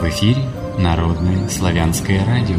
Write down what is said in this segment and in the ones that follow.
эфире Народное славянское радио.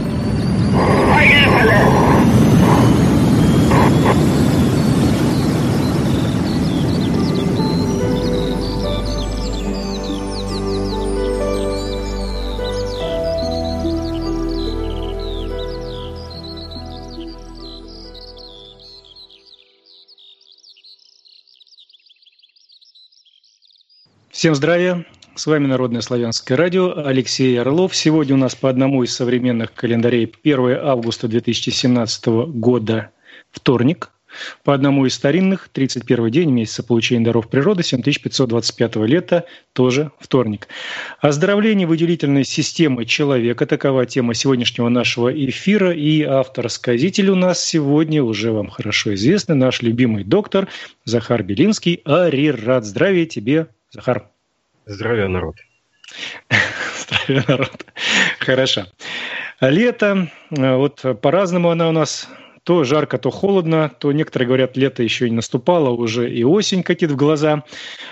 Всем здравия! С вами Народное славянское радио, Алексей Орлов. Сегодня у нас по одному из современных календарей 1 августа 2017 года вторник. По одному из старинных 31 день месяца получения даров природы 7525 лета, тоже вторник. Оздоровление выделительной системы человека – такова тема сегодняшнего нашего эфира. И автор-сказитель у нас сегодня уже вам хорошо известный, наш любимый доктор Захар Белинский. Арират. Здравия тебе, Захар. Здравия, народ. Здравия, народ. Хорошо. Лето, вот по-разному оно у нас. То жарко, то холодно, то некоторые говорят, лето еще не наступало, уже и осень катит в глаза.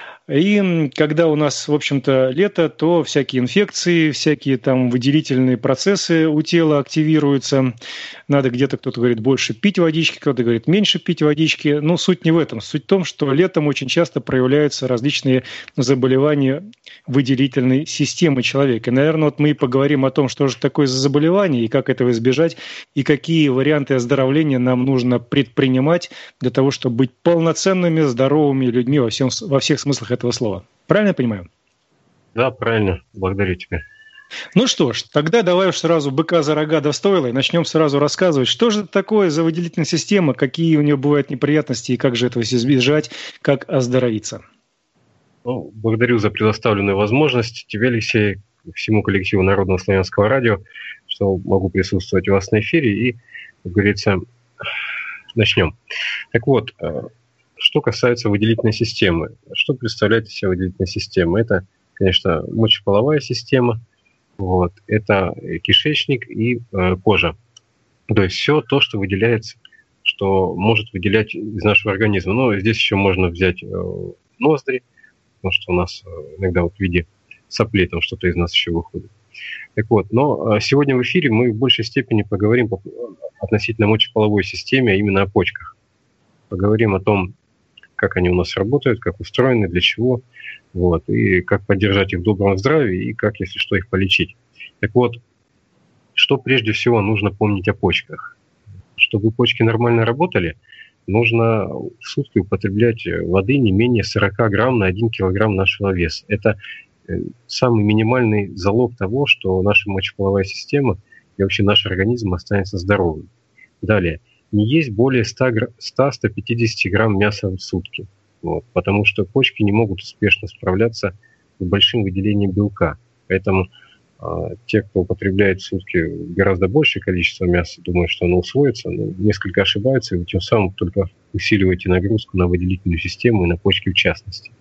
И когда у нас, в общем-то, лето, то всякие инфекции, всякие там выделительные процессы у тела активируются. Надо где-то, кто-то говорит, больше пить водички, кто-то говорит, меньше пить водички. Но суть не в этом. Суть в том, что летом очень часто проявляются различные заболевания выделительной системы человека. И, наверное, вот мы и поговорим о том, что же такое за заболевание и как этого избежать, и какие варианты оздоровления нам нужно предпринимать для того, чтобы быть полноценными, здоровыми людьми во всех смыслах этого слова. Правильно я понимаю? Да, правильно. Благодарю тебя. Ну что ж, тогда давай уж сразу быка за рога до стойла и начнем сразу рассказывать, что же это такое за выделительная система, какие у нее бывают неприятности и как же этого избежать, как оздоровиться. Ну, благодарю за предоставленную возможность тебе, Алексей, всему коллективу Народного славянского радио, что могу присутствовать у вас на эфире и, как говорится, начнем. Так вот, что касается выделительной системы. Что представляет из себя выделительная система? Это, конечно, мочеполовая система, вот, это кишечник и кожа. То есть все то, что выделяется, что может выделять из нашего организма. Но здесь еще можно взять ноздри, потому что у нас иногда вот в виде соплей там что-то из нас еще выходит. Так вот, но сегодня в эфире мы в большей степени поговорим относительно мочеполовой системы, а именно о почках. Поговорим о том, как они у нас работают, как устроены, для чего, вот, и как поддержать их в добром здравии, и как, если что, их полечить. Так вот, что прежде всего нужно помнить о почках? Чтобы почки нормально работали, нужно в сутки употреблять воды не менее 40 грамм на 1 килограмм нашего веса. Это самый минимальный залог того, что наша мочеполовая система и вообще наш организм останется здоровым. Далее. Не есть более 100-150 грамм мяса в сутки, вот, потому что почки не могут успешно справляться с большим выделением белка. Поэтому те, кто употребляет в сутки гораздо большее количество мяса, думают, что оно усвоится, но несколько ошибаются, и вы тем самым только усиливаете нагрузку на выделительную систему и на почки в частности.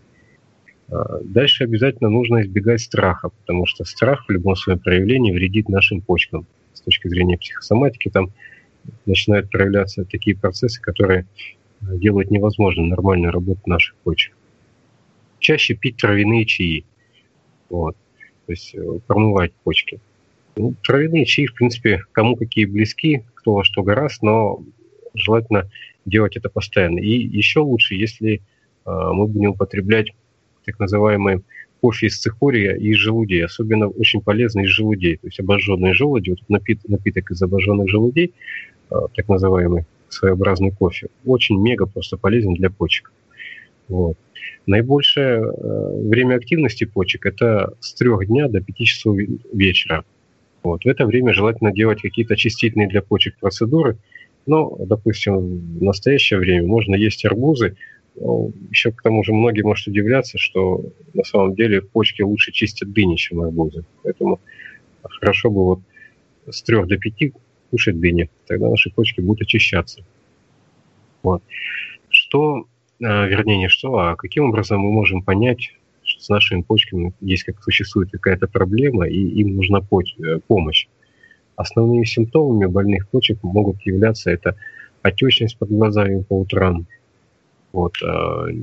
Дальше обязательно нужно избегать страха, потому что страх в любом своем проявлении вредит нашим почкам. С точки зрения психосоматики там начинают проявляться такие процессы, которые делают невозможным нормальную работу наших почек. Чаще пить травяные чаи, вот, то есть промывать почки. Ну, травяные чаи, в принципе, кому какие близки, кто во что гораст, но желательно делать это постоянно. И еще лучше, если мы будем употреблять так называемый кофе из цихория и из желудей, особенно очень полезный из желудей, то есть обожженные желуди, вот напиток из обожженных желудей, так называемый своеобразный кофе, очень мега просто полезен для почек. Вот. Наибольшее время активности почек – это с 3 дня до 5 часов вечера. Вот. В это время желательно делать какие-то очистительные для почек процедуры, но, допустим, в настоящее время можно есть арбузы. Еще к тому же многие могут удивляться, что на самом деле почки лучше чистят дыни, чем арбузы. Поэтому хорошо бы вот с 3 до 5 кушать дыни, тогда наши почки будут очищаться. Вот. Каким образом мы можем понять, что с нашими почками существует какая-то проблема и им нужна помощь? Основными симптомами больных почек могут являться это отечность под глазами по утрам, вот,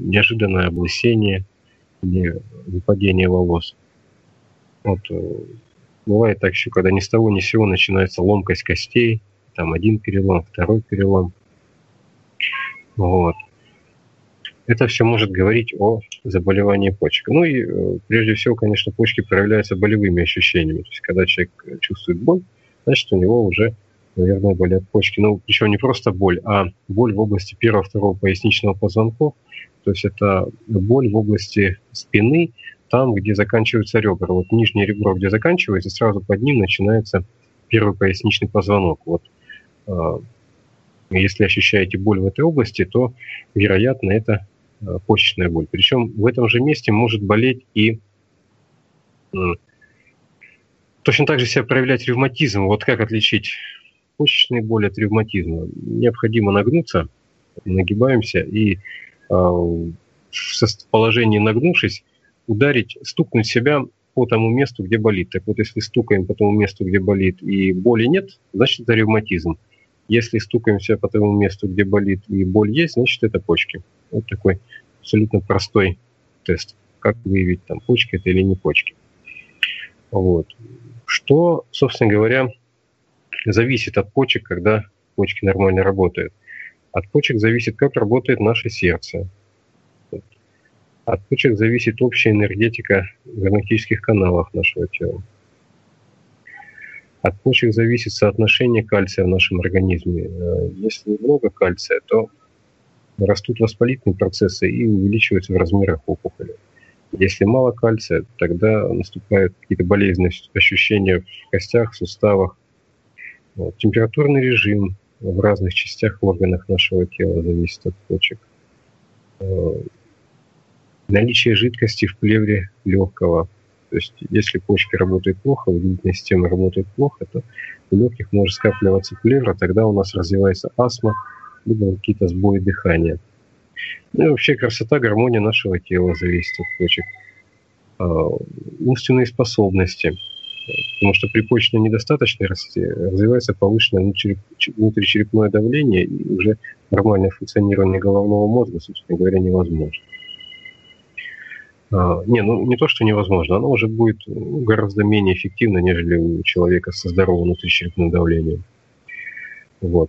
неожиданное облысение или выпадение волос. Вот, Бывает так еще, когда ни с того ни с сего начинается ломкость костей, там один перелом, второй перелом. Вот. Это все может говорить о заболевании почек. Ну и прежде всего, конечно, почки проявляются болевыми ощущениями. То есть когда человек чувствует боль, значит, у него уже, наверное, болят почки. Ну, причем не просто боль, а боль в области первого-второго поясничного позвонков. То есть это боль в области спины, там, где заканчиваются ребра. Вот нижнее ребро, где заканчивается, сразу под ним начинается первый поясничный позвонок. Вот если ощущаете боль в этой области, то, вероятно, это почечная боль. Причем в этом же месте может болеть и точно так же себя проявлять ревматизм. Вот как отличить почечные боли от ревматизма? Необходимо нагнуться, нагибаемся и в положении нагнувшись, ударить, стукнуть себя по тому месту, где болит. Так вот, если стукаем по тому месту, где болит, и боли нет, значит, это ревматизм. Если стукаем себя по тому месту, где болит, и боль есть, значит, это почки. Вот такой абсолютно простой тест. Как выявить, там, почки это или не почки. Вот. Что, собственно говоря, зависит от почек, когда почки нормально работают. От почек зависит, как работает наше сердце. От почек зависит общая энергетика в герметических каналах нашего тела. От почек зависит соотношение кальция в нашем организме. Если много кальция, то растут воспалительные процессы и увеличиваются в размерах опухоли. Если мало кальция, тогда наступают какие-то болезненные ощущения в костях, в суставах. Вот. Температурный режим в разных частях, органах нашего тела зависит от почек. Наличие жидкости в плевре легкого. То есть если почки работают плохо, выделительная система работает плохо, то в легких может скапливаться плевра, тогда у нас развивается астма, либо какие-то сбои дыхания. Ну и вообще красота, гармония нашего тела зависит от почек. Умственные способности. Потому что при почечной недостаточности развивается повышенное внутричерепное давление, и уже нормальное функционирование головного мозга, собственно говоря, невозможно. Не то, что невозможно, оно уже будет гораздо менее эффективно, нежели у человека со здоровым внутричерепным давлением. Вот.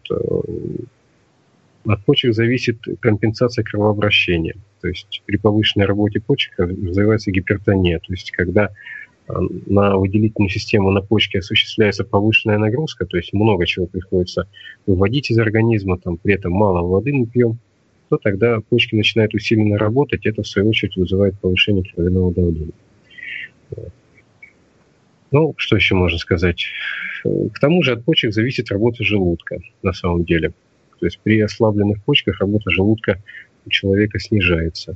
От почек зависит компенсация кровообращения. То есть при повышенной работе почек развивается гипертония. То есть когда на выделительную систему, на почки осуществляется повышенная нагрузка, то есть много чего приходится выводить из организма, там, при этом мало воды мы пьем, то тогда почки начинают усиленно работать, это в свою очередь вызывает повышение кровяного давления. Ну, что еще можно сказать? К тому же от почек зависит работа желудка на самом деле. То есть при ослабленных почках работа желудка у человека снижается.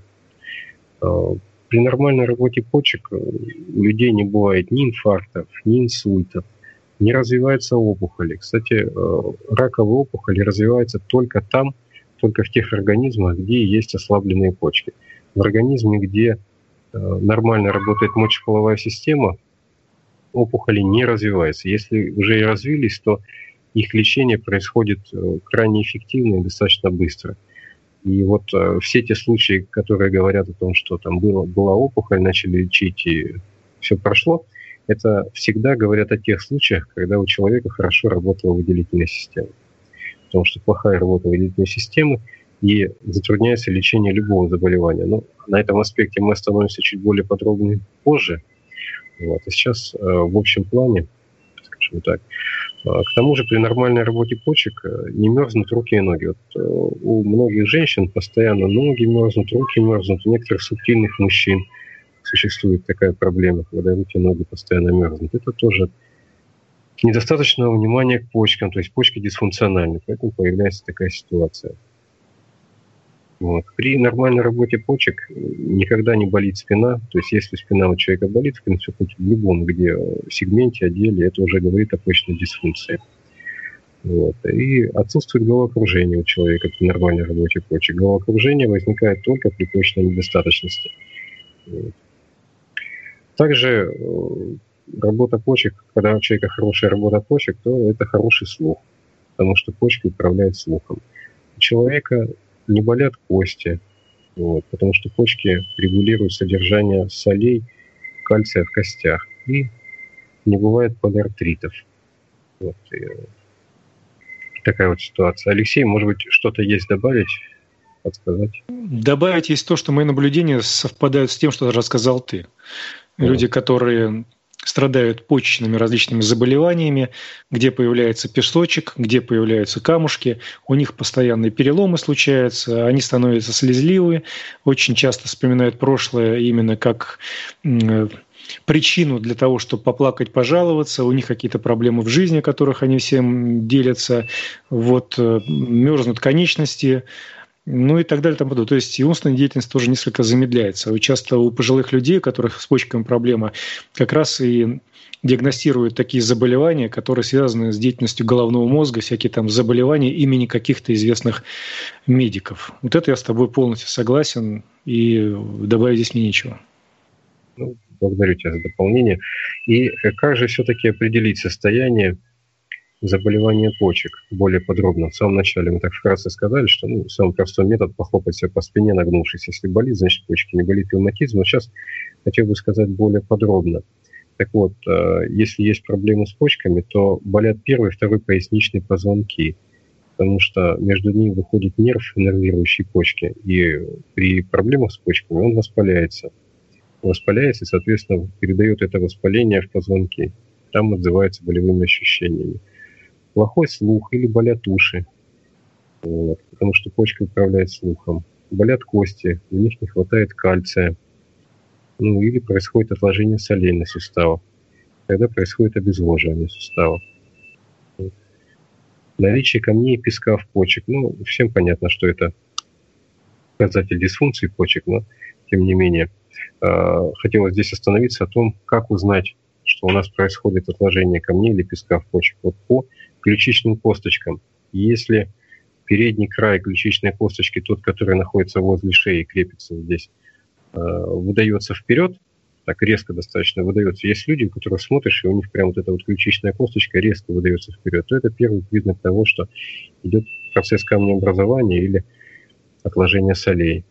При нормальной работе почек у людей не бывает ни инфарктов, ни инсультов, не развиваются опухоли. Кстати, раковые опухоли развиваются только там, только в тех организмах, где есть ослабленные почки. В организме, где нормально работает мочеполовая система, опухоли не развиваются. Если уже и развились, то их лечение происходит крайне эффективно и достаточно быстро. И вот все те случаи, которые говорят о том, что там была опухоль, начали лечить и все прошло, это всегда говорят о тех случаях, когда у человека хорошо работала выделительная система. Потому что плохая работа выделительной системы и затрудняется лечение любого заболевания. Но на этом аспекте мы остановимся чуть более подробно позже. Вот. А сейчас в общем плане, скажем так, к тому же при нормальной работе почек не мерзнут руки и ноги. Вот у многих женщин постоянно ноги мерзнут, руки мерзнут, у некоторых субтильных мужчин существует такая проблема, когда руки и ноги постоянно мерзнут. Это тоже недостаточного внимания к почкам, то есть почки дисфункциональны, поэтому появляется такая ситуация. Вот. При нормальной работе почек никогда не болит спина, то есть если спина у человека болит, в принципе, в любом где сегменте, отделе, это уже говорит о почечной дисфункции. Вот. И отсутствует головокружение у человека при нормальной работе почек. Головокружение возникает только при почечной недостаточности. Вот. Также работа почек, когда у человека хорошая работа почек, то это хороший слух, потому что почки управляют слухом. У человека не болят кости, вот, потому что почки регулируют содержание солей, кальция в костях. И не бывает полиартритов. Вот. Такая вот ситуация. Алексей, может быть, что-то есть добавить, подсказать? Добавить есть то, что мои наблюдения совпадают с тем, что рассказал ты. Люди, которые страдают почечными различными заболеваниями, где появляется песочек, где появляются камушки, у них постоянные переломы случаются, они становятся слезливые, очень часто вспоминают прошлое именно как причину для того, чтобы поплакать, пожаловаться, у них какие-то проблемы в жизни, о которых они всем делятся, вот, мерзнут конечности, ну и так далее, тому подобное. То есть и умственная деятельность тоже несколько замедляется. Часто у пожилых людей, у которых с почками проблема, как раз и диагностируют такие заболевания, которые связаны с деятельностью головного мозга, всякие там заболевания имени каких-то известных медиков. Вот это я с тобой полностью согласен, и добавить здесь мне нечего. Ну, благодарю тебя за дополнение. И как же все-таки определить состояние заболевания почек более подробно? В самом начале мы так вкратце сказали, что самый простой метод — похлопать себя по спине, нагнувшись. Если болит, значит почки, не болит ревматизм. Но сейчас хотел бы сказать более подробно. Так вот, если есть проблемы с почками, то болят первый и второй поясничные позвонки, потому что между ними выходит нерв, иннервирующий почки. И при проблемах с почками он воспаляется, и, соответственно, передает это воспаление в позвонки. Там отзывается болевыми ощущениями. Плохой слух или болят уши, потому что почка управляет слухом. Болят кости, у них не хватает кальция. Или происходит отложение солей на суставах. Тогда происходит обезвоживание суставов. Наличие камней и песка в почек. Всем понятно, что это показатель дисфункции почек, но тем не менее. Хотелось здесь остановиться о том, как узнать, что у нас происходит отложение камней или песка в почек. Вот по ключичным косточкам. Если передний край ключичной косточки, тот, который находится возле шеи, крепится здесь, выдается вперед, так резко достаточно выдается. Есть люди, которые смотришь, и у них прям вот эта вот ключичная косточка резко выдается вперед. То это первый признак того, что идет процесс камнеобразования или отложения солей.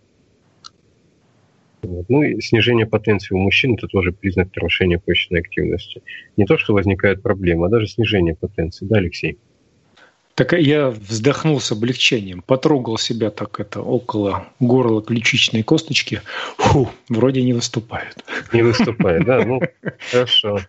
И снижение потенции у мужчин — это тоже признак нарушения почечной активности. Не то, что возникает проблема, а даже снижение потенции. Да, Алексей? Так я вздохнул с облегчением, потрогал себя около горла ключичной косточки. Вроде не выступает. Не выступает, да? Хорошо.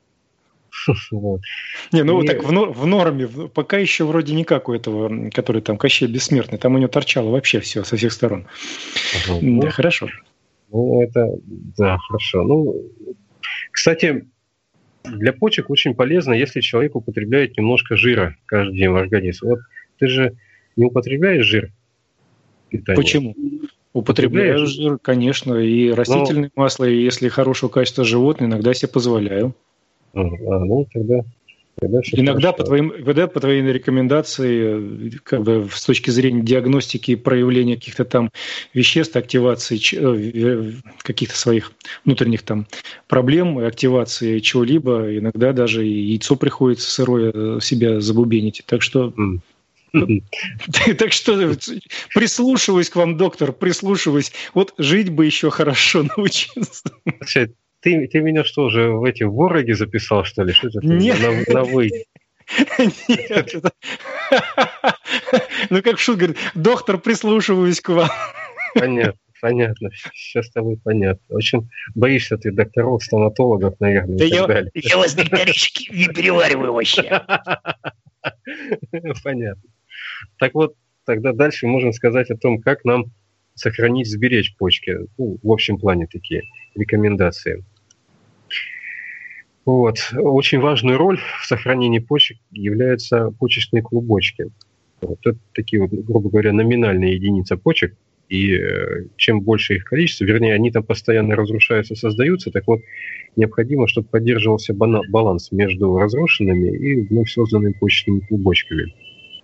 Так в норме. Пока еще вроде не как у этого, который там Кощей Бессмертный. Там у него торчало вообще все со всех сторон. Хорошо. Да, хорошо. Кстати, для почек очень полезно, если человек употребляет немножко жира каждый день в организм. Вот ты же не употребляешь жир в питании? Почему? Употребляю жир, конечно, и растительное масло, и если хорошего качества животное, иногда себе позволяю. Тогда иногда по твоей рекомендации, с точки зрения диагностики и проявления каких-то там веществ, активации каких-то своих внутренних там проблем, активации чего-либо, иногда даже и яйцо приходится сырое себя забубенить. Так что прислушиваюсь к вам, доктор, прислушиваюсь. Вот жить бы еще хорошо научиться. Ты меня что же в эти вороги записал, что ли? Что это? Нет. На «вы». Нет. Как шут говорит, доктор, прислушиваюсь к вам. Понятно. Сейчас с тобой понятно. Очень боишься ты докторов, стоматологов, наверное, и так далее. Я вас, докторишки, не перевариваю вообще. Понятно. Так вот, тогда дальше можем сказать о том, как нам сохранить, сберечь почки. В общем плане такие рекомендации. Очень важную роль в сохранении почек являются почечные клубочки. Это такие грубо говоря, номинальные единицы почек. И чем больше их количество, вернее, они там постоянно разрушаются, создаются, так вот, необходимо, чтобы поддерживался баланс между разрушенными и вновь созданными почечными клубочками.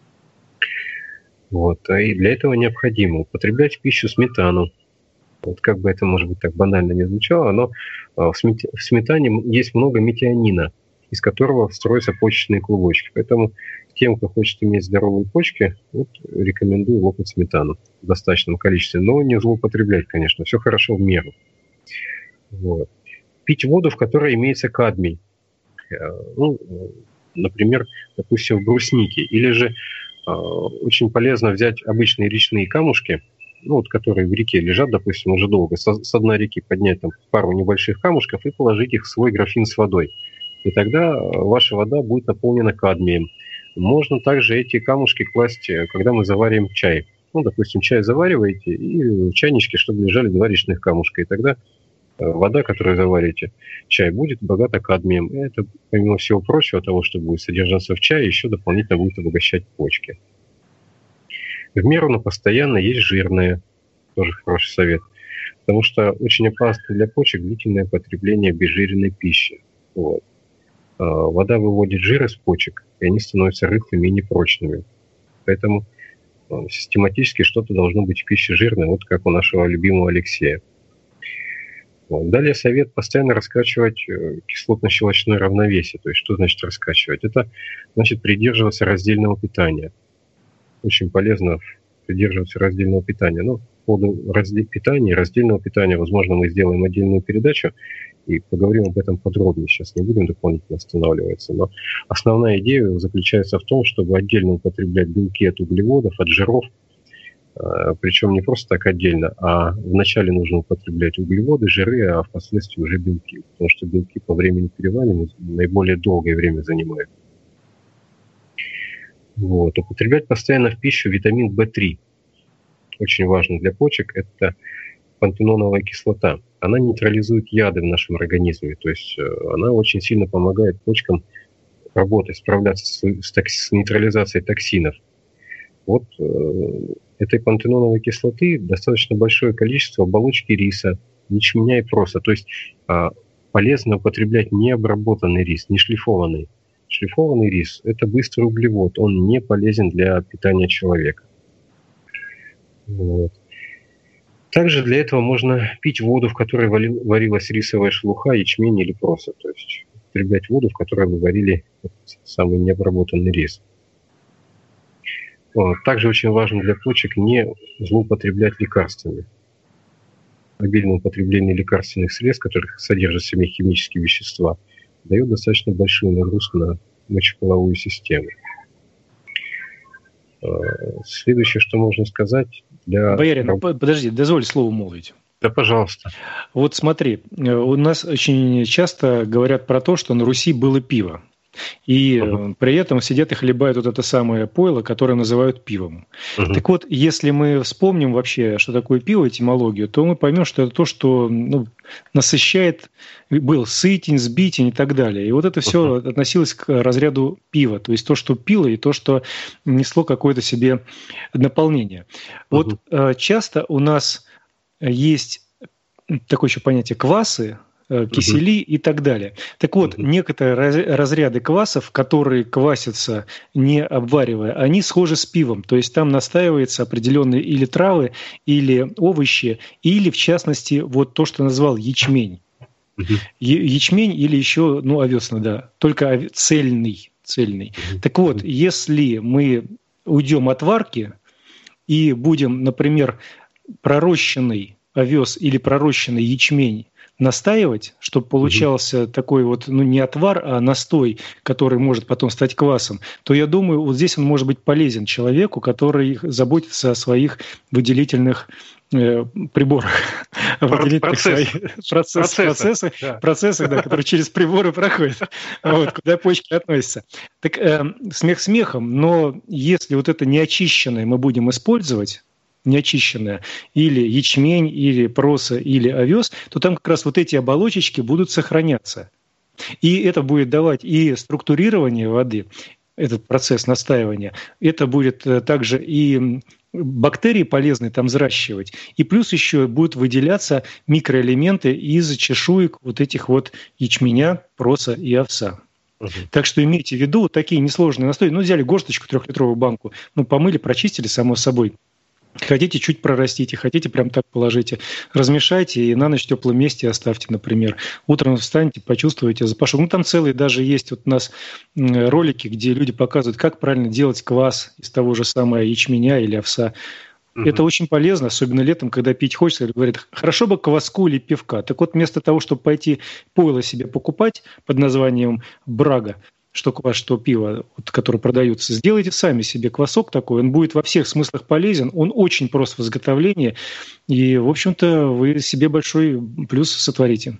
И для этого необходимо употреблять в пищу сметану. Как бы это, может быть, так банально не звучало, но в сметане есть много метионина, из которого строятся почечные клубочки. Поэтому тем, кто хочет иметь здоровые почки, рекомендую лопать сметану в достаточном количестве. Но не злоупотреблять, конечно, все хорошо в меру. Пить воду, в которой имеется кадмий. ну, например, допустим, в бруснике. Или же очень полезно взять обычные речные камушки, ну, вот, которые в реке лежат, допустим, уже долго, с дна реки поднять там пару небольших камушков и положить их в свой графин с водой. И тогда ваша вода будет наполнена кадмием. Можно также эти камушки класть, когда мы завариваем чай. Ну, допустим, чай завариваете, и в чайничке, чтобы лежали 2 речных камушка. И тогда вода, которую заварите, чай, будет богата кадмием. И это, помимо всего прочего, того, что будет содержаться в чае, еще дополнительно будет обогащать почки. В меру, но постоянно есть жирное. Тоже хороший совет. Потому что очень опасно для почек длительное потребление обезжиренной пищи. Вот. Вода выводит жир из почек, и они становятся рыхлыми и непрочными. Поэтому систематически что-то должно быть в пище жирное, вот как у нашего любимого Алексея. Вот. Далее совет постоянно раскачивать кислотно-щелочное равновесие. То есть что значит раскачивать? Это значит придерживаться раздельного питания. Очень полезно придерживаться раздельного питания. Но по поводу питания и раздельного питания, возможно, мы сделаем отдельную передачу и поговорим об этом подробнее. Сейчас не будем дополнительно останавливаться. Но основная идея заключается в том, чтобы отдельно употреблять белки от углеводов, от жиров. Причем не просто так отдельно, а вначале нужно употреблять углеводы, жиры, а впоследствии уже белки. Потому что белки по времени переваривания наиболее долгое время занимают. Вот. Употреблять постоянно в пищу витамин В3. Очень важно для почек. Это пантеноновая кислота. Она нейтрализует яды в нашем организме. То есть она очень сильно помогает почкам работать, справляться с нейтрализацией токсинов. Вот этой пантеноновой кислоты достаточно большое количество в оболочке риса, ячменя и проса. То есть полезно употреблять необработанный рис, не шлифованный. Шлифованный рис – это быстрый углевод, он не полезен для питания человека. Вот. Также для этого можно пить воду, в которой варилась рисовая шелуха, ячмень или проса. То есть употреблять воду, в которой вы варили самый необработанный рис. Вот. Также очень важно для почек не злоупотреблять лекарствами. Обильное употребление лекарственных средств, которых содержат в себе химические вещества, дает достаточно большую нагрузку на мочеполовую систему. Следующее, что можно сказать... Боярин, подожди, дозволь слово молвить. Да, пожалуйста. Вот смотри, у нас очень часто говорят про то, что на Руси было пиво. И при этом сидят и хлебают вот это самое пойло, которое называют пивом. Так вот, если мы вспомним вообще, что такое пиво, этимологию, то мы поймем, что это то, что насыщает, был сытень, сбитень и так далее. И вот это все относилось к разряду пива. То есть то, что пило, и то, что несло какое-то себе наполнение. Вот часто у нас есть такое еще понятие квасы, кисели и так далее. Так вот, некоторые разряды квасов, которые квасятся, не обваривая, они схожи с пивом. То есть там настаиваются определенные или травы, или овощи, или, в частности, вот то, что назвал ячмень. Ячмень или еще, овес, да, только цельный. Так вот, если мы уйдем от варки и будем, например, пророщенный овес или пророщенный ячмень настаивать, чтобы получался такой вот, не отвар, а настой, который может потом стать квасом, то я думаю, вот здесь он может быть полезен человеку, который заботится о своих выделительных приборах, процессах, да, которые через приборы проходят, куда почки относятся. Так смех смехом, но если вот это неочищенное мы будем использовать, неочищенная, или ячмень, или проса, или овес, то там как раз вот эти оболочечки будут сохраняться. И это будет давать и структурирование воды, этот процесс настаивания, это будет также и бактерии полезные там взращивать, и плюс еще будут выделяться микроэлементы из чешуек вот этих вот ячменя, проса и овса. Так что имейте в виду, вот такие несложные настои. Взяли горсточку, 3-литровую банку, помыли, прочистили, само собой. Хотите, чуть прорастите, хотите, прям так положите. Размешайте и на ночь в теплом месте оставьте, например. Утром встаньте, почувствуйте запашок. Там целые даже есть вот у нас ролики, где люди показывают, как правильно делать квас из того же самого ячменя или овса. Это очень полезно, особенно летом, когда пить хочется. Говорят, хорошо бы кваску или пивка. Так вот, вместо того, чтобы пойти пойло себе покупать под названием «Брага», что квас, что пиво, вот, которое продаются, сделайте сами себе квасок такой. Он будет во всех смыслах полезен. Он очень прост в изготовлении. И, в общем-то, вы себе большой плюс сотворите.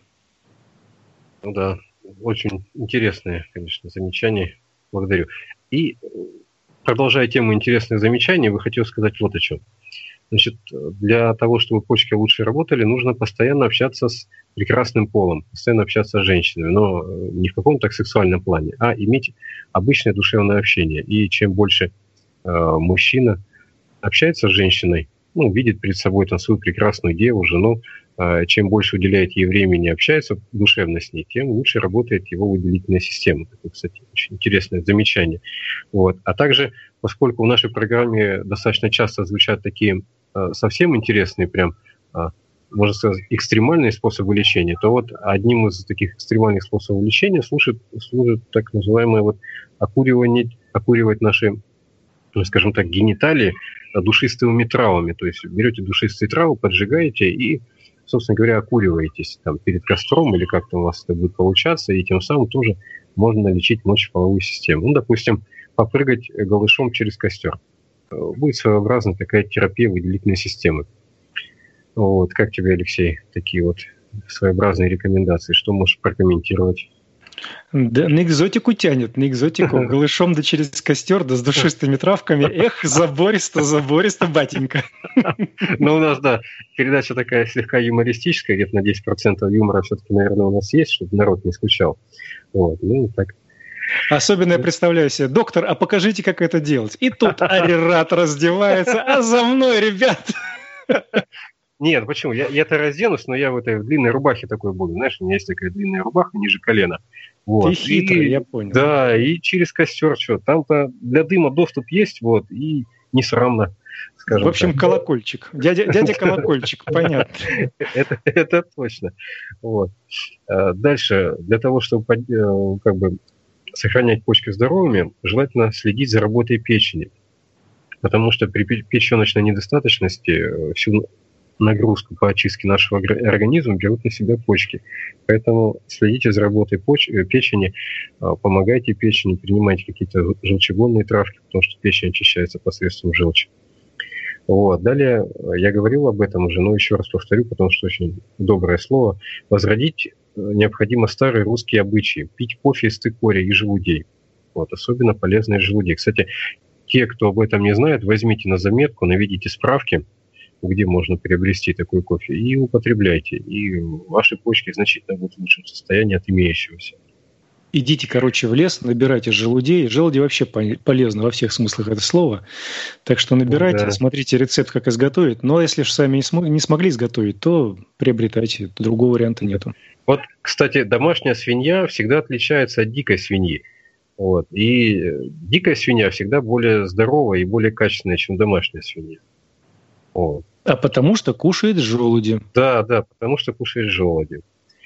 Ну да, очень интересные, конечно, замечания. Благодарю. И, продолжая тему интересных замечаний, вы хотел сказать вот о чем. Значит, для того, чтобы почки лучше работали, нужно постоянно общаться с прекрасным полом, постоянно общаться с женщинами, но не в каком-то так сексуальном плане, а иметь обычное душевное общение. И чем больше мужчина общается с женщиной, ну, видит перед собой там свою прекрасную деву, жену, чем больше уделяет ей времени, общается душевно с ней, тем лучше работает его выделительная система. Это, кстати, очень интересное замечание. Вот. А также, поскольку в нашей программе достаточно часто звучат такие совсем интересные, прям, можно сказать, экстремальные способы лечения, то вот одним из таких экстремальных способов лечения служит так называемое вот окуривать наши, скажем так, гениталии душистыми травами. То есть берете душистые травы, поджигаете и, собственно говоря, окуриваетесь там перед костром или как там у вас это будет получаться, и тем самым тоже можно лечить мочеполовую систему. Ну, допустим, попрыгать голышом через костер. Будет своеобразная такая терапия выделительной системы. Вот. Как тебе, Алексей, такие вот своеобразные рекомендации? Что можешь прокомментировать? Да, на экзотику тянет, на экзотику. Голышом да через костер, да с душистыми травками. Эх, забористо, батенька. Ну, у нас, да, передача такая слегка юмористическая, где-то на 10% юмора все-таки, наверное, у нас есть, чтобы народ не скучал. Вот, ну, так. Особенно я представляю себе, доктор, а покажите, как это делать. И тут арират раздевается, а за мной, ребят. Нет, почему? Я-то разденусь, но я в этой длинной рубахе такой буду. Знаешь, у меня есть такая длинная рубаха ниже колена. Вот. Ты хитрый, я понял. Да, и через костер что. Там-то для дыма доступ есть, вот, и не срамно, скажем так. В общем, так. Колокольчик. Дядя Колокольчик, понятно. Это точно. Вот. Дальше, для того, чтобы как бы сохранять почки здоровыми, желательно следить за работой печени. Потому что при печеночной недостаточности всю нагрузку по очистке нашего организма берут на себя почки. Поэтому следите за работой печени, помогайте печени, принимайте какие-то желчегонные травки, потому что печень очищается посредством желчи. Вот. Далее, я говорил об этом уже, но еще раз повторю, потому что очень доброе слово. Возродить необходимо старые русские обычаи. Пить кофе из цикория и желудей. Вот. Особенно полезные желудей. Кстати, те, кто об этом не знает, возьмите на заметку, наведите справки, где можно приобрести такой кофе, и употребляйте. И ваши почки значительно будут в лучшем состоянии от имеющегося. Идите, в лес, набирайте желудей. Желуди вообще полезны во всех смыслах этого слова. Так что набирайте, да. Смотрите рецепт, как изготовить. Но если же сами не смогли изготовить, то приобретайте. Другого варианта нету. Вот, кстати, домашняя свинья всегда отличается от дикой свиньи. Вот. И дикая свинья всегда более здоровая и более качественная, чем домашняя свинья. Вот. А потому что кушает желуди. Да, потому что кушает желуди.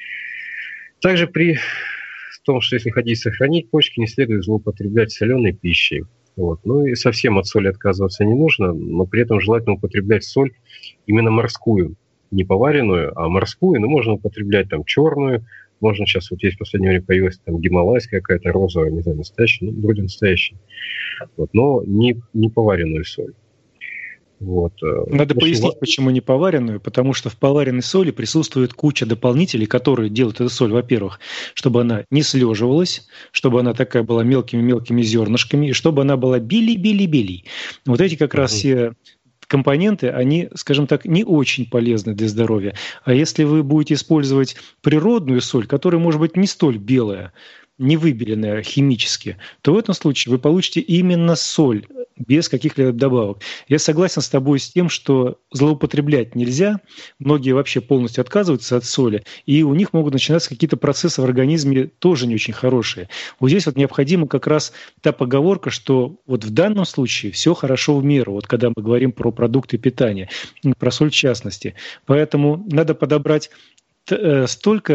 Также при том, что если хотите сохранить почки, не следует злоупотреблять соленой пищей. Вот. Ну и совсем от соли отказываться не нужно, но при этом желательно употреблять соль именно морскую. Не поваренную, а морскую. Но можно употреблять там черную. Можно сейчас, вот есть в последнее время появилась там гималайская какая-то розовая, не знаю, настоящая, ну, вроде настоящая. Вот. Но не поваренную соль. Вот. Надо пояснить, почему не поваренную, потому что в поваренной соли присутствует куча дополнителей, которые делают эту соль, во-первых, чтобы она не слеживалась, чтобы она такая была мелкими-мелкими зернышками, и чтобы она была били-били-били. Вот эти как раз все компоненты, они, скажем так, не очень полезны для здоровья. А если вы будете использовать природную соль, которая может быть не столь белая, не выбеленная химически, то в этом случае вы получите именно соль, без каких-либо добавок. Я согласен с тобой с тем, что злоупотреблять нельзя. Многие вообще полностью отказываются от соли, и у них могут начинаться какие-то процессы в организме тоже не очень хорошие. Вот здесь вот необходима как раз та поговорка, что вот в данном случае все хорошо в меру, вот когда мы говорим про продукты питания, про соль в частности. Поэтому надо подобрать столько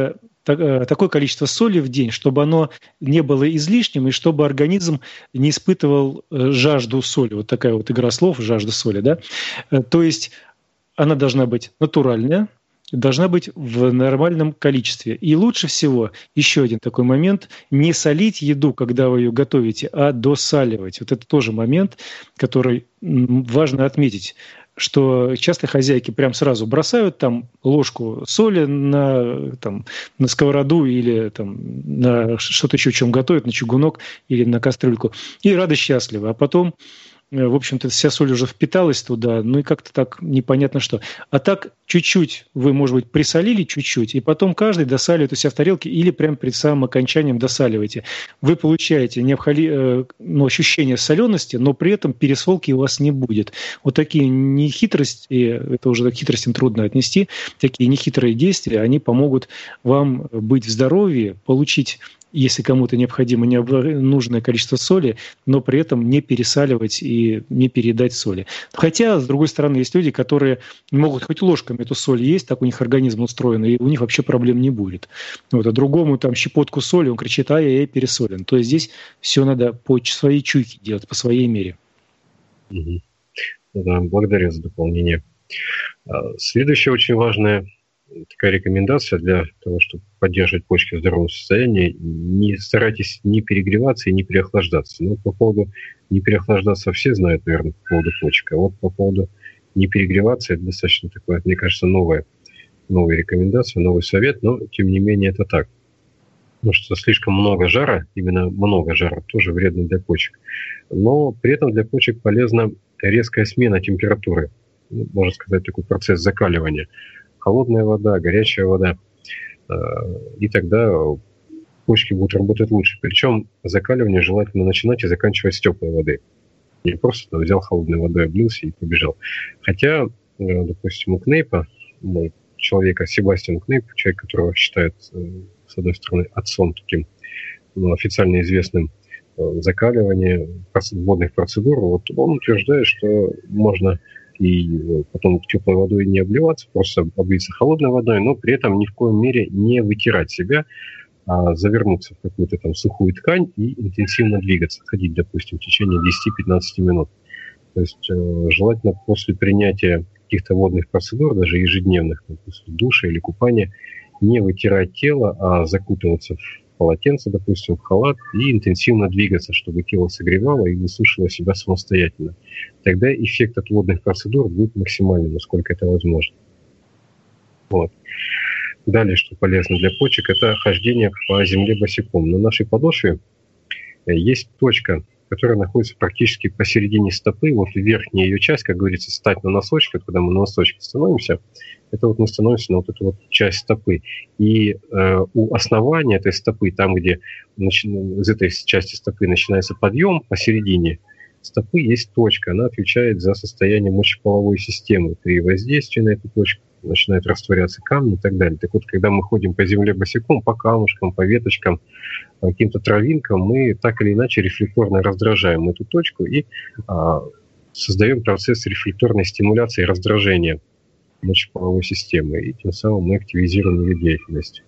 такое количество соли в день, чтобы оно не было излишним и чтобы организм не испытывал жажду соли. Вот такая вот игра слов, жажда соли, да. То есть она должна быть натуральная, должна быть в нормальном количестве. И лучше всего, еще один такой момент, не солить еду, когда вы ее готовите, а досаливать. Вот это тоже момент, который важно отметить, что часто хозяйки прям сразу бросают там ложку соли на сковороду или там, на что-то еще, чем готовят, на чугунок или на кастрюльку, и рады счастливы. А потом, в общем-то, вся соль уже впиталась туда, ну и как-то так непонятно что. А так чуть-чуть вы, может быть, присолили чуть-чуть, и потом каждый досаливает у себя в тарелке или прямо перед самым окончанием досаливаете. Вы получаете ощущение солености, но при этом пересолки у вас не будет. Вот такие нехитрости, это уже к хитростям трудно отнести, такие нехитрые действия, они помогут вам быть в здоровье, получить, если кому-то необходимо нужное количество соли, но при этом не пересаливать и не переедать соли. Хотя, с другой стороны, есть люди, которые могут хоть ложками эту соль есть, так у них организм устроен, и у них вообще проблем не будет. Вот, а другому там щепотку соли, он кричит, я пересолен. То есть здесь все надо по своей чуйке делать, по своей мере. Угу. Да, благодарю за дополнение. Следующая очень важная такая рекомендация для того, чтобы поддерживать почки в здоровом состоянии: не старайтесь не перегреваться и не переохлаждаться. Ну, по поводу не переохлаждаться все знают, наверное, по поводу почек. А вот по поводу не перегреваться, это достаточно такое, мне кажется, новая рекомендация, новый совет, но, тем не менее, это так. Потому что слишком много жара, именно много жара, тоже вредно для почек. Но при этом для почек полезна резкая смена температуры. Можно сказать, такой процесс закаливания. Холодная вода, горячая вода. И тогда почки будут работать лучше. Причем закаливание желательно начинать и заканчивать с теплой воды. Не просто взял холодной водой, облился и побежал. Хотя, допустим, у Кнейпа, человека Себастьян Кнейп, человек, которого считают, с одной стороны, отцом таким, официально известным закаливания, водных процедур, вот он утверждает, что можно и потом теплой водой не обливаться, просто облиться холодной водой, но при этом ни в коем мере не вытирать себя, а завернуться в какую-то там сухую ткань и интенсивно двигаться, ходить, допустим, в течение 10-15 минут. То есть желательно после принятия каких-то водных процедур, даже ежедневных, после душа или купания, не вытирать тело, а закутываться в полотенце, допустим, в халат, и интенсивно двигаться, чтобы тело согревало и высушило себя самостоятельно. Тогда эффект от водных процедур будет максимальным, насколько это возможно. Вот. Далее, что полезно для почек, это хождение по земле босиком. На нашей подошве есть точка, которая находится практически посередине стопы. Вот верхняя ее часть, как говорится, стать на носочки, когда мы на носочки становимся, это вот мы становимся на вот эту вот часть стопы. И у основания этой стопы, там, где из этой части стопы начинается подъем, посередине стопы есть точка. Она отвечает за состояние мочеполовой системы. При воздействии на эту точку начинают растворяться камни и так далее. Так вот, когда мы ходим по земле босиком, по камушкам, по веточкам, по каким-то травинкам, мы так или иначе рефлекторно раздражаем эту точку и создаем процесс рефлекторной стимуляции и раздражения мочеполовой системы. И тем самым мы активизируем ее деятельность.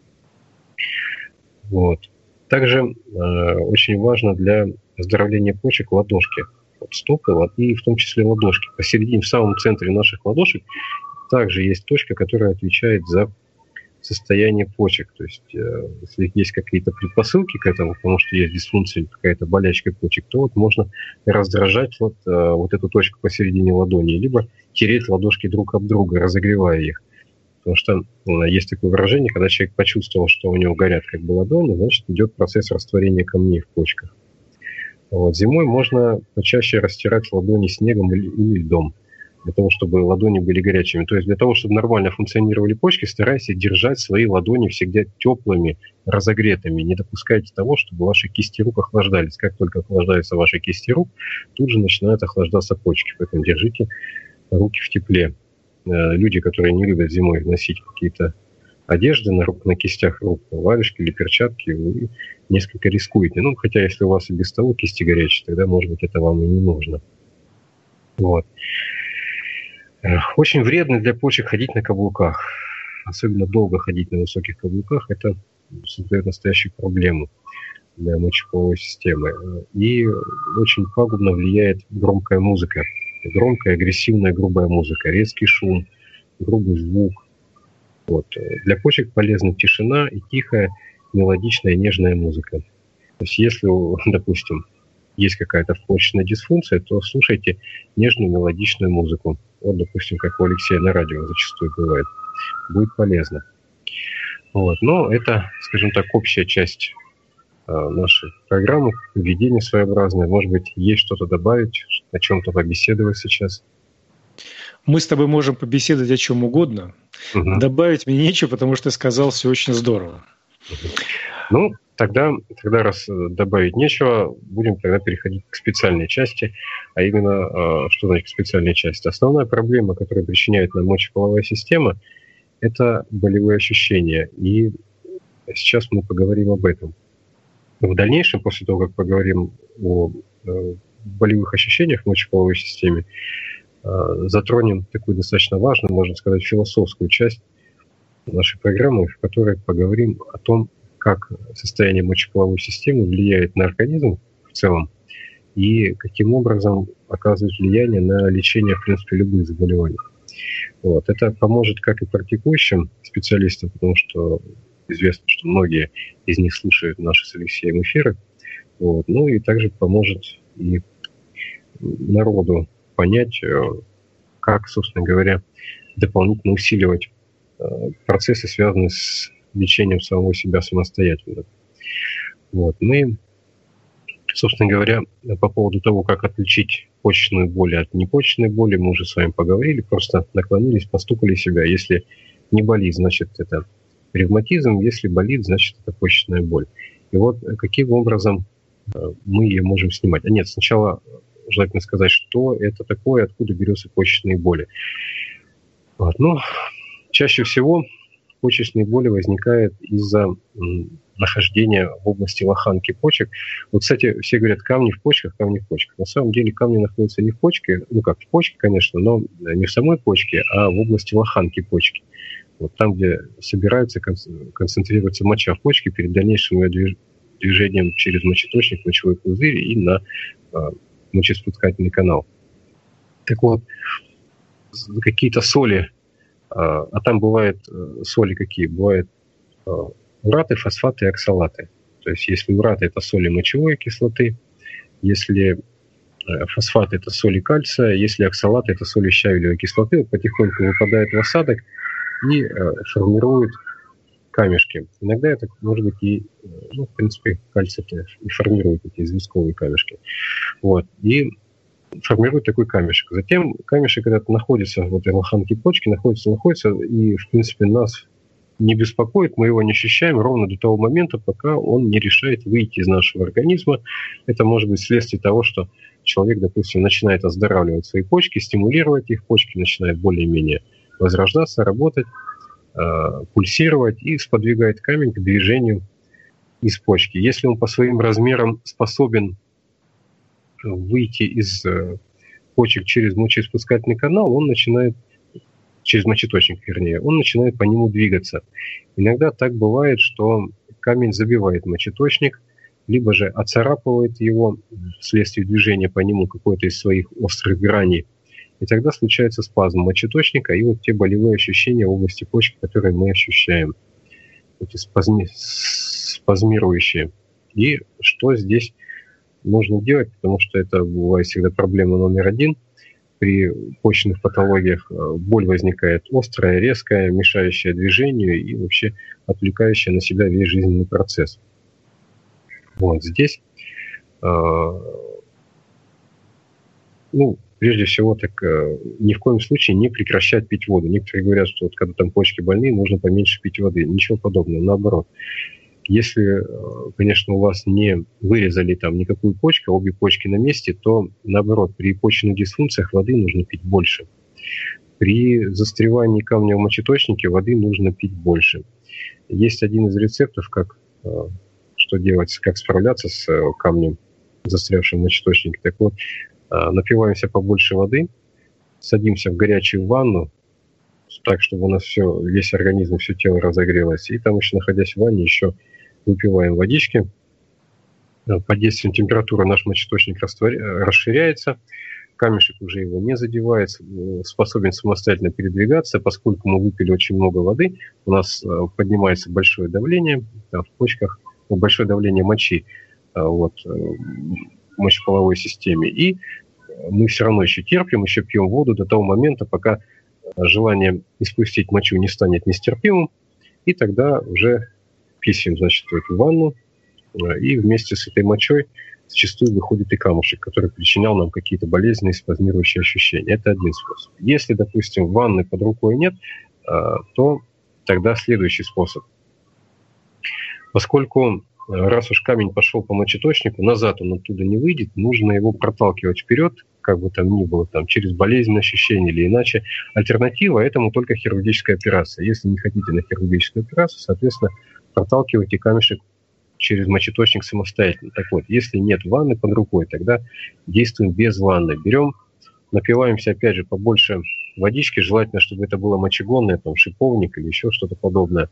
Вот. Также очень важно для оздоровления почек ладошки. Вот стопы, и в том числе ладошки. Посередине, в самом центре наших ладошек также есть точка, которая отвечает за состояние почек. То есть, если есть какие-то предпосылки к этому, потому что есть дисфункция, какая-то болячка почек, то вот можно раздражать вот эту точку посередине ладони, либо тереть ладошки друг об друга, разогревая их. Потому что есть такое выражение, когда человек почувствовал, что у него горят как бы ладони, значит, идет процесс растворения камней в почках. Вот. Зимой можно почаще растирать ладони снегом или льдом, для того, чтобы ладони были горячими. То есть для того, чтобы нормально функционировали почки, старайтесь держать свои ладони всегда теплыми, разогретыми. Не допускайте того, чтобы ваши кисти рук охлаждались. Как только охлаждаются ваши кисти рук, тут же начинают охлаждаться почки. Поэтому держите руки в тепле. Люди, которые не любят зимой носить какие-то одежды на кистях рук, варежки или перчатки, вы несколько рискуете. Хотя если у вас и без того кисти горячие, тогда, может быть, это вам и не нужно. Вот. Очень вредно для почек ходить на каблуках. особенно долго ходить на высоких каблуках, это создает настоящую проблему для мочеполовой системы. И очень пагубно влияет громкая музыка. Громкая, агрессивная, грубая музыка, резкий шум, грубый звук. Вот. Для почек полезна тишина и тихая, мелодичная, нежная музыка. То есть если, допустим, есть какая-то почечная дисфункция, то слушайте нежную, мелодичную музыку. Вот, допустим, как у Алексея на радио зачастую бывает. Будет полезно. Вот. Но это, скажем так, общая часть нашей программы, введение своеобразное. Может быть, есть что-то добавить, о чем-то побеседовать сейчас? Мы с тобой можем побеседовать о чем угодно. Угу. Добавить мне нечего, потому что ты сказал все очень здорово. Ну, тогда раз добавить нечего, будем тогда переходить к специальной части. А именно, что значит специальная часть? Основная проблема, которая причиняет нам мочеполовая система, это болевые ощущения. И сейчас мы поговорим об этом. В дальнейшем, после того, как поговорим о болевых ощущениях в мочеполовой системе, затронем такую достаточно важную, можно сказать, философскую часть нашей программы, в которой поговорим о том, как состояние мочеполовой системы влияет на организм в целом и каким образом оказывает влияние на лечение, в принципе, любых заболеваний. Вот. Это поможет как и практикующим специалистам, потому что известно, что многие из них слушают наши с Алексеем эфиры. Вот. Ну и также поможет и народу понять, как, собственно говоря, дополнительно усиливать процессы, связанные с лечением самого себя самостоятельно. Вот. Мы, собственно говоря, по поводу того, как отличить почечную боль от непочечной боли, мы уже с вами поговорили, просто наклонились, постукали себя. Если не болит, значит, это ревматизм, если болит, значит, это почечная боль. И вот каким образом мы ее можем снимать? Нет, сначала желательно сказать, что это такое, откуда берутся почечные боли. Вот. Ну, чаще всего почечные боли возникают из-за нахождения в области лоханки почек. Вот, кстати, все говорят, камни в почках, камни в почках. На самом деле камни находятся не в почке, ну как в почке, конечно, но не в самой почке, а в области лоханки почки. Вот там, где собирается, концентрируется моча в почке перед дальнейшим ее движением через мочеточник, мочевой пузырь и на мочеиспускательный канал. Так вот, какие-то соли, а там бывают соли какие? Бывают ураты, фосфаты и оксалаты. То есть если ураты – это соли мочевой кислоты, если фосфаты – это соли кальция, если оксалаты – это соли щавелевой кислоты, потихоньку выпадает в осадок и формирует камешки. Иногда это может быть и, ну, в принципе, кальций и формирует эти известковые камешки. Вот. И формирует такой камешек. Затем камешек, когда находится в этой лоханке почки, находится, и, в принципе, нас не беспокоит, мы его не ощущаем ровно до того момента, пока он не решает выйти из нашего организма. Это может быть следствие того, что человек, допустим, начинает оздоравливать свои почки, стимулировать их, почки начинают более-менее возрождаться, работать, пульсировать и сподвигает камень к движению из почки. Если он по своим размерам способен выйти из почек через мочеиспускательный канал, он начинает, через мочеточник, вернее, он начинает по нему двигаться. Иногда так бывает, что камень забивает мочеточник, либо же оцарапывает его вследствие движения по нему какой-то из своих острых граней. И тогда случается спазм мочеточника и вот те болевые ощущения в области почки, которые мы ощущаем. Эти спазмирующие. И что здесь нужно делать, потому что это бывает всегда проблема номер один. При почечных патологиях боль возникает острая, резкая, мешающая движению и вообще отвлекающая на себя весь жизненный процесс. Вот здесь, прежде всего, так ни в коем случае не прекращать пить воду. Некоторые говорят, что вот, когда там почки больные, нужно поменьше пить воды. Ничего подобного, наоборот. Если, конечно, у вас не вырезали там никакую почку, обе почки на месте, то, наоборот, при почечных дисфункциях воды нужно пить больше. При застревании камня в мочеточнике воды нужно пить больше. Есть один из рецептов, что делать, как справляться с камнем, застрявшим в мочеточнике. Так вот, напиваемся побольше воды, садимся в горячую ванну, так, чтобы у нас весь организм, все тело разогрелось. И там еще, находясь в ванне, еще выпиваем водички. Под действием температуры наш мочеточник расширяется, камешек уже его не задевает, способен самостоятельно передвигаться. Поскольку мы выпили очень много воды, у нас поднимается большое давление в почках, большое давление мочи в мочеполовой системе. И мы все равно еще терпим, еще пьем воду до того момента, пока желание испустить мочу не станет нестерпимым, и тогда уже писаем, значит, в эту ванну, и вместе с этой мочой зачастую выходит и камушек, который причинял нам какие-то болезненные спазмирующие ощущения. Это один способ. Если, допустим, ванны под рукой нет, то тогда следующий способ. Поскольку раз уж камень пошел по мочеточнику, назад он оттуда не выйдет, нужно его проталкивать вперед, как бы там ни было, там, через болезненные ощущения или иначе. Альтернатива этому только хирургическая операция. Если не хотите на хирургическую операцию, соответственно, проталкивайте камешек через мочеточник самостоятельно. Так вот, если нет ванны под рукой, тогда действуем без ванны. Берем, напиваемся, опять же, побольше водички, желательно, чтобы это было мочегонное, там, шиповник или еще что-то подобное.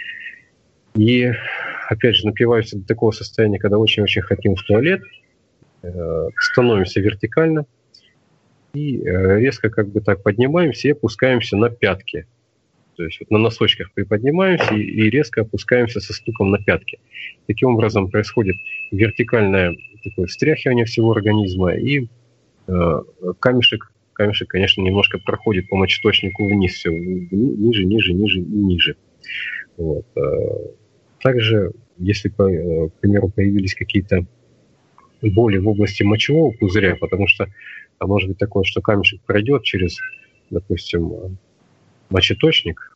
И, опять же, напиваемся до такого состояния, когда очень-очень хотим в туалет, становимся вертикально и резко как бы так поднимаемся и опускаемся на пятки. То есть на носочках приподнимаемся и резко опускаемся со стуком на пятки. Таким образом происходит вертикальное такое встряхивание всего организма, и камешек, конечно, немножко проходит по мочеточнику вниз, все ниже и ниже. Вот. Также, если, к примеру, появились какие-то боли в области мочевого пузыря, потому что может быть такое, что камешек пройдет через, допустим, мочеточник,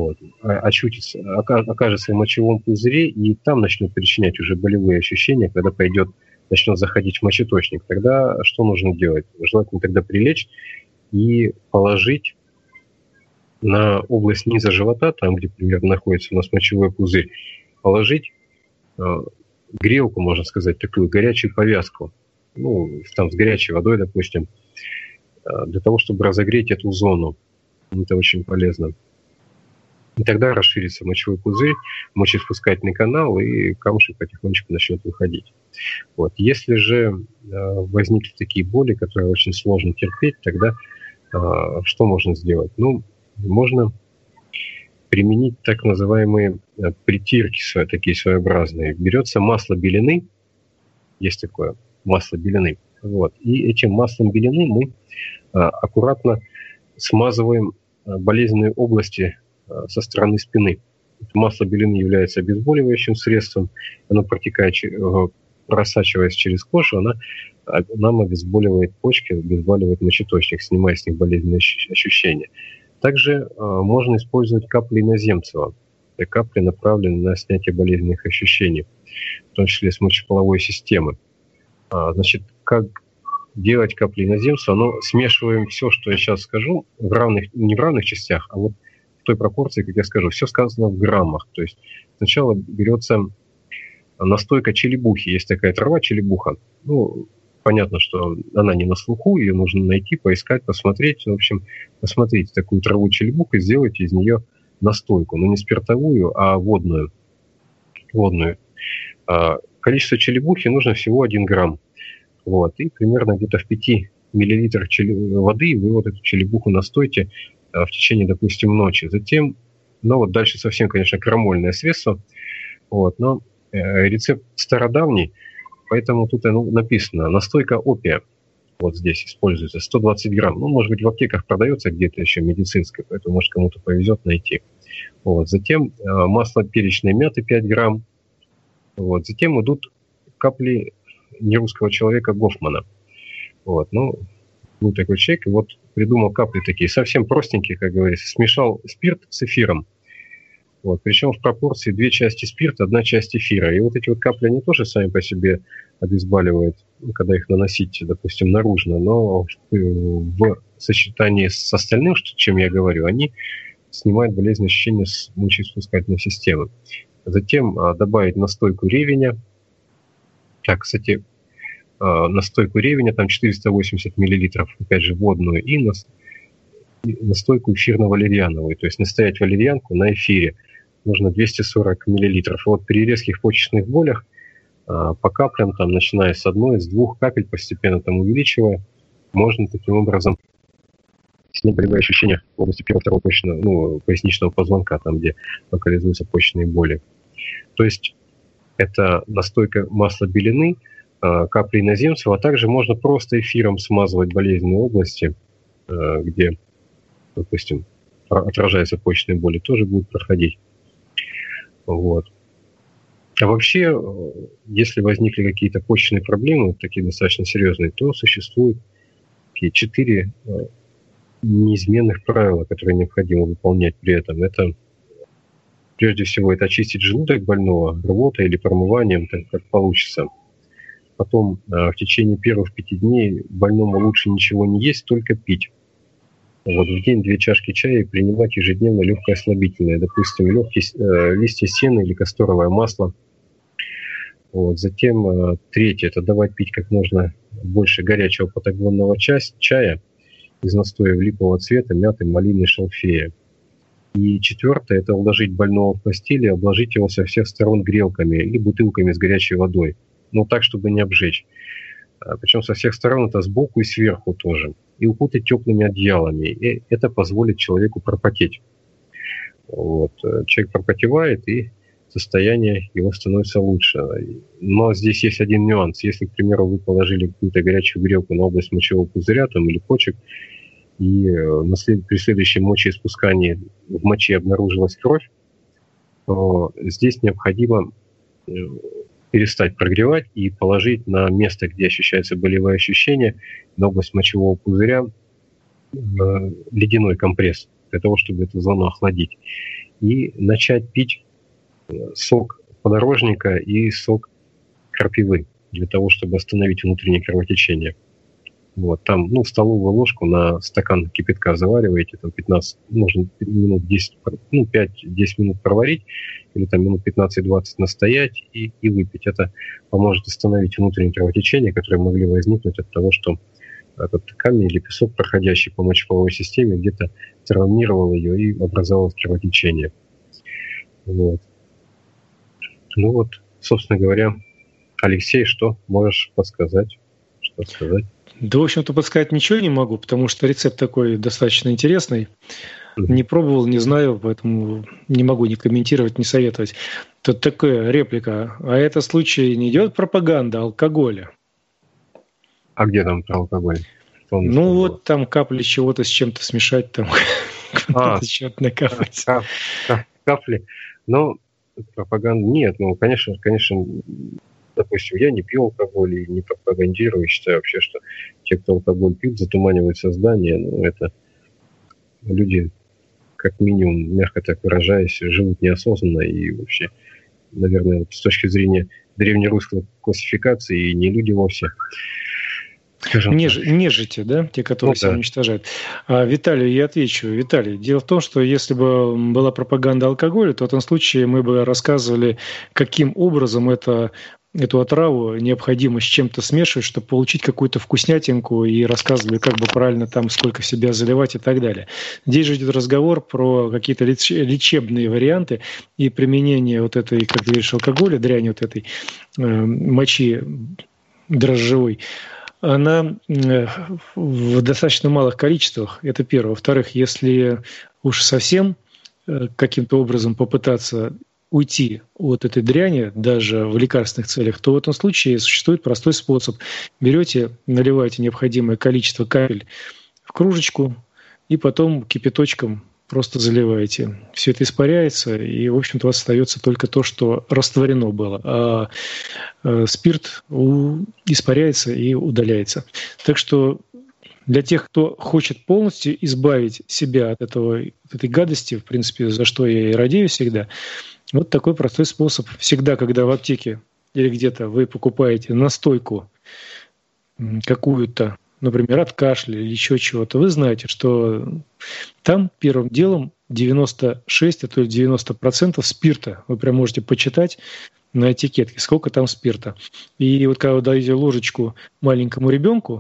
окажется в мочевом пузыре, и там начнет причинять уже болевые ощущения, когда начнет заходить в мочеточник. Тогда что нужно делать? Желательно тогда прилечь и положить на область низа живота, там, где примерно находится у нас мочевой пузырь, положить грелку, можно сказать, такую горячую повязку, там с горячей водой, допустим, для того, чтобы разогреть эту зону. Это очень полезно. И тогда расширится мочевой пузырь, мочеиспускательный канал, и камушек потихонечку начнет выходить. Вот. Если же возникли такие боли, которые очень сложно терпеть, тогда что можно сделать? Можно применить так называемые притирки, такие своеобразные. Берется масло белины, есть такое масло белины, и этим маслом белины мы аккуратно смазываем болезненные области со стороны спины. Это масло белины является обезболивающим средством, оно просачиваясь через кожу, нам обезболивает почки, обезболивает мочеточник, снимая с них болезненные ощущения. Также можно использовать капли иноземцева. Это капли направлены на снятие болезненных ощущений, в том числе с мочеполовой системы. Значит, как делать капли иноземцева? Смешиваем все, что я сейчас скажу, не в равных частях, а в той пропорции, как я скажу. Все сказано в граммах. То есть сначала берется настойка челебухи. Есть такая трава челебуха. Понятно, что она не на слуху, ее нужно найти, поискать, посмотреть. В общем, посмотрите такую траву челебуху и сделайте из нее настойку. Но не спиртовую, а водную. Количество челебухи нужно всего 1 грамм. И примерно где-то в 5 миллилитрах воды вы эту челебуху настойте в течение, допустим, ночи. Затем, дальше совсем, конечно, крамольное средство. Но рецепт стародавний, поэтому тут написано настойка опия. Здесь используется 120 грамм. Может быть, в аптеках продается где-то еще медицинское, поэтому, может, кому-то повезет найти. Затем масло перечной мяты 5 грамм. Затем идут капли нерусского человека Гофмана. Был такой человек, придумал капли такие, совсем простенькие, как говорится. Смешал спирт с эфиром. Причем в пропорции 2 части спирта, 1 часть эфира. И эти капли, они тоже сами по себе обезболивают, когда их наносить, допустим, наружно. Но в сочетании с остальным, чем я говорю, они снимают болезненные ощущения с мочеиспускательной системы. Затем добавить настойку ревеня. Кстати, настойку ревеня, там 480 миллилитров, опять же, водную, и настойку эфирно-валерьяновую, то есть настоять валерьянку на эфире. Нужно 240 мл. Вот при резких почечных болях по каплям, там, начиная с одной, с двух капель, постепенно там увеличивая, можно таким образом снять болевые ощущения в области первого-второго поясничного позвонка, там, где локализуются почечные боли. То есть это настойка масла белины, капли иноземцев, а также можно просто эфиром смазывать болезненные области, где, допустим, отражаются почечные боли, тоже будет проходить. Вот. А вообще, если возникли какие-то почечные проблемы, такие достаточно серьезные, то существует такие 4 неизменных правила, которые необходимо выполнять при этом. Это, прежде всего, это очистить желудок больного рвотой или промыванием, так как получится. Потом в течение первых 5 дней больному лучше ничего не есть, только пить. Вот в день 2 чашки чая и принимать ежедневно легкое слабительное, допустим, листья сена или касторовое масло. Вот. Затем 3. Это давать пить как можно больше горячего патагонного чая из настоя липового цвета, мяты, малины, шалфея. И 4. Это уложить больного в постель и обложить его со всех сторон грелками или бутылками с горячей водой. Но так, чтобы не обжечь. Причем со всех сторон, это сбоку и сверху тоже. И укутать теплыми одеялами. И это позволит человеку пропотеть. Вот. Человек пропотевает, и состояние его становится лучше. Но здесь есть один нюанс. Если, к примеру, вы положили какую-то горячую грелку на область мочевого пузыря там, или почек, и при следующем мочеиспускании в моче обнаружилась кровь, то здесь необходимо перестать прогревать и положить на место, где ощущаются болевые ощущения, на область мочевого пузыря ледяной компресс, для того, чтобы эту зону охладить. И начать пить сок подорожника и сок крапивы, для того, чтобы остановить внутреннее кровотечение. Вот, там, столовую ложку на стакан кипятка завариваете, там 15, можно минут 10, 5-10 минут проварить, или там минут 15-20 настоять и выпить. Это поможет остановить внутреннее кровотечение, которое могли возникнуть от того, что этот камень или песок, проходящий по мочеполовой системе, где-то травмировал ее и образовалось кровотечение. Вот. Собственно говоря, Алексей, что можешь подсказать? Что сказать? Да, в общем-то, подсказать ничего не могу, потому что рецепт такой достаточно интересный. Не пробовал, не знаю, поэтому не могу ни комментировать, ни советовать. Тут такая реплика. А это случай не идет пропаганда алкоголя? А где там про алкоголь? Вот там капли чего-то с чем-то смешать, там что-то накапать. Капли. Пропаганда нет. Конечно, допустим, я не пью алкоголь и не пропагандирую. Считаю вообще, что те, кто алкоголь пьют, затуманивают сознание. Это люди, как минимум, мягко так выражаясь, живут неосознанно и вообще, наверное, с точки зрения древнерусской классификации, не люди вовсе. Нежити, да, те, которые себя уничтожают. Виталию я отвечу. Виталий, дело в том, что если бы была пропаганда алкоголя, то в этом случае мы бы рассказывали, каким образом эту отраву необходимо с чем-то смешивать, чтобы получить какую-то вкуснятинку, и рассказывали, как бы правильно там, сколько в себя заливать и так далее. Здесь же идет разговор про какие-то лечебные варианты и применение вот этой, как ты говоришь, алкоголя, дряни вот этой мочи дрожжевой. Она в достаточно малых количествах, это первое. Во-вторых, если уж совсем каким-то образом попытаться уйти от этой дряни, даже в лекарственных целях, то в этом случае существует простой способ. Берете, наливаете необходимое количество капель в кружечку и потом кипяточком просто заливаете. Все это испаряется, и, в общем-то, у вас остается только то, что растворено было. А спирт испаряется и удаляется. Так что для тех, кто хочет полностью избавить себя от этой гадости, в принципе, за что я и радею всегда, вот такой простой способ. Всегда, когда в аптеке или где-то вы покупаете настойку какую-то, например, от кашля или еще чего-то, вы знаете, что там первым делом 96, а то ли 90% спирта. Вы прям можете почитать на этикетке, сколько там спирта. И вот когда вы даете ложечку маленькому ребенку,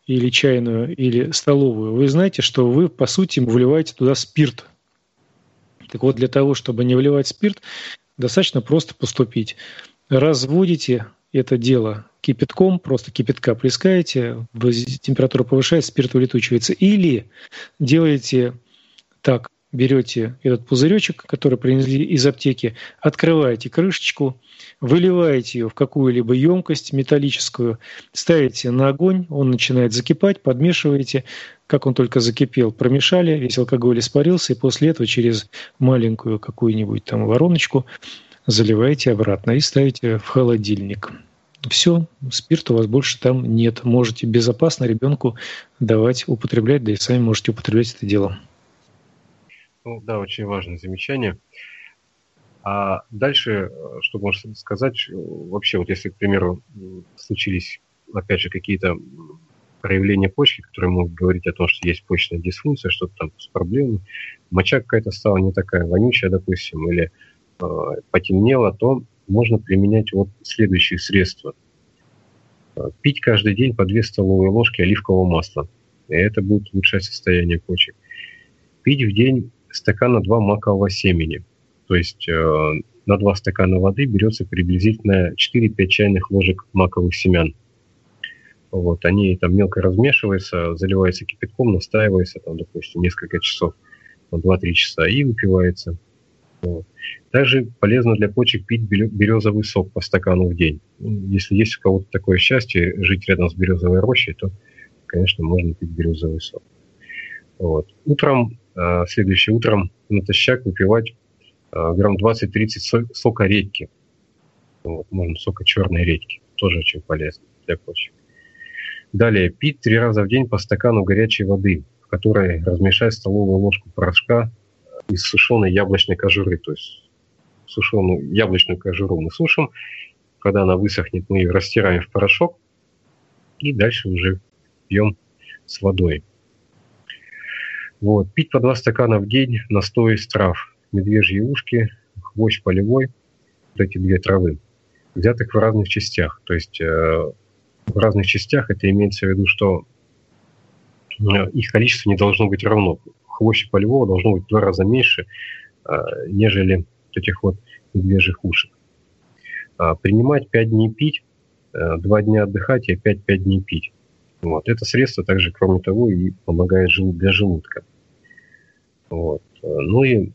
или чайную, или столовую, вы знаете, что вы, по сути, вливаете туда спирт. Так вот, для того, чтобы не вливать спирт, достаточно просто поступить. Разводите это дело кипятком, просто кипятка плескаете, температура повышается, спирт улетучивается. Или делаете так, берете этот пузыречек, который принесли из аптеки, открываете крышечку, выливаете ее в какую-либо емкость металлическую, ставите на огонь, он начинает закипать, подмешиваете. Как он только закипел, промешали, весь алкоголь испарился, и после этого через маленькую какую-нибудь там вороночку заливаете обратно и ставите в холодильник. Все, спирта у вас больше там нет. Можете безопасно ребенку давать употреблять, да и сами можете употреблять это дело. Ну, да, очень важное замечание. А дальше, что можно сказать, вообще, вот если, к примеру, случились, опять же, какие-то проявления почки, которые могут говорить о том, что есть почечная дисфункция, что-то там с проблемами, моча какая-то стала не такая вонючая, допустим, или потемнело, то можно применять вот следующие средства. Пить каждый день по 2 столовые ложки оливкового масла. И это будет улучшать состояние почек. Пить в день стакана 2 макового семени. То есть на 2 стакана воды берется приблизительно 4-5 чайных ложек маковых семян. Вот, они там мелко размешиваются, заливаются кипятком, настаиваются, там, допустим, несколько часов, 2-3 часа, и выпивается. Вот. Также полезно для почек пить березовый сок по стакану в день. Если есть у кого-то такое счастье жить рядом с березовой рощей, то, конечно, можно пить березовый сок. Вот. Утром, следующим утром натощак выпивать грамм 20-30 сока редьки. Вот. Можно сока черной редьки. Тоже очень полезно для почек. Далее, пить 3 раза в день по стакану горячей воды, в которой размешать столовую ложку порошка из сушеной яблочной кожуры. То есть сушеную яблочную кожуру мы сушим. Когда она высохнет, мы ее растираем в порошок. И дальше уже пьем с водой. Вот. Пить по 2 стакана в день настоя из трав. Медвежьи ушки, хвощ полевой. Вот эти 2 травы. Взятых в разных частях. То есть в разных частях это имеется в виду, что их количество не должно быть равно. Хвощ полевого должно быть в 2 раза меньше, нежели этих вот медвежьих ушек. Принимать 5 дней пить, 2 дня отдыхать и опять 5 дней пить. Вот. Это средство также, кроме того, и помогает для желудка. Вот. Ну и,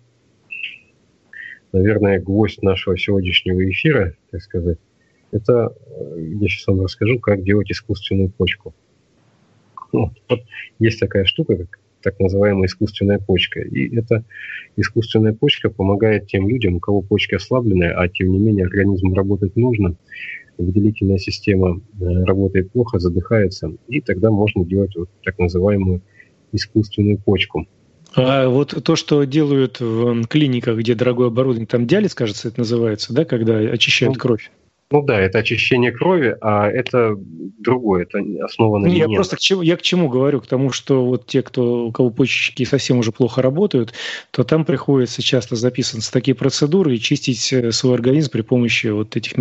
наверное, гвоздь нашего сегодняшнего эфира, так сказать, это я сейчас вам расскажу, как делать искусственную почку. Вот есть такая штука, как так называемая искусственная почка. И эта искусственная почка помогает тем людям, у кого почки ослаблены, а тем не менее организму работать нужно, выделительная система работает плохо, задыхается, и тогда можно делать вот так называемую искусственную почку. А вот то, что делают в клиниках, где дорогое оборудование, там диализ, кажется, это называется, да, когда очищают кровь? Ну да, это очищение крови, а это другое, это основано на... Я к чему говорю? К тому, что вот те, у кого почки совсем уже плохо работают, то там приходится часто записываться такие процедуры и чистить свой организм при помощи вот этих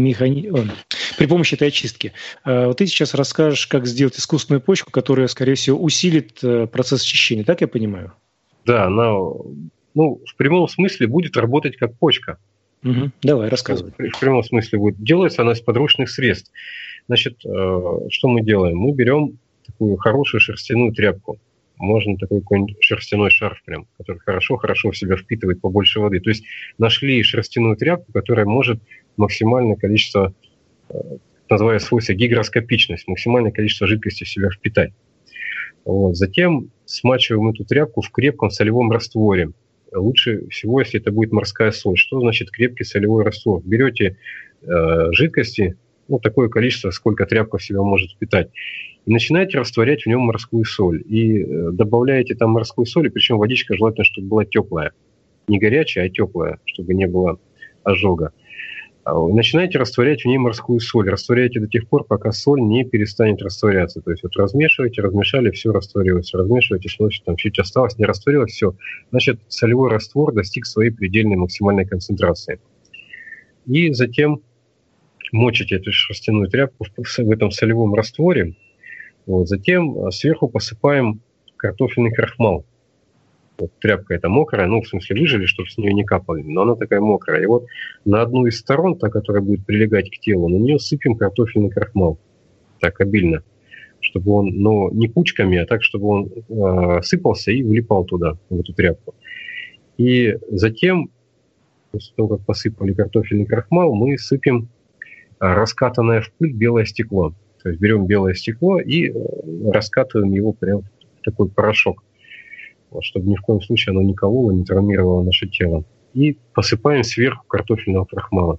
при помощи этой очистки. Вот ты сейчас расскажешь, как сделать искусственную почку, которая, скорее всего, усилит процесс очищения, так я понимаю? Да, она, в прямом смысле будет работать как почка. Угу. Давай, рассказывай. В прямом смысле будет. Делается она из подручных средств. Значит, что мы делаем? Мы берем такую хорошую шерстяную тряпку. Можно такой какой-нибудь шерстяной шарф прям, который хорошо в себя впитывает побольше воды. То есть нашли шерстяную тряпку, которая может максимальное количество, называя свойство гигроскопичность, максимальное количество жидкости в себя впитать. Вот. Затем смачиваем эту тряпку в крепком солевом растворе. Лучше всего, если это будет морская соль. Что значит крепкий солевой раствор? Берете жидкости, такое количество, сколько тряпка в себя может впитать, и начинаете растворять в нем морскую соль. И добавляете там морскую соль, и причем водичка желательно, чтобы была теплая. Не горячая, а теплая, чтобы не было ожога. Начинаете растворять в ней морскую соль. Растворяете до тех пор, пока соль не перестанет растворяться. То есть вот размешиваете, размешали, все растворилось. Размешиваете, что там чуть осталось, не растворилось, все. Значит, солевой раствор достиг своей предельной максимальной концентрации. И затем мочите эту шерстяную тряпку в этом солевом растворе. Вот. Затем сверху посыпаем картофельный крахмал. Вот тряпка эта мокрая, ну, в смысле, выжали, чтобы с нее не капало, но она такая мокрая. И вот на одну из сторон, та, которая будет прилегать к телу, на нее сыпем картофельный крахмал. Так, обильно. Чтобы он, но не кучками, а так, чтобы он сыпался и влипал туда, в эту тряпку. И затем, после того, как посыпали картофельный крахмал, мы сыпем раскатанное в пыль белое стекло. То есть берем белое стекло и раскатываем его прямо в такой порошок, вот, чтобы ни в коем случае оно не кололо, не травмировало наше тело. И посыпаем сверху картофельного крахмала.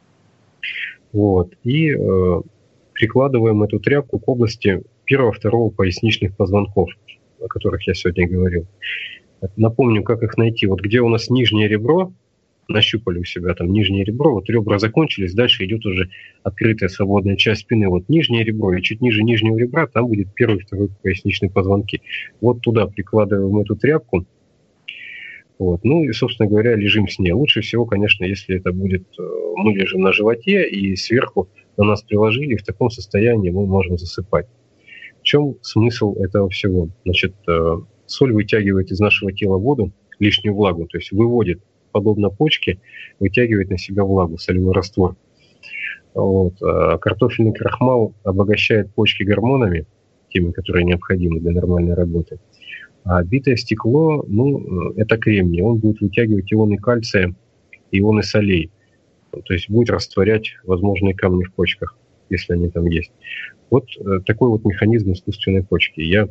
Вот. И прикладываем эту тряпку к области 1-2 поясничных позвонков, о которых я сегодня говорил. Напомню, как их найти. Вот где у нас нижнее ребро, нащупали у себя там нижнее ребро, вот ребра закончились, дальше идет уже открытая свободная часть спины. Вот нижнее ребро, и чуть ниже нижнего ребра там будет 1-2 поясничные позвонки. Вот туда прикладываем эту тряпку. Вот. Ну и, собственно говоря, лежим с ней. Лучше всего, конечно, если это будет, мы лежим на животе и сверху на нас приложили, в таком состоянии мы можем засыпать. В чем смысл этого всего? Значит, соль вытягивает из нашего тела воду, лишнюю влагу, то есть выводит, подобно почке, вытягивает на себя влагу, солевой раствор. Вот. А картофельный крахмал обогащает почки гормонами, теми, которые необходимы для нормальной работы. А битое стекло, ну, это кремний, он будет вытягивать ионы кальция, ионы солей. То есть будет растворять возможные камни в почках, если они там есть. Вот такой вот механизм искусственной почки. Я,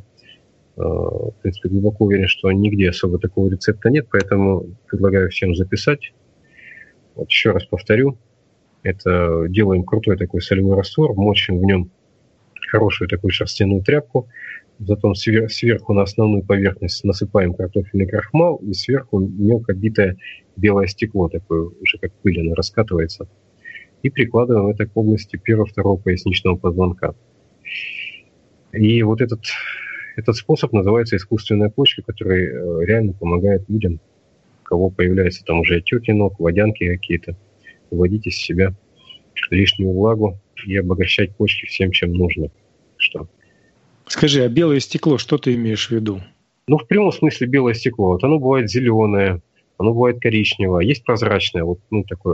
в принципе, глубоко уверен, что нигде особо такого рецепта нет, поэтому предлагаю всем записать. Вот еще раз повторю. Это делаем крутой такой солевой раствор, мочим в нем хорошую такую шерстяную тряпку, затем сверху на основную поверхность насыпаем картофельный крахмал и сверху мелко битое белое стекло, такое уже как пыль, оно раскатывается, и прикладываем это к области 1-2 поясничного позвонка. И вот этот способ называется искусственная почка, который реально помогает людям, у кого появляются там уже отеки ног, водянки какие-то, выводить из себя лишнюю влагу и обогащать почки всем, чем нужно. Что? Скажи, а белое стекло, что ты имеешь в виду? Ну, в прямом смысле белое стекло. Вот оно бывает зеленое, оно бывает коричневое, есть прозрачное, вот, ну, такое,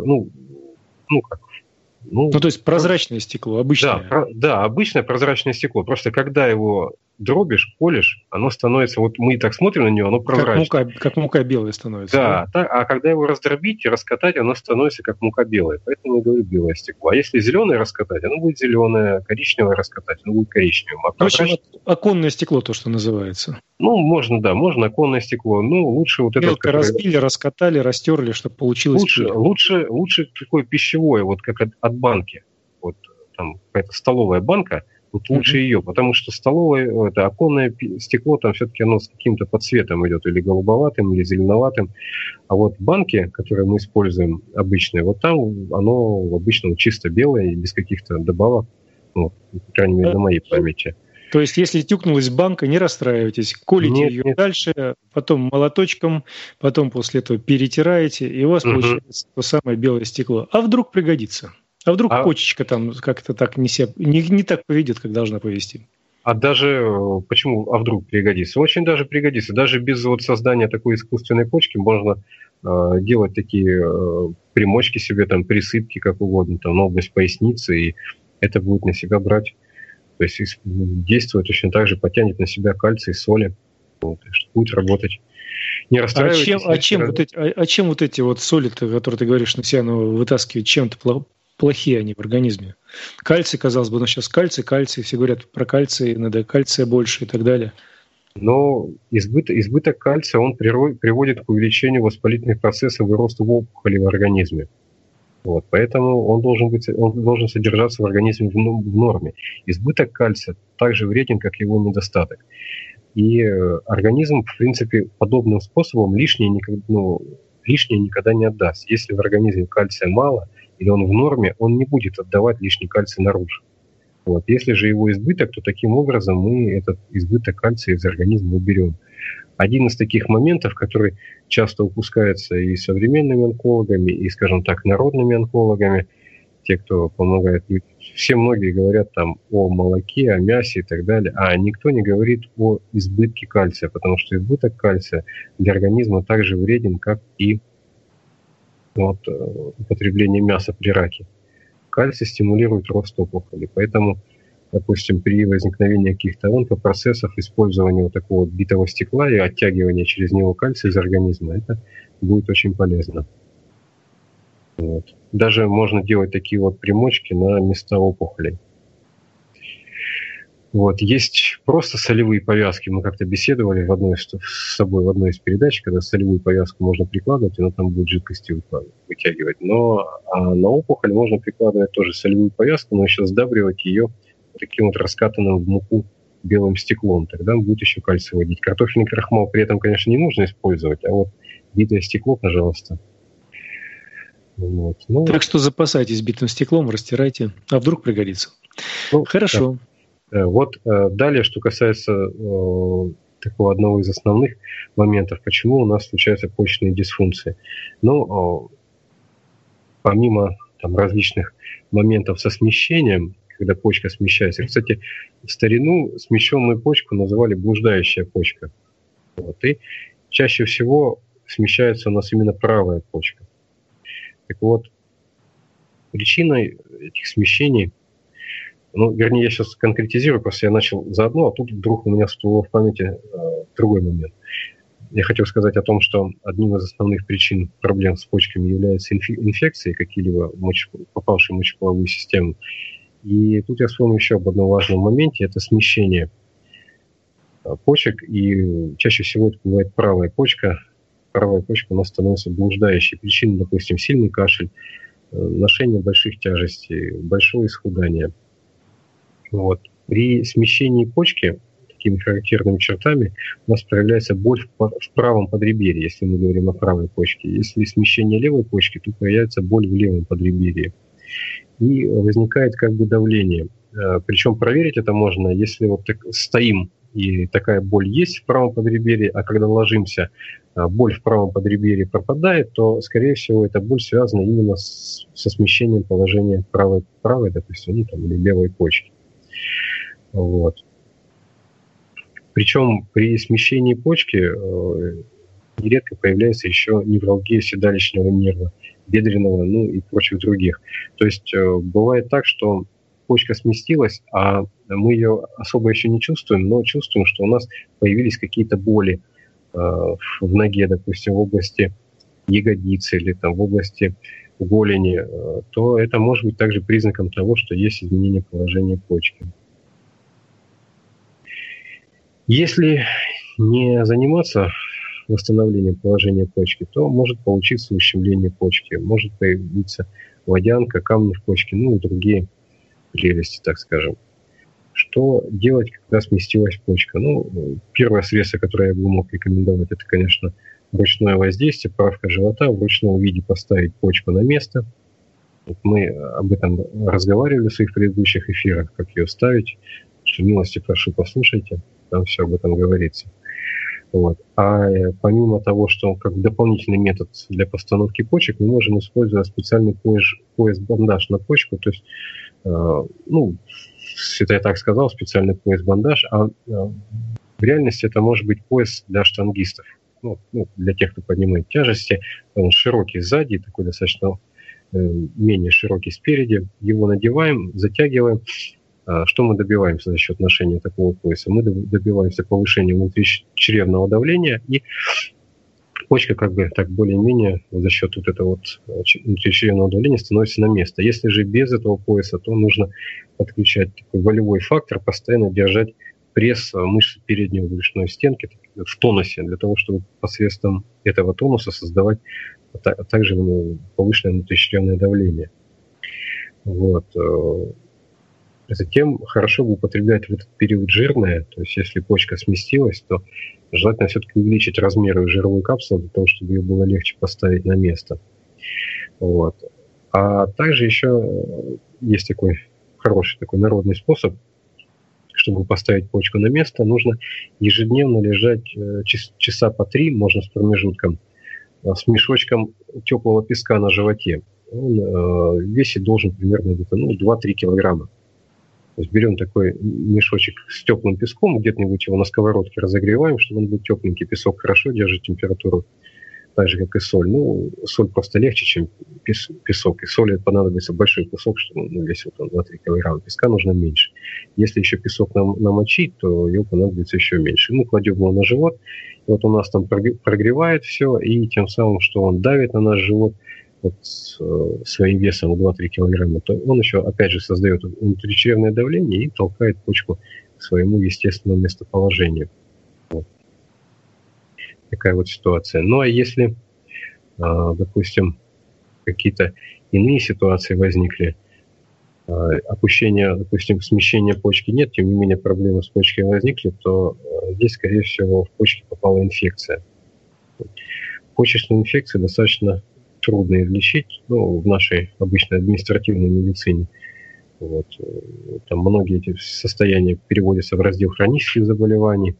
то есть прозрачное стекло, обычное. Да, обычное прозрачное стекло. Просто когда его дробишь, колешь, оно становится, вот мы так смотрим на него, оно прозрачное. Как мука белая становится. Да, а когда его раздробить и раскатать, оно становится как мука белая. Поэтому я говорю белое стекло. А если зеленое раскатать, оно будет зеленое, коричневое раскатать, оно будет коричневым. В общем, оконное стекло, то, что называется. Ну, можно оконное стекло. Ну, лучше вот это... Мелко разбили, раскатали, растерли, чтобы получилось... Лучше такое пищевое, вот как от банки. Вот там какая-то столовая банка, вот лучше ее, потому что столовое, это оконное стекло, там все-таки оно с каким-то подсветом идет, или голубоватым, или зеленоватым. А вот банки, которые мы используем обычные, вот там оно обычно чисто белое, без каких-то добавок, ну, по крайней мере, на моей памяти. То есть, если тюкнулась банка, не расстраивайтесь, колите ее дальше, потом молоточком, потом после этого перетираете, и у вас получается то самое белое стекло. А вдруг пригодится? А вдруг почечка там как-то так не так поведет, как должна повести? А вдруг пригодится? Очень даже пригодится. Даже без вот создания такой искусственной почки можно делать такие примочки себе, там, присыпки, как угодно, там, на область поясницы, и это будет на себя брать. То есть действует точно так же, потянет на себя кальций, соли, вот, будет работать. Не расстраивайтесь. Чем вот эти вот соли, которые ты говоришь, на себя вытаскивают, чем-то плохие они в организме? Кальций, казалось бы, но сейчас кальций, все говорят про кальций, надо кальция больше и так далее. Но избыток кальция, он приводит к увеличению воспалительных процессов и росту опухолей в организме. Вот, поэтому он должен содержаться в организме в норме. Избыток кальция также вреден, как его недостаток. И организм, в принципе, подобным способом лишнее никогда не отдаст. Если в организме кальция мало или он в норме, он не будет отдавать лишний кальций наружу. Вот. Если же его избыток, то таким образом мы этот избыток кальция из организма уберем. Один из таких моментов, который часто упускается и современными онкологами, и, скажем так, народными онкологами, те, кто помогает людям. Все многие говорят там о молоке, о мясе и так далее, а никто не говорит о избытке кальция, потому что избыток кальция для организма так же вреден, как и употребление мяса при раке. Кальций стимулирует рост опухоли, поэтому, допустим, при возникновении каких-то онкопроцессов, использования вот такого битого стекла и оттягивания через него кальция из организма, это будет очень полезно. Вот. Даже можно делать такие вот примочки на места опухолей. Вот. Есть просто солевые повязки. Мы как-то беседовали с собой в одной из передач, когда солевую повязку можно прикладывать, она там будет жидкости вытягивать. Но на опухоль можно прикладывать тоже солевую повязку, но еще сдабривать ее таким вот раскатанным в муку белым стеклом. Тогда будет еще кальций вводить. Картофельный крахмал при этом, конечно, не нужно использовать, а вот битое стекло, пожалуйста. Вот. Так что запасайтесь битым стеклом, растирайте, а вдруг пригодится. Хорошо. Да. Вот далее, что касается такого одного из основных моментов, почему у нас случаются почечные дисфункции. Помимо там различных моментов со смещением, когда почка смещается. Кстати, в старину смещенную почку называли блуждающая почка. Вот. И чаще всего смещается у нас именно правая почка. Так вот, причиной этих смещений, вернее, я сейчас конкретизирую, просто я начал заодно, а тут вдруг у меня всплыл в памяти другой момент. Я хотел сказать о том, что одним из основных причин проблем с почками являются инфекции какие-либо, попавшие в мочеполовую систему. И тут я вспомнил еще об одном важном моменте, это смещение почек, и чаще всего это бывает правая почка. Правая почка у нас становится блуждающей. Причина, допустим, сильный кашель, ношение больших тяжестей, большое исхудание. Вот. При смещении почки такими характерными чертами у нас проявляется боль в правом подреберье, если мы говорим о правой почке. Если смещение левой почки, то появляется боль в левом подреберье. И возникает как бы давление. Причем проверить это можно, если вот так стоим, и такая боль есть в правом подреберье, а когда ложимся, боль в правом подреберье пропадает, то, скорее всего, эта боль связана именно со смещением положения правой допустим, или левой почки. Вот. Причем при смещении почки нередко появляется еще невралгия седалищного нерва, бедренного, и прочих других. То есть бывает так, что почка сместилась, а мы ее особо еще не чувствуем, но чувствуем, что у нас появились какие-то боли в ноге, допустим, в области ягодицы или в области голени, то это может быть также признаком того, что есть изменение положения почки. Если не заниматься восстановлением положения почки, то может получиться ущемление почки, может появиться водянка, камни в почке, и другие прелести, так скажем. Что делать, когда сместилась почка? Первое средство, которое я бы мог рекомендовать, это, конечно, ручное воздействие, правка живота, в ручном виде поставить почку на место. Мы об этом разговаривали в своих предыдущих эфирах, как ее ставить. Что милости прошу, послушайте, там все об этом говорится. Вот. А помимо того, что как дополнительный метод для постановки почек, мы можем использовать специальный пояс-бандаж на почку, то есть, это я так сказал, специальный пояс-бандаж, а в реальности это может быть пояс для штангистов, для тех, кто поднимает тяжести, он широкий сзади, такой достаточно менее широкий спереди, его надеваем, затягиваем. Что мы добиваемся за счет ношения такого пояса? Мы добиваемся повышения внутричревного давления, и почка так более-менее за счет этого внутричревного давления становится на место. Если же без этого пояса, то нужно подключать такой волевой фактор, постоянно держать пресс мышц передней брюшной стенки в тонусе, для того, чтобы посредством этого тонуса создавать также повышенное внутричревное давление. Вот. Затем хорошо бы употреблять в этот период жирное, то есть если почка сместилась, то желательно все-таки увеличить размеры жировой капсулы для того, чтобы ее было легче поставить на место. Вот. А также еще есть такой хороший народный способ, чтобы поставить почку на место, нужно ежедневно лежать часа по 3, можно с промежутком, с мешочком теплого песка на животе. он весить должен примерно где-то 2-3 килограмма. То есть берем такой мешочек с теплым песком, где-нибудь его на сковородке разогреваем, чтобы он был тепленький. Песок хорошо держит температуру, так же, как и соль. Соль просто легче, чем песок. И соли понадобится большой кусок, чтобы весил 2-3 килограмма. Песка нужно меньше. Если еще песок намочить, то его понадобится еще меньше. Мы кладем его на живот. И вот у нас там прогревает все, и тем самым, что он давит на наш живот своим весом в 2-3 килограмма, то он еще, опять же, создает внутричревное давление и толкает почку к своему естественному местоположению. Вот. Такая вот ситуация. Ну, а если, допустим, какие-то иные ситуации возникли, опущение, допустим, смещения почки нет, тем не менее проблемы с почкой возникли, то здесь, скорее всего, в почки попала инфекция. Почечную инфекцию достаточно трудно излечить, в нашей обычной административной медицине. Вот. Там многие эти состояния переводятся в раздел хронических заболеваний.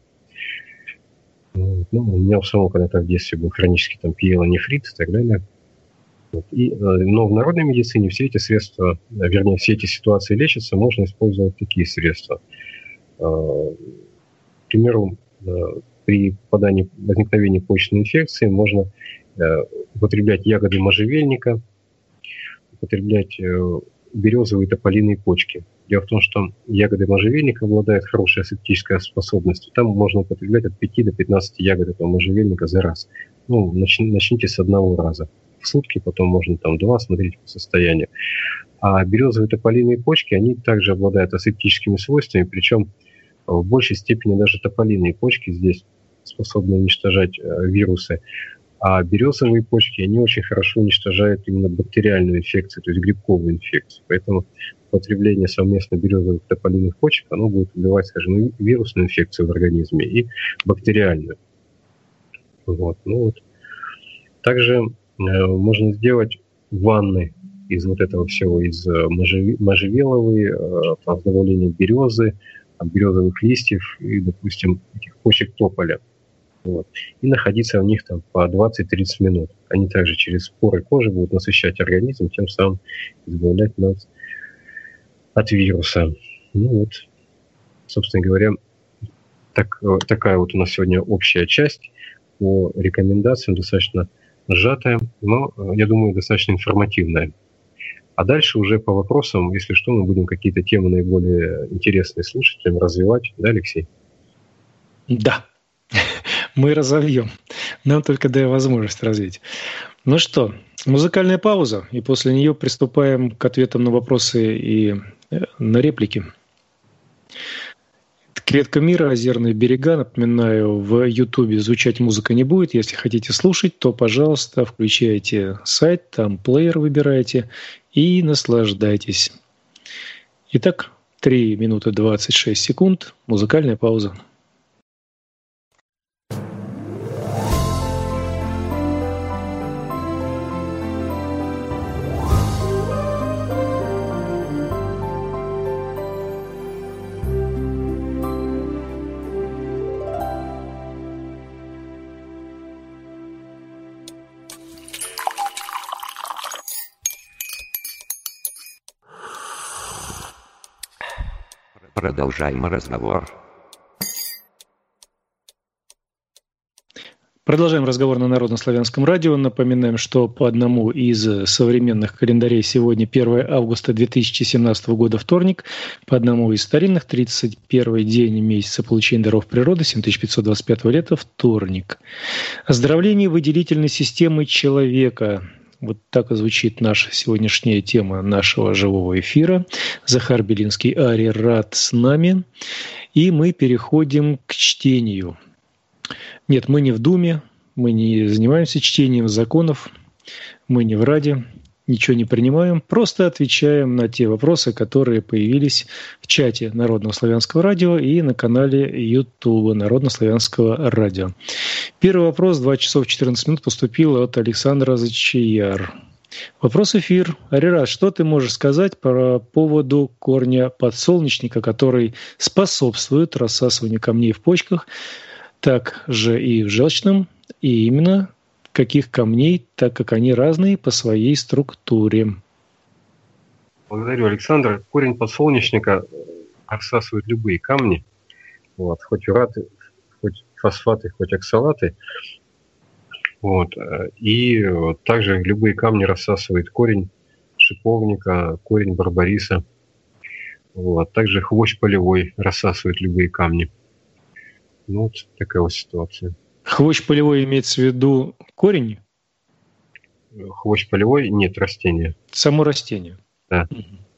У меня у самого когда-то в детстве был хронический пиелонефрит и так далее. Вот. Но в народной медицине все эти средства, вернее, все эти ситуации лечатся, можно использовать такие средства. К примеру, при возникновении почечной инфекции можно употреблять ягоды можжевельника, употреблять березовые тополиные почки. Дело в том, что ягоды можжевельника обладают хорошей асептической способностью. Там можно употреблять от 5 до 15 ягод этого можжевельника за раз. Начните с одного раза в сутки, потом можно 2, смотрите по состоянию. А березовые тополиные почки, они также обладают асептическими свойствами, причем в большей степени даже тополиные почки здесь способны уничтожать вирусы. А березовые почки, они очень хорошо уничтожают именно бактериальную инфекцию, то есть грибковую инфекцию. Поэтому употребление совместно березовых тополиных почек, оно будет убивать, скажем, вирусную инфекцию в организме и бактериальную. Также можно сделать ванны из вот этого всего, из можжевеловой, добавления березы, березовых листьев и, допустим, этих почек тополя. И находиться в них по 20-30 минут. Они также через поры кожи будут насыщать организм, тем самым избавлять нас от вируса. Собственно говоря, такая вот у нас сегодня общая часть по рекомендациям, достаточно сжатая, но, я думаю, достаточно информативная. А дальше уже по вопросам, если что, мы будем какие-то темы наиболее интересные слушателям развивать. Да, Алексей? Да. Мы разовьем. Нам только дай возможность развить. Ну что, музыкальная пауза, и после нее приступаем к ответам на вопросы и на реплики. Клетка мира, озерные берега. Напоминаю, в Ютубе звучать музыка не будет. Если хотите слушать, то, пожалуйста, включайте сайт, там плеер выбираете и наслаждайтесь. Итак, 3 минуты 26 секунд. Музыкальная пауза. Продолжаем разговор. Продолжаем разговор на Народно-славянском радио. Напоминаем, что по одному из современных календарей сегодня 1 августа 2017 года вторник, по одному из старинных 31 день месяца получения даров природы 7525 лета вторник. Оздоровление выделительной системы человека. Вот так и звучит наша сегодняшняя тема нашего живого эфира. Захар Белинский, Арий Рад с нами. И мы переходим к чтению. Нет, мы не в Думе, мы не занимаемся чтением законов, мы не в Раде, ничего не принимаем, просто отвечаем на те вопросы, которые появились в чате Народного славянского радио и на канале YouTube Народно-славянского радио. Первый вопрос, 2 часов 14 минут, поступил от Александра Зачияр. Вопрос эфир. Арират, что ты можешь сказать по поводу корня подсолнечника, который способствует рассасыванию камней в почках, также и в желчном, и именно каких камней, так как они разные по своей структуре? Благодарю, Александр. Корень подсолнечника рассасывает любые камни, вот, хоть ураты, хоть фосфаты, хоть оксалаты. Вот, и также любые камни рассасывает корень шиповника, корень барбариса. Вот, также хвощ полевой рассасывает любые камни. Ну, вот такая вот ситуация. Хвощ полевой имеется в виду корень? Хвощ полевой? Нет, растение. Само растение? Да.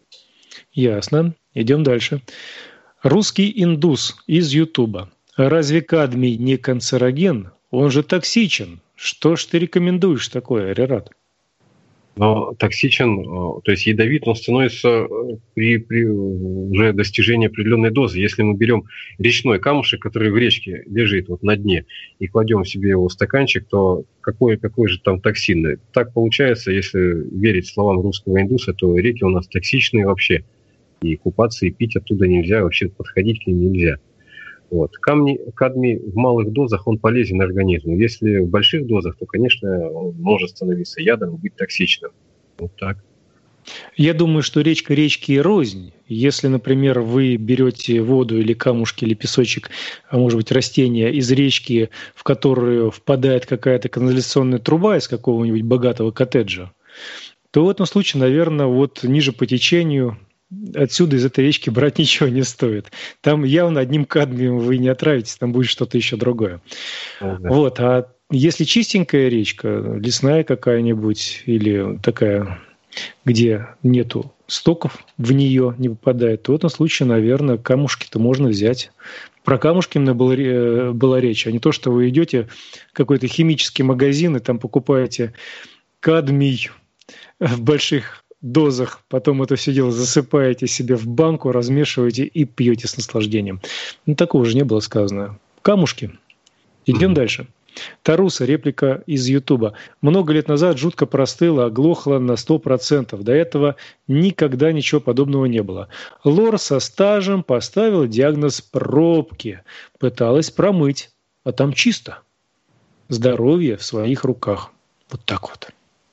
Ясно. Идем дальше. Русский индус из Ютуба. Разве кадмий не канцероген? Он же токсичен. Что ж ты рекомендуешь такое, Арират? Но токсичен, то есть ядовит, он становится при уже достижении определенной дозы. Если мы берем речной камушек, который в речке лежит вот на дне, и кладем себе его в стаканчик, то какой же там токсин? Так получается, если верить словам русского индуса, то реки у нас токсичные вообще. И купаться, и пить оттуда нельзя, вообще подходить к ним нельзя. Вот. Кадмий в малых дозах, он полезен организму. Если в больших дозах, то, конечно, он может становиться ядом и быть токсичным. Вот так. Я думаю, что речка речки и рознь. Если, например, вы берете воду или камушки, или песочек, а может быть растения из речки, в которую впадает какая-то канализационная труба из какого-нибудь богатого коттеджа, то в этом случае, наверное, вот ниже по течению отсюда из этой речки брать ничего не стоит. Там явно одним кадмием вы не отравитесь, там будет что-то еще другое. Ага. Вот. А если чистенькая речка, лесная какая-нибудь или такая, где нету стоков, в нее не попадает, то в этом случае, наверное, камушки-то можно взять. Про камушки именно была речь, а не то, что вы идете в какой-то химический магазин и там покупаете кадмий в больших дозах, потом это все дело засыпаете себе в банку, размешиваете и пьете с наслаждением. Ну, такого же не было сказано. Камушки. Идем дальше. Таруса, реплика из Ютуба. Много лет назад жутко простыла, оглохла на 100%. До этого никогда ничего подобного не было. Лор со стажем поставила диагноз пробки. Пыталась промыть, а там чисто. Здоровье в своих руках. Вот так вот.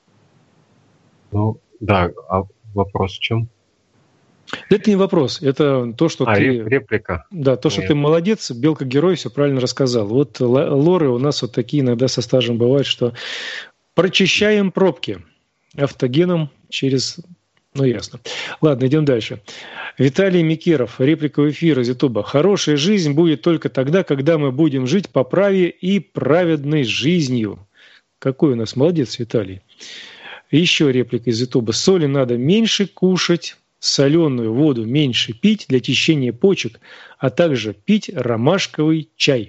Ну, да, а вопрос в чем? Это не вопрос, это то, что ты... реплика. Да, то, что ты молодец, белка-герой, все правильно рассказал. Вот лоры у нас вот такие иногда со стажем бывают, что прочищаем пробки автогеном через... Ну, ясно. Ладно, идем дальше. Виталий Микеров, реплика в эфир из Ютуба. Хорошая жизнь будет только тогда, когда мы будем жить по праве и праведной жизнью. Какой у нас молодец, Виталий. Еще реплика из Ютуба. Соли надо меньше кушать, соленую воду меньше пить для очищения почек, а также пить ромашковый чай.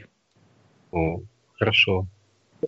Хорошо.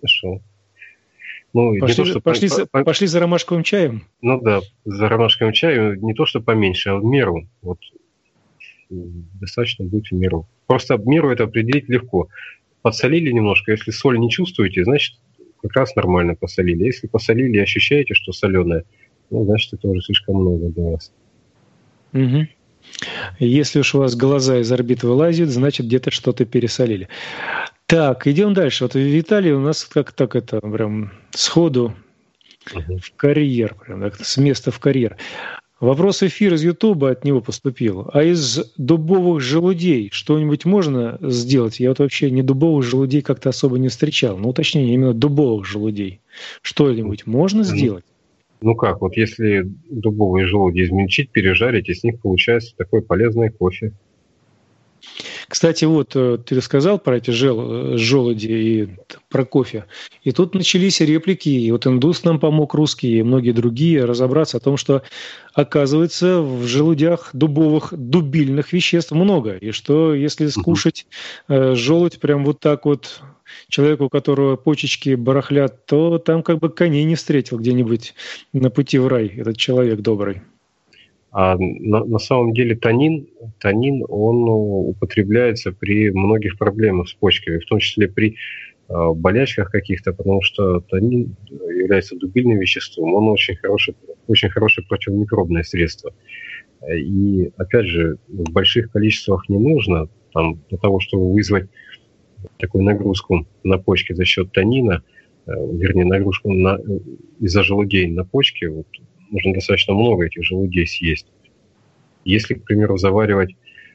Ну, пошли за ромашковым чаем? Ну да, за ромашковым чаем не то, что поменьше, а в меру. Вот достаточно будет в меру. Просто в меру это определить легко. Подсолили немножко, если соль не чувствуете, значит, как раз нормально посолили. Если посолили и ощущаете, что соленое, ну, значит, это уже слишком много для вас. Угу. Если уж у вас глаза из орбит вылазят, значит, где-то что-то пересолили. Так, идем дальше. Вот Виталий у нас как так это прям сходу в карьер, прям так, с места в карьер. Вопрос эфира из Ютуба от него поступил. А из дубовых желудей что-нибудь можно сделать? Я вот вообще не дубовых желудей как-то особо не встречал. Но уточнение, именно дубовых желудей. Что-нибудь можно сделать? Ну как, вот если дубовые желуди измельчить, пережарить, из них получается такой полезный кофе. Кстати, вот ты рассказал про эти желуди и про кофе. И тут начались реплики. И вот индус нам помог, русский, и многие другие, разобраться о том, что, оказывается, в желудях дубовых, дубильных веществ много. И что, если скушать желудь прям вот так вот человеку, у которого почечки барахлят, то там как бы коней не встретил где-нибудь на пути в рай этот человек добрый. А на самом деле танин, он употребляется при многих проблемах с почками, в том числе при болячках каких-то, потому что танин является дубильным веществом, он очень хорошее противомикробное средство. И, опять же, в больших количествах не нужно, там, для того, чтобы вызвать такую нагрузку на почки за счет танина, вернее, нагрузку из-за желудей на почки, вот, нужно достаточно много этих желудей съесть. Если, к примеру, заваривать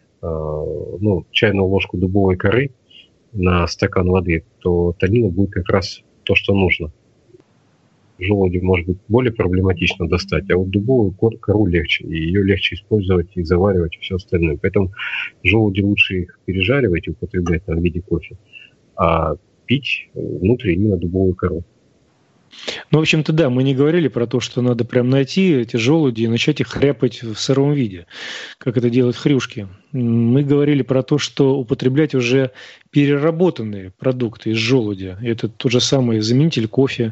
чайную ложку дубовой коры на стакан воды, то танина будет как раз то, что нужно. Желуди может быть более проблематично достать, а вот дубовую кору легче, и ее легче использовать и заваривать, и все остальное. Поэтому желуди лучше их пережаривать и употреблять в виде кофе, а пить внутри именно дубовую кору. Ну, в общем-то, да, мы не говорили про то, что надо прям найти эти желуди и начать их хряпать в сыром виде, как это делают хрюшки. Мы говорили про то, что употреблять уже переработанные продукты из желудя. Это тот же самый заменитель кофе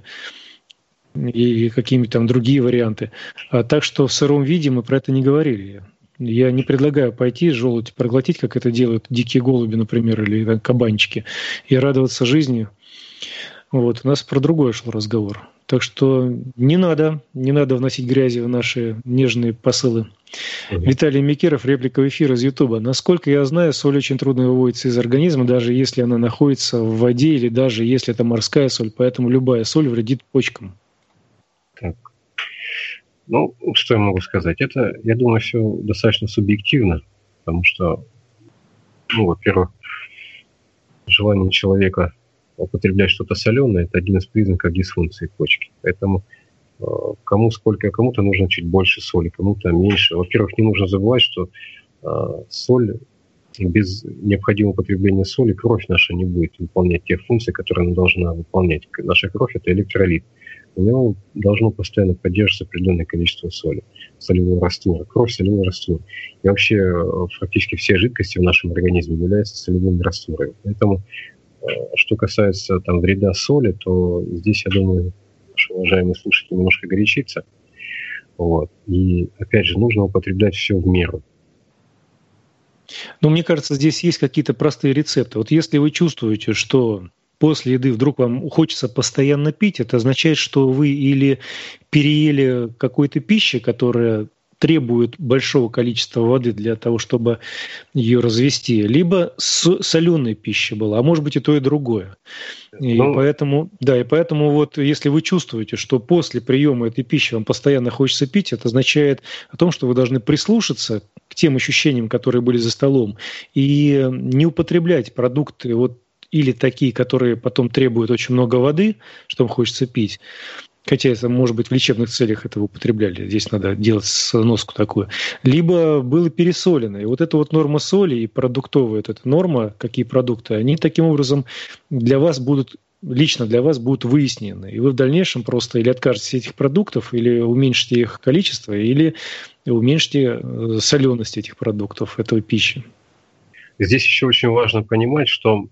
и какие-нибудь там другие варианты. Так что в сыром виде мы про это не говорили. Я не предлагаю пойти желудь проглотить, как это делают дикие голуби, например, или кабанчики, и радоваться жизни. Вот, у нас про другое шел разговор. Так что не надо вносить грязи в наши нежные посылы. Виталий Микеров, реплика в эфир из Ютуба. Насколько я знаю, соль очень трудно выводится из организма, даже если она находится в воде или даже если это морская соль. Поэтому любая соль вредит почкам. Так. Ну, что я могу сказать? Это, я думаю, все достаточно субъективно, потому что, во-первых, желание человека употреблять что-то соленое – это один из признаков дисфункции почки. Поэтому кому сколько, кому-то нужно чуть больше соли, кому-то меньше. Во-первых, не нужно забывать, что соль, без необходимого употребления соли кровь наша не будет выполнять тех функций, которые она должна выполнять. Наша кровь – это электролит. У него должно постоянно поддерживаться определенное количество соли, солевого раствора, кровь, солевой раствор. И вообще фактически все жидкости в нашем организме являются солевыми растворами. Поэтому что касается вреда соли, то здесь, я думаю, наш уважаемый слушатель немножко горячится. Вот. И, опять же, нужно употреблять все в меру. Но мне кажется, здесь есть какие-то простые рецепты. Вот если вы чувствуете, что после еды вдруг вам хочется постоянно пить, это означает, что вы или переели какой-то пищи, которая требует большого количества воды для того, чтобы ее развести, либо соленая пища была, а может быть и то, и другое. И поэтому вот если вы чувствуете, что после приема этой пищи вам постоянно хочется пить, это означает о том, что вы должны прислушаться к тем ощущениям, которые были за столом, и не употреблять продукты или такие, которые потом требуют очень много воды, что вам хочется пить. Хотя это, может быть, в лечебных целях это употребляли. Здесь надо делать сноску такую. Либо было пересолено. И вот эта норма соли и продуктовая эта норма, какие продукты, они таким образом лично для вас будут выяснены. И вы в дальнейшем просто или откажетесь от этих продуктов, или уменьшите их количество, или уменьшите соленость этих продуктов, этой пищи. Здесь еще очень важно понимать, что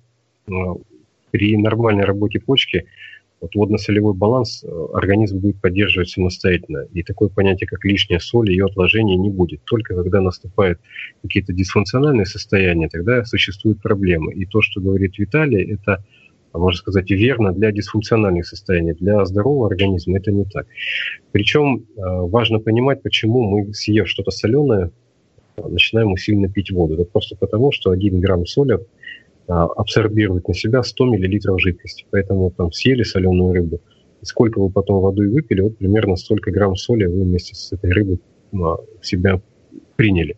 при нормальной работе почки водно-солевой баланс организм будет поддерживать самостоятельно. И такое понятие, как лишняя соль, ее отложения не будет. Только когда наступают какие-то дисфункциональные состояния, тогда существуют проблемы. И то, что говорит Виталий, это, можно сказать, верно для дисфункциональных состояний. Для здорового организма это не так. Причем важно понимать, почему мы, съев что-то соленое, начинаем усиленно пить воду. Это просто потому, что 1 грамм соли абсорбирует на себя 100 мл жидкости. Поэтому съели соленую рыбу. И сколько вы потом воды выпили, примерно столько грамм соли вы вместе с этой рыбой в себя приняли.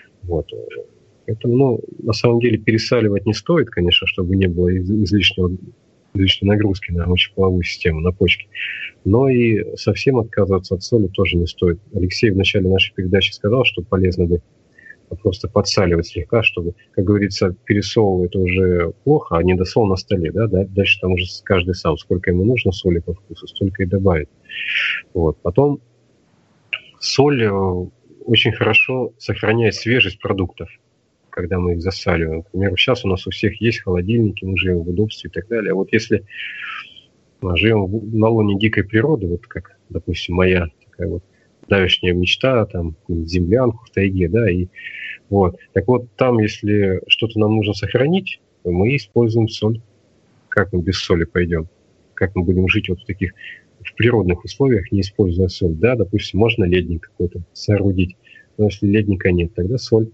Поэтому, на самом деле, пересаливать не стоит, конечно, чтобы не было излишней нагрузки на мочеполовую систему, на почки. Но и совсем отказываться от соли тоже не стоит. Алексей в начале нашей передачи сказал, что полезно бы просто подсаливать слегка, чтобы, как говорится, пересол это уже плохо, а недосол на столе, да? Дальше там уже каждый сам, сколько ему нужно соли по вкусу, столько и добавит. Потом соль очень хорошо сохраняет свежесть продуктов, когда мы их засаливаем. Например, сейчас у нас у всех есть холодильники, мы живем в удобстве и так далее. А если мы живем на лоне дикой природы, как, допустим, моя такая давешняя мечта, землянку в тайге, да, и там, если что-то нам нужно сохранить, то мы используем соль. Как мы без соли пойдем? Как мы будем жить в таких в природных условиях, не используя соль? Да, допустим, можно ледник какой-то соорудить, но если ледника нет, тогда соль.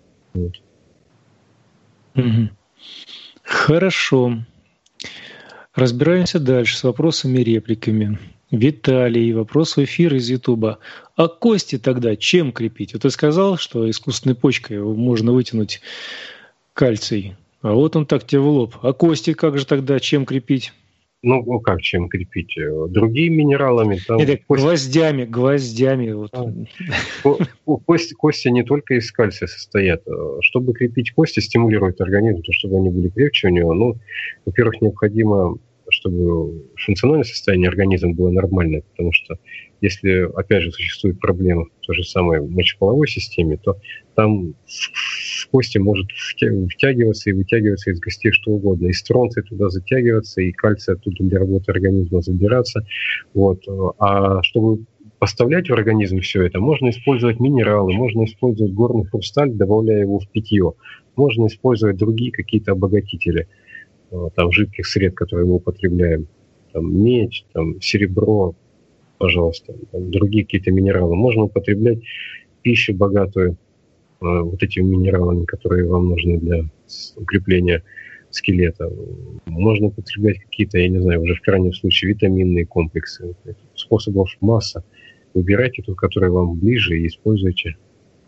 Хорошо. Разбираемся дальше с вопросами и репликами. Виталий, вопрос в эфир из Ютуба. А кости тогда чем крепить? Вот ты сказал, что искусственной почкой можно вытянуть кальций. А вот он так тебе в лоб. А кости как же тогда чем крепить? Ну, как чем крепить? Другими минералами. Там Нет, гвоздями. Вот. Кости не только из кальция состоят. Чтобы крепить кости, стимулировать организм, то чтобы они были крепче у него, ну, во-первых, необходимо, чтобы функциональное состояние организма было нормальное, потому что если, опять же, существует проблема в той же самой мочеполовой системе, то там в кости может втягиваться и вытягиваться из костей что угодно. И стронций туда затягиваться, и кальций оттуда для работы организма забираться. Вот. А чтобы поставлять в организм все это, можно использовать минералы, можно использовать горный хрусталь, добавляя его в питье. Можно использовать другие какие-то обогатители, там, жидких сред, которые мы употребляем. Там, медь, там, серебро, пожалуйста, там, другие какие-то минералы. Можно употреблять пищу, богатую вот этими минералами, которые вам нужны для укрепления скелета. Можно употреблять какие-то, я не знаю, уже в крайнем случае витаминные комплексы. Способов масса. Выбирайте тот, который вам ближе, и используйте.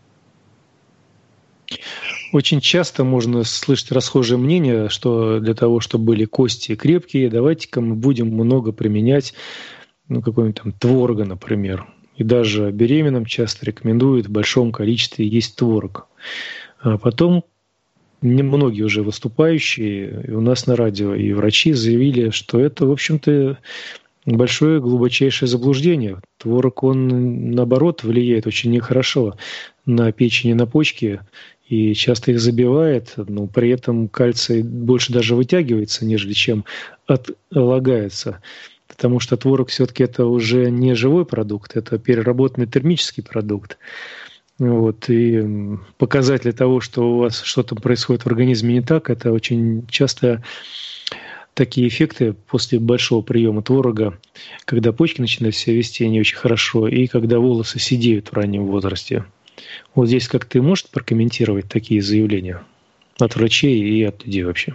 Очень часто можно слышать расхожее мнение, что для того, чтобы были кости крепкие, давайте-ка мы будем много применять какой-нибудь там творога, например. И даже беременным часто рекомендуют в большом количестве есть творог. А потом многие уже выступающие и у нас на радио, и врачи заявили, что это, в общем-то, большое глубочайшее заблуждение. Творог, он, наоборот, влияет очень нехорошо на печень и на почки, и часто их забивает, но при этом кальций больше даже вытягивается, нежели чем отлагается. Потому что творог все-таки это уже не живой продукт, это переработанный термический продукт. Вот. И показатель того, что у вас что-то происходит в организме не так, это очень часто такие эффекты после большого приема творога, когда почки начинают себя вести не очень хорошо, и когда волосы седеют в раннем возрасте. Вот здесь как ты можешь прокомментировать такие заявления от врачей и от людей вообще?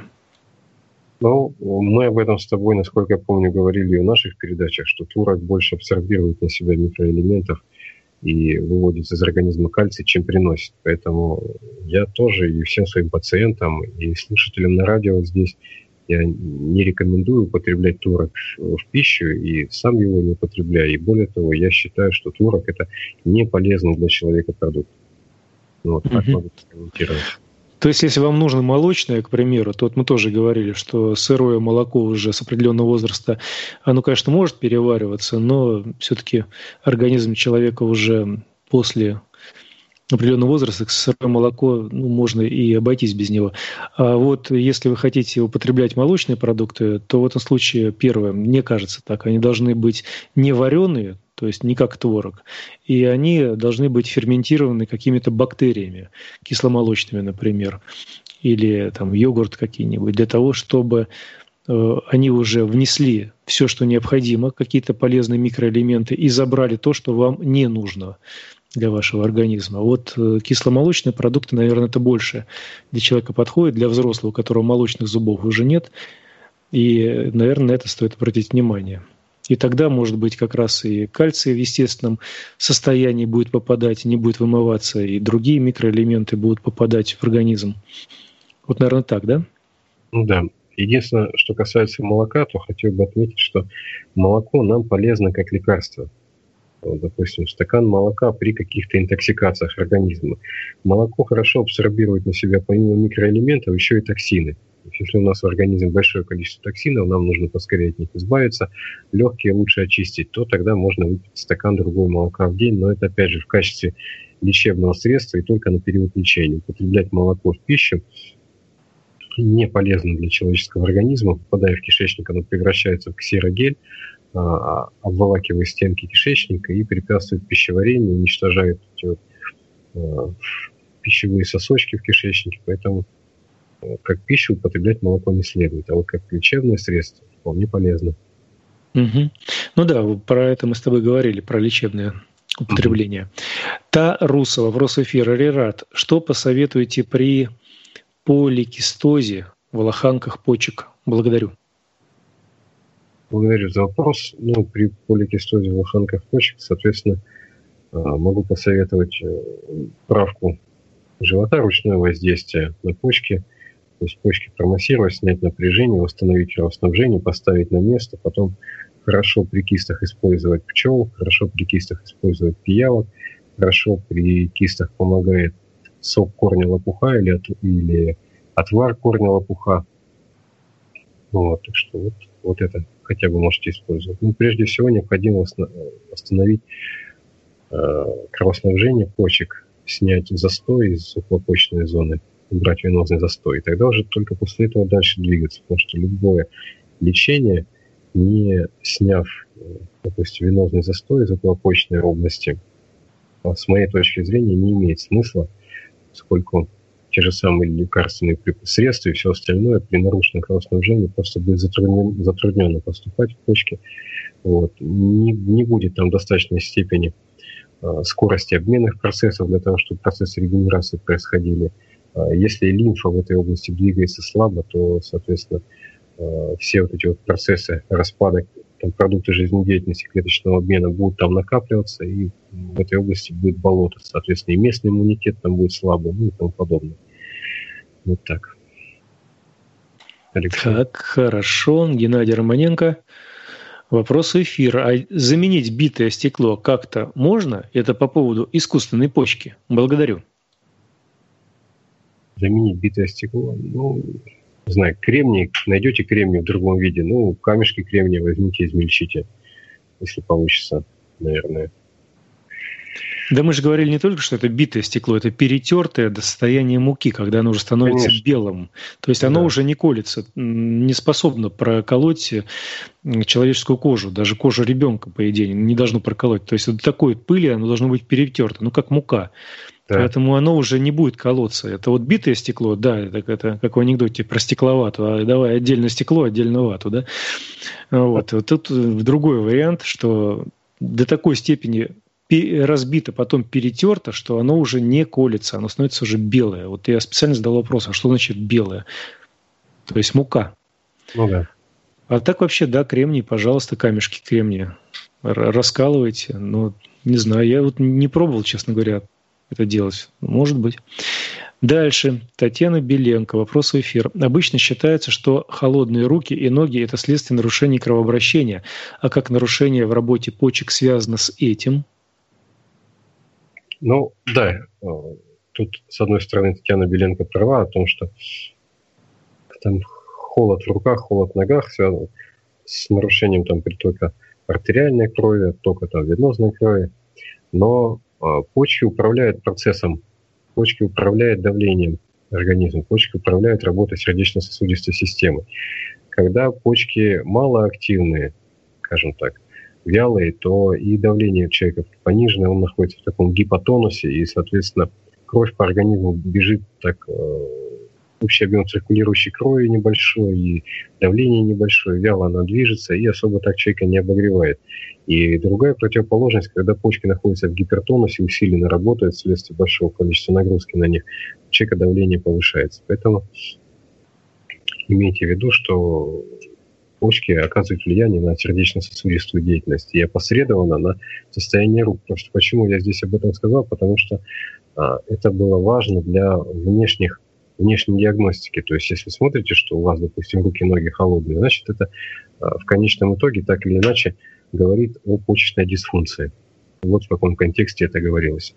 Ну, мы об этом с тобой, насколько я помню, говорили и в наших передачах, что творог больше абсорбирует на себя микроэлементов и выводит из организма кальций, чем приносит. Поэтому я тоже и всем своим пациентам, и слушателям на радио здесь я не рекомендую употреблять творог в пищу, и сам его не употребляю. И более того, я считаю, что творог – это не полезный для человека продукт. Вот так могу комментировать. То есть, если вам нужно молочное, к примеру, то вот мы тоже говорили, что сырое молоко уже с определенного возраста, оно, конечно, может перевариваться, но все-таки организм человека уже после определенного возраста, сырое молоко, можно и обойтись без него. А вот если вы хотите употреблять молочные продукты, то в этом случае, первое, мне кажется так, они должны быть не вареные, то есть не как творог, и они должны быть ферментированы какими-то бактериями, кисломолочными, например, или там йогурт какие-нибудь, для того, чтобы они уже внесли все, что необходимо, какие-то полезные микроэлементы, и забрали то, что вам не нужно для вашего организма. Вот кисломолочные продукты, наверное, это больше для человека подходит, для взрослого, у которого молочных зубов уже нет, и, наверное, на это стоит обратить внимание. И тогда, может быть, как раз и кальций в естественном состоянии будет попадать, не будет вымываться, и другие микроэлементы будут попадать в организм. Вот, наверное, так, да? Ну да. Единственное, что касается молока, то хотел бы отметить, что молоко нам полезно как лекарство. Вот, допустим, стакан молока при каких-то интоксикациях организма. Молоко хорошо абсорбирует на себя помимо микроэлементов еще и токсины. Если у нас в организме большое количество токсинов, нам нужно поскорее от них избавиться, легкие лучше очистить, то тогда можно выпить стакан другой молока в день, но это опять же в качестве лечебного средства и только на период лечения. Употреблять молоко в пищу не полезно для человеческого организма. Попадая в кишечник, оно превращается в ксерогель, обволакивая стенки кишечника и препятствует пищеварению, уничтожает пищевые сосочки в кишечнике, поэтому как пищу употреблять молоко не следует, а вот как лечебное средство вполне полезно. Угу. Ну да, про это мы с тобой говорили, про лечебное употребление. Та Руса, вопрос эфира. Рерат, что посоветуете при поликистозе в лоханках почек? Благодарю. Благодарю за вопрос. При поликистозе в лоханках почек, соответственно, могу посоветовать правку живота, ручное воздействие на почки. То есть почки промассировать, снять напряжение, восстановить кровоснабжение, поставить на место. Потом хорошо при кистах использовать пчел, хорошо при кистах использовать пиявок. Хорошо при кистах помогает сок корня лопуха или отвар корня лопуха. Так что вот это хотя бы можете использовать. Прежде всего необходимо восстановить кровоснабжение почек, снять застой из околопочечной зоны, убрать венозный застой. И тогда уже только после этого дальше двигаться, потому что любое лечение, не сняв, допустим, венозный застой из околопочечной области, с моей точки зрения, не имеет смысла, поскольку те же самые лекарственные средства и все остальное при нарушенном кровоснабжении просто будет затрудненно поступать в почки. Не будет там достаточной степени скорости обменных процессов для того, чтобы процессы регенерации происходили. Если лимфа в этой области двигается слабо, то, соответственно, все эти процессы распада, продукты жизнедеятельности клеточного обмена будут там накапливаться, и в этой области будет болото. Соответственно, и местный иммунитет там будет слабый, и тому подобное. Вот так. Алексей. Так, хорошо. Геннадий Романенко. Вопрос эфира. А заменить битое стекло как-то можно? Это по поводу искусственной почки. Благодарю. Заменить битое стекло? Не знаю, кремний, найдете кремний в другом виде. Камешки кремния возьмите, измельчите, если получится, наверное. Да мы же говорили не только, что это битое стекло, это перетертое до состояния муки, когда оно уже становится белым. То есть оно уже не колется, не способно проколоть человеческую кожу. Даже кожу ребенка, по идее, не должно проколоть. То есть до такой пыли оно должно быть перетерто, как мука. Да. Поэтому оно уже не будет колоться. Это битое стекло, да, это как в анекдоте про стекловату, а давай отдельно стекло, отдельно вату, да. Вот тут другой вариант, что до такой степени разбито, потом перетерто, что оно уже не колется, оно становится уже белое. Я специально задал вопрос, а что значит белое? То есть мука. Да. А так вообще, да, кремний, пожалуйста, камешки кремния раскалывайте. Не знаю, я не пробовал, честно говоря, это делать. Может быть. Дальше. Татьяна Беленко. Вопрос в эфир. Обычно считается, что холодные руки и ноги – это следствие нарушений кровообращения. А как нарушение в работе почек связано с этим? Да. Тут, с одной стороны, Татьяна Беленко права о том, что там холод в руках, холод в ногах связан с нарушением притока артериальной крови, оттока венозной крови. Но почки управляют процессом, почки управляют давлением организма, почки управляют работой сердечно-сосудистой системы. Когда почки малоактивные, скажем так, вялые, то и давление человека пониженное, он находится в таком гипотонусе, и, соответственно, кровь по организму бежит общий объем циркулирующей крови небольшой, и давление небольшое, вяло она движется, и особо так человека не обогревает. И другая противоположность, когда почки находятся в гипертонусе, усиленно работают вследствие большого количества нагрузки на них, у человека давление повышается. Поэтому имейте в виду, что почки оказывают влияние на сердечно-сосудистую деятельность и опосредованно на состояние рук. Потому что почему я здесь об этом сказал? Потому что это было важно для внешней диагностики. То есть, если смотрите, что у вас, допустим, руки и ноги холодные, значит, это в конечном итоге так или иначе говорит о почечной дисфункции. Вот в каком контексте это говорилось.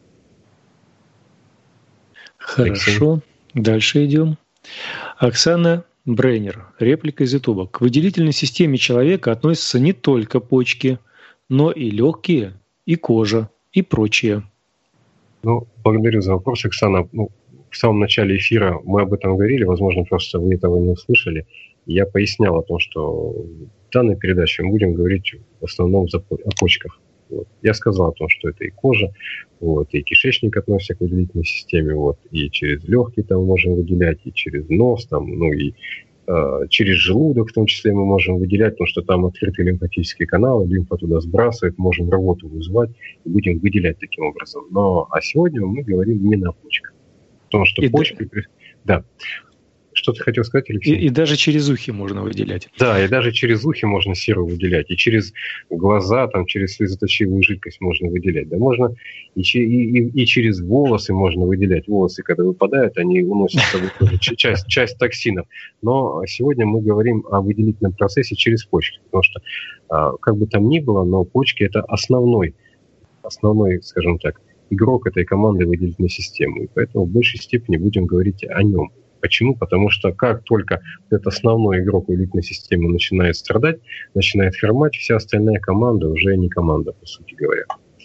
Хорошо. Дальше идем. Оксана Брейнер. Реплика из Ютуба. К выделительной системе человека относятся не только почки, но и легкие, и кожа, и прочее. Благодарю за вопрос, Оксана. В самом начале эфира мы об этом говорили, возможно, просто вы этого не услышали. Я пояснял о том, что в данной передаче мы будем говорить в основном о почках. Я сказал о том, что это и кожа, и кишечник относится к выделительной системе, и через легкие можем выделять, и через нос, и через желудок в том числе мы можем выделять, потому что там открытые лимфатические каналы, лимфа туда сбрасывает, можем рвоту вызвать и будем выделять таким образом. А сегодня мы говорим именно о почках. Потому что что ты хотел сказать, Алексей? И даже через ухи можно выделять. Да, и даже через ухи можно серу выделять, и через глаза, там, через слезоточивую жидкость можно выделять. Да, можно и через волосы можно выделять. Волосы, когда выпадают, они уносят с собой тоже часть токсинов. Но сегодня мы говорим о выделительном процессе через почки, потому что, как бы там ни было, но почки – это основной, скажем так, игрок этой команды выделительной системы. И поэтому в большей степени будем говорить о нем. Почему? Потому что как только этот основной игрок выделительной системы начинает страдать, начинает хромать, вся остальная команда уже не команда, по сути говоря.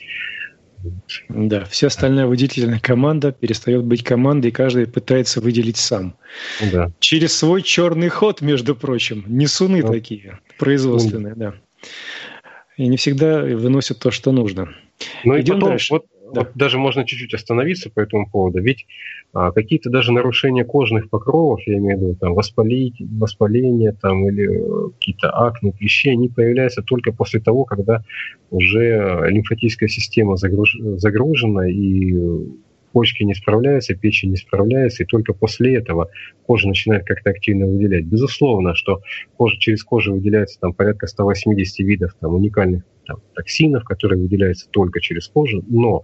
Да, вся остальная выделительная команда перестает быть командой, и каждый пытается выделить сам. Да. Через свой черный ход, между прочим. Несуны такие, производственные, да. И не всегда выносят то, что нужно. Ну и потом, вот даже можно чуть-чуть остановиться по этому поводу, ведь какие-то даже нарушения кожных покровов, я имею в виду там воспаление там, или какие-то акне, клещи, они появляются только после того, когда уже лимфатическая система загружена, и почки не справляются, печень не справляется, и только после этого кожа начинает как-то активно выделять. Безусловно, что через кожу выделяется там порядка 180 видов там, уникальных там, токсинов, которые выделяются только через кожу, но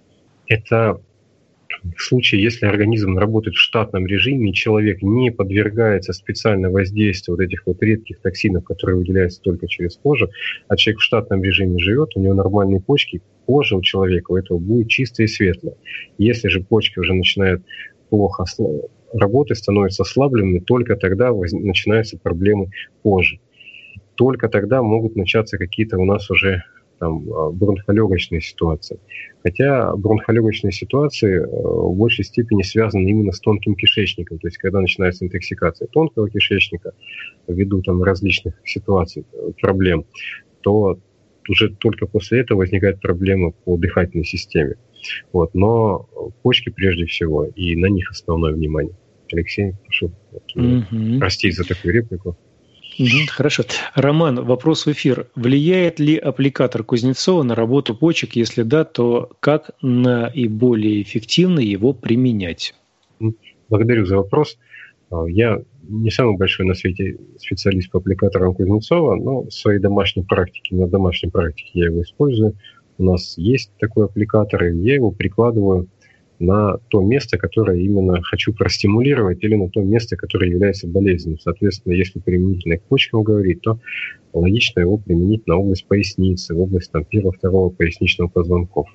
это в случае, если организм работает в штатном режиме, и человек не подвергается специально воздействию вот этих вот редких токсинов, которые выделяются только через кожу, а человек в штатном режиме живет, у него нормальные почки, кожа у человека у этого будет чистая и светлая. Если же почки уже начинают плохо работать, становятся ослабленными, только тогда начинаются проблемы кожи. Только тогда могут начаться какие-то у нас уже там, бронхолегочные ситуации. Хотя бронхолегочные ситуации в большей степени связаны именно с тонким кишечником. То есть, когда начинается интоксикация тонкого кишечника ввиду там, различных ситуаций, проблем, то уже только после этого возникают проблемы по дыхательной системе. Вот. Но почки прежде всего, и на них основное внимание. Алексей, прошу простить за такую реплику. Хорошо. Роман, вопрос в эфир. Влияет ли аппликатор Кузнецова на работу почек? Если да, то как наиболее эффективно его применять? Благодарю за вопрос. Я не самый большой на свете специалист по аппликаторам Кузнецова, но в своей домашней практике, на домашней практике я его использую. У нас есть такой аппликатор, и я его прикладываю на то место, которое именно хочу простимулировать, или на то место, которое является болезненным. Соответственно, если применительно к почкам говорить, то логично его применить на область поясницы, в область там, 1-2 поясничного позвонков.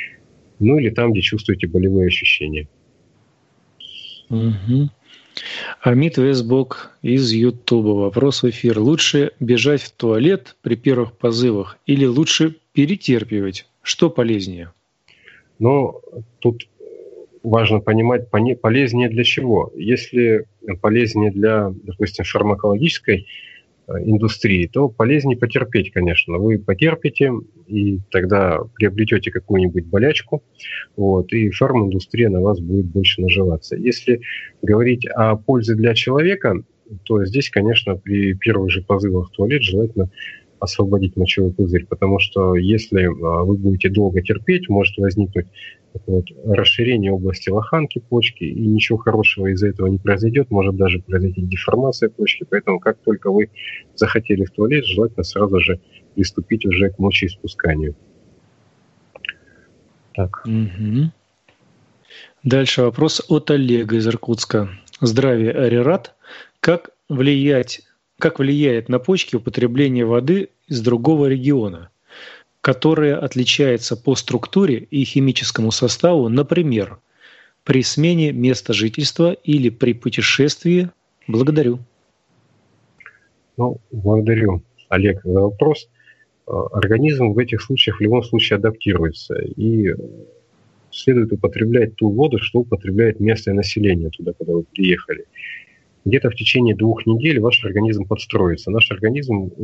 Ну или там, где чувствуете болевые ощущения. Амит Весбок из Ютуба. Вопрос в эфир. Лучше бежать в туалет при первых позывах или лучше перетерпевать? Что полезнее? Но тут важно понимать, полезнее для чего. Если полезнее для, допустим, фармакологической индустрии, то полезнее потерпеть, конечно. Вы потерпите, и тогда приобретете какую-нибудь болячку, вот, и фарминдустрия на вас будет больше наживаться. Если говорить о пользе для человека, то здесь, конечно, при первых же позывах в туалет желательно освободить мочевой пузырь, потому что если вы будете долго терпеть, может возникнуть вот расширение области лоханки почки, и ничего хорошего из-за этого не произойдет, может даже произойти деформация почки, поэтому как только вы захотели в туалет, желательно сразу же приступить уже к мочеиспусканию. Так. Дальше вопрос от Олега из Иркутска. Здравия, Арират. Как влияет на почки употребление воды из другого региона, которая отличается по структуре и химическому составу, например, при смене места жительства или при путешествии? Благодарю. Благодарю, Олег, за вопрос. Организм в этих случаях в любом случае адаптируется, и следует употреблять ту воду, что употребляет местное население туда, куда вы приехали. Где-то в течение 2 недель ваш организм подстроится. Наш организм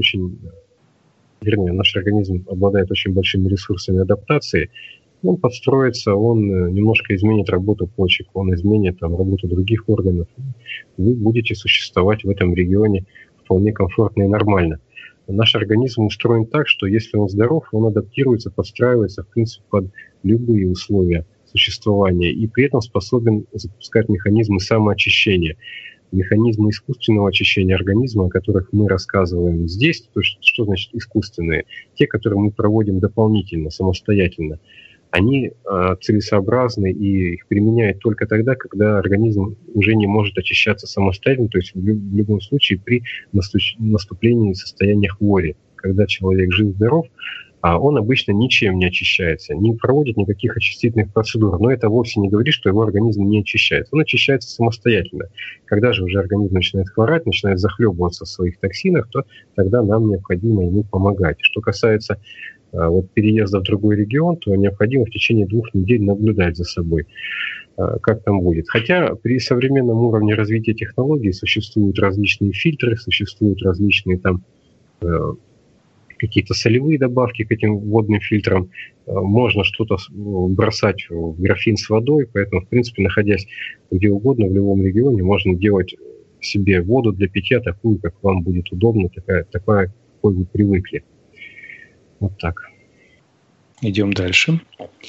обладает очень большими ресурсами адаптации. Он подстроится, он немножко изменит работу почек, он изменит работу других органов. Вы будете существовать в этом регионе вполне комфортно и нормально. Наш организм устроен так, что если он здоров, он адаптируется, подстраивается, в принципе, под любые условия существования и при этом способен запускать механизмы самоочищения. механизмы искусственного очищения организма, о которых мы рассказываем здесь, то что значит искусственные? Те, которые мы проводим дополнительно, самостоятельно, они целесообразны и их применяют только тогда, когда организм уже не может очищаться самостоятельно, то есть в любом случае при наступлении состояния хвори. Когда человек жив-здоров, он обычно ничем не очищается, не проводит никаких очистительных процедур. Но это вовсе не говорит, что его организм не очищается. Он очищается самостоятельно. Когда же уже организм начинает хворать, начинает захлебываться в своих токсинах, то тогда нам необходимо ему помогать. Что касается переезда в другой регион, то необходимо в течение 2 недель наблюдать за собой, как там будет. Хотя при современном уровне развития технологий существуют различные фильтры, существуют различные там какие-то солевые добавки к этим водным фильтрам. Можно что-то бросать в графин с водой, поэтому, в принципе, находясь где угодно, в любом регионе, можно делать себе воду для питья такую, как вам будет удобно, такая, какой вы привыкли. Вот так. Идем дальше.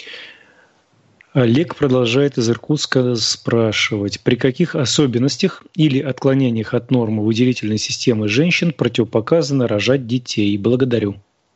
Олег продолжает из Иркутска спрашивать, при каких особенностях или отклонениях от нормы выделительной системы женщин противопоказано рожать детей? Благодарю.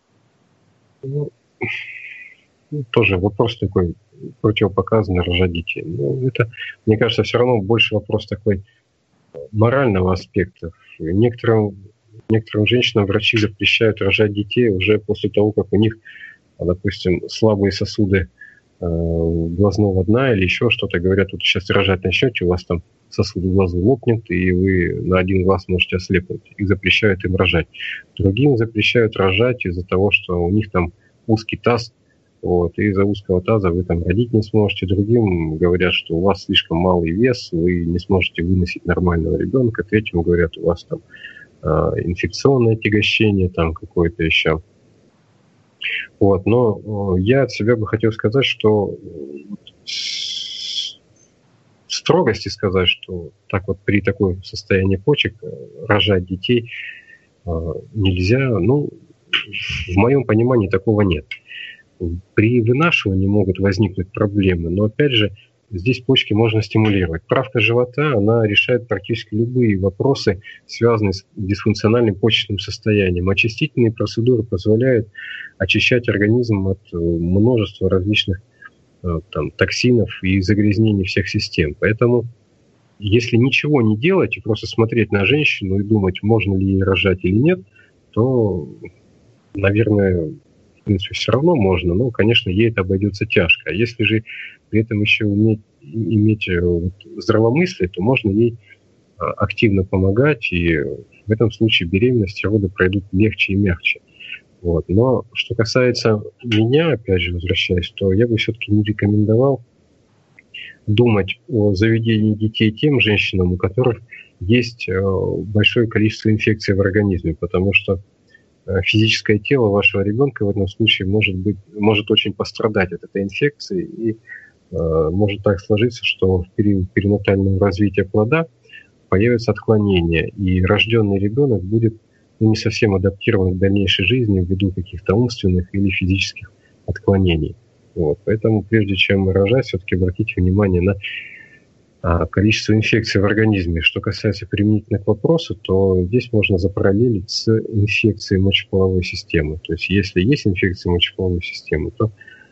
Тоже вопрос такой, противопоказано рожать детей. Это, мне кажется, все равно больше вопрос такой морального аспекта. Некоторым женщинам врачи запрещают рожать детей уже после того, как у них, допустим, слабые сосуды глазного дна или еще что-то. Говорят, вот сейчас рожать начнете, у вас там сосуд в глазу лопнет, и вы на один глаз можете ослепнуть. Их запрещают им рожать. Другим запрещают рожать из-за того, что у них там узкий таз, и из-за узкого таза вы там родить не сможете. Другим говорят, что у вас слишком малый вес, вы не сможете выносить нормального ребенка. Третьим говорят, у вас там инфекционное отягощение, там какое-то еще. Но я от себя бы хотел сказать, что строгости сказать, что так вот при таком состоянии почек рожать детей нельзя, в моем понимании такого нет. При вынашивании могут возникнуть проблемы, но опять же, здесь почки можно стимулировать. Правка живота, она решает практически любые вопросы, связанные с дисфункциональным почечным состоянием. Очистительные процедуры позволяют очищать организм от множества различных токсинов и загрязнений всех систем. Поэтому, если ничего не делать и просто смотреть на женщину и думать, можно ли ей рожать или нет, то, наверное, в принципе, все равно можно, но, конечно, ей это обойдется тяжко. А если же при этом еще иметь здравомыслие, то можно ей активно помогать, и в этом случае беременность и роды пройдут легче и мягче. Но что касается меня, опять же, возвращаясь, то я бы все-таки не рекомендовал думать о заведении детей тем женщинам, у которых есть большое количество инфекций в организме, потому что физическое тело вашего ребенка в этом случае может очень пострадать от этой инфекции, и может так сложиться, что в период перинатального развития плода появятся отклонения, и рожденный ребенок будет не совсем адаптирован к дальнейшей жизни ввиду каких-то умственных или физических отклонений. Поэтому прежде чем рожать, все-таки обратите внимание на количество инфекций в организме. Что касается применительно к вопросу, то здесь можно запараллелить с инфекцией мочеполовой системы. То есть если есть инфекция мочеполовой системы, то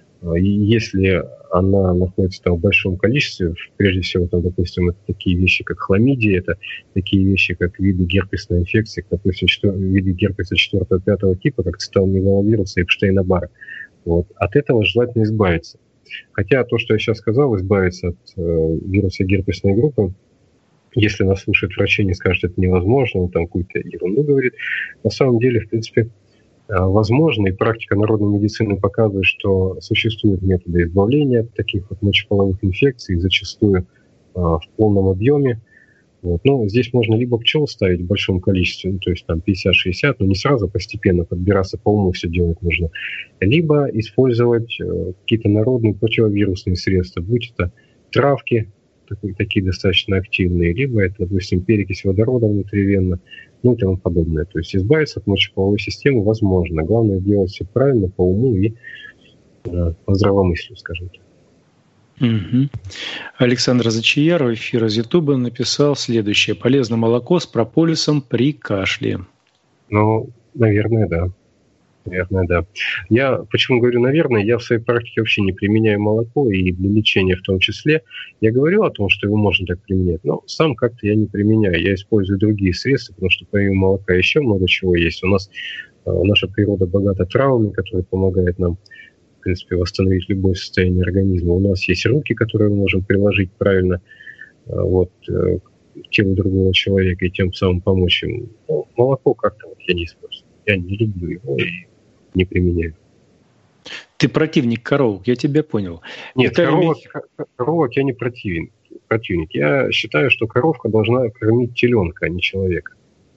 если она находится там в большом количестве, прежде всего, там, допустим, это такие вещи, как хламидия, это такие вещи, как виды герпесной инфекции, допустим, виды герпеса 4-5 типа, как цитомегаловируса и Эпштейна-Барра. От этого желательно избавиться. Хотя то, что я сейчас сказал, избавиться от вируса герпесной группы, если нас слушают врачи, не скажут, это невозможно, он там какую-то ерунду говорит, на самом деле, в принципе, возможно, и практика народной медицины показывает, что существуют методы избавления от таких мочеполовых инфекций, зачастую в полном объеме. Но здесь можно либо пчел ставить в большом количестве, то есть там 50-60, но не сразу, постепенно подбираться по уму все делать нужно. Либо использовать какие-то народные противовирусные средства, будь это травки, такие достаточно активные, либо это, допустим, перекись водорода внутривенно, и тому подобное. То есть избавиться от мочеполовой системы возможно. Главное делать все правильно, по уму и по здравомыслию, скажем так. Угу. Александр Зачияров, эфир из Ютуба, написал следующее. Полезно молоко с прополисом при кашле. Ну, наверное, да. Наверное, да. Я почему говорю «наверное», я в своей практике вообще не применяю молоко, и для лечения в том числе. Я говорю о том, что его можно так применять, но сам как-то я не применяю. Я использую другие средства, потому что помимо молока еще много чего есть. У нас наша природа богата травмами, которые помогают нам, в принципе, восстановить любое состояние организма. У нас есть руки, которые мы можем приложить правильно к телу другого человека и тем самым помочь ему. Но молоко как-то я не использую. Я не люблю его и не применяю. Ты противник коровок, я тебя понял. Нет, коровок я не противник. Я считаю, что коровка должна кормить теленка, а не человека.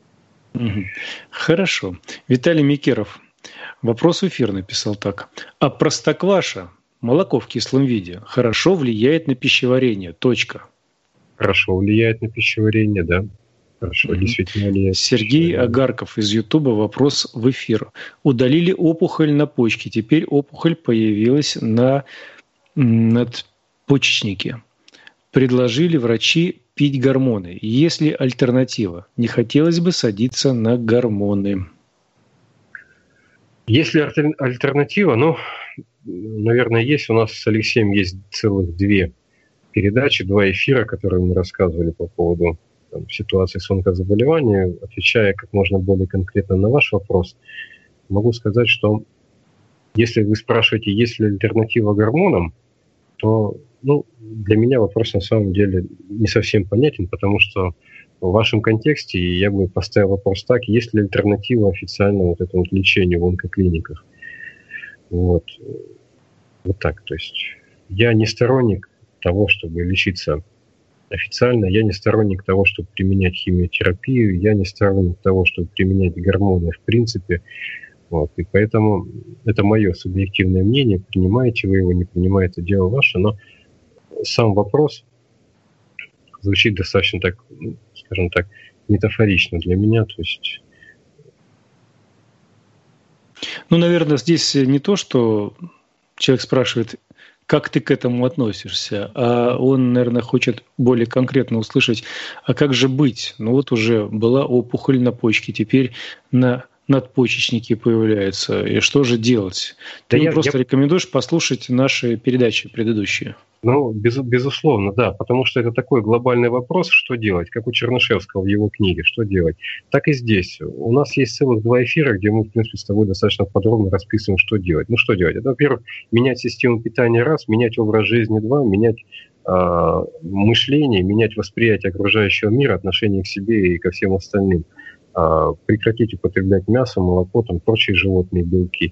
Хорошо. Виталий Микеров вопрос в эфир написал так. А простокваша, молоко в кислом виде, хорошо влияет на пищеварение. Точка. Хорошо влияет на пищеварение, да. Хорошо, действительно влияет. Сергей Агарков из Ютуба. Вопрос в эфир. Удалили опухоль на почке. Теперь опухоль появилась на надпочечнике. Предложили врачи пить гормоны. Есть ли альтернатива? Не хотелось бы садиться на гормоны. Есть ли альтернатива? Наверное, есть. У нас с Алексеем есть целых 2 передачи, 2 эфира, которые мы рассказывали по поводу ситуации с онкозаболеванием. Отвечая как можно более конкретно на ваш вопрос, могу сказать, что если вы спрашиваете, есть ли альтернатива гормонам, то для меня вопрос на самом деле не совсем понятен, потому что в вашем контексте я бы поставил вопрос так, есть ли альтернатива официальному этому лечению в онкоклиниках. Вот так. То есть я не сторонник того, чтобы лечиться официально, я не сторонник того, чтобы применять химиотерапию, я не сторонник того, чтобы применять гормоны в принципе. И поэтому это мое субъективное мнение. Принимаете вы его, не принимаете, дело ваше, но сам вопрос звучит достаточно так, скажем так, метафорично для меня. То есть... наверное, здесь не то, что человек спрашивает, как ты к этому относишься, а он, наверное, хочет более конкретно услышать, а как же быть? Уже была опухоль на почке, теперь на надпочечнике появляется. И что же делать? Ты рекомендуешь послушать наши передачи предыдущие? Безусловно, да, потому что это такой глобальный вопрос, что делать, как у Чернышевского в его книге, что делать. Так и здесь. У нас есть целых 2 эфира, где мы, в принципе, с тобой достаточно подробно расписываем, что делать. Что делать? Это, во-первых, менять систему питания раз, менять образ жизни 2, менять мышление, менять восприятие окружающего мира, отношение к себе и ко всем остальным. Прекратить употреблять мясо, молоко, прочие животные белки.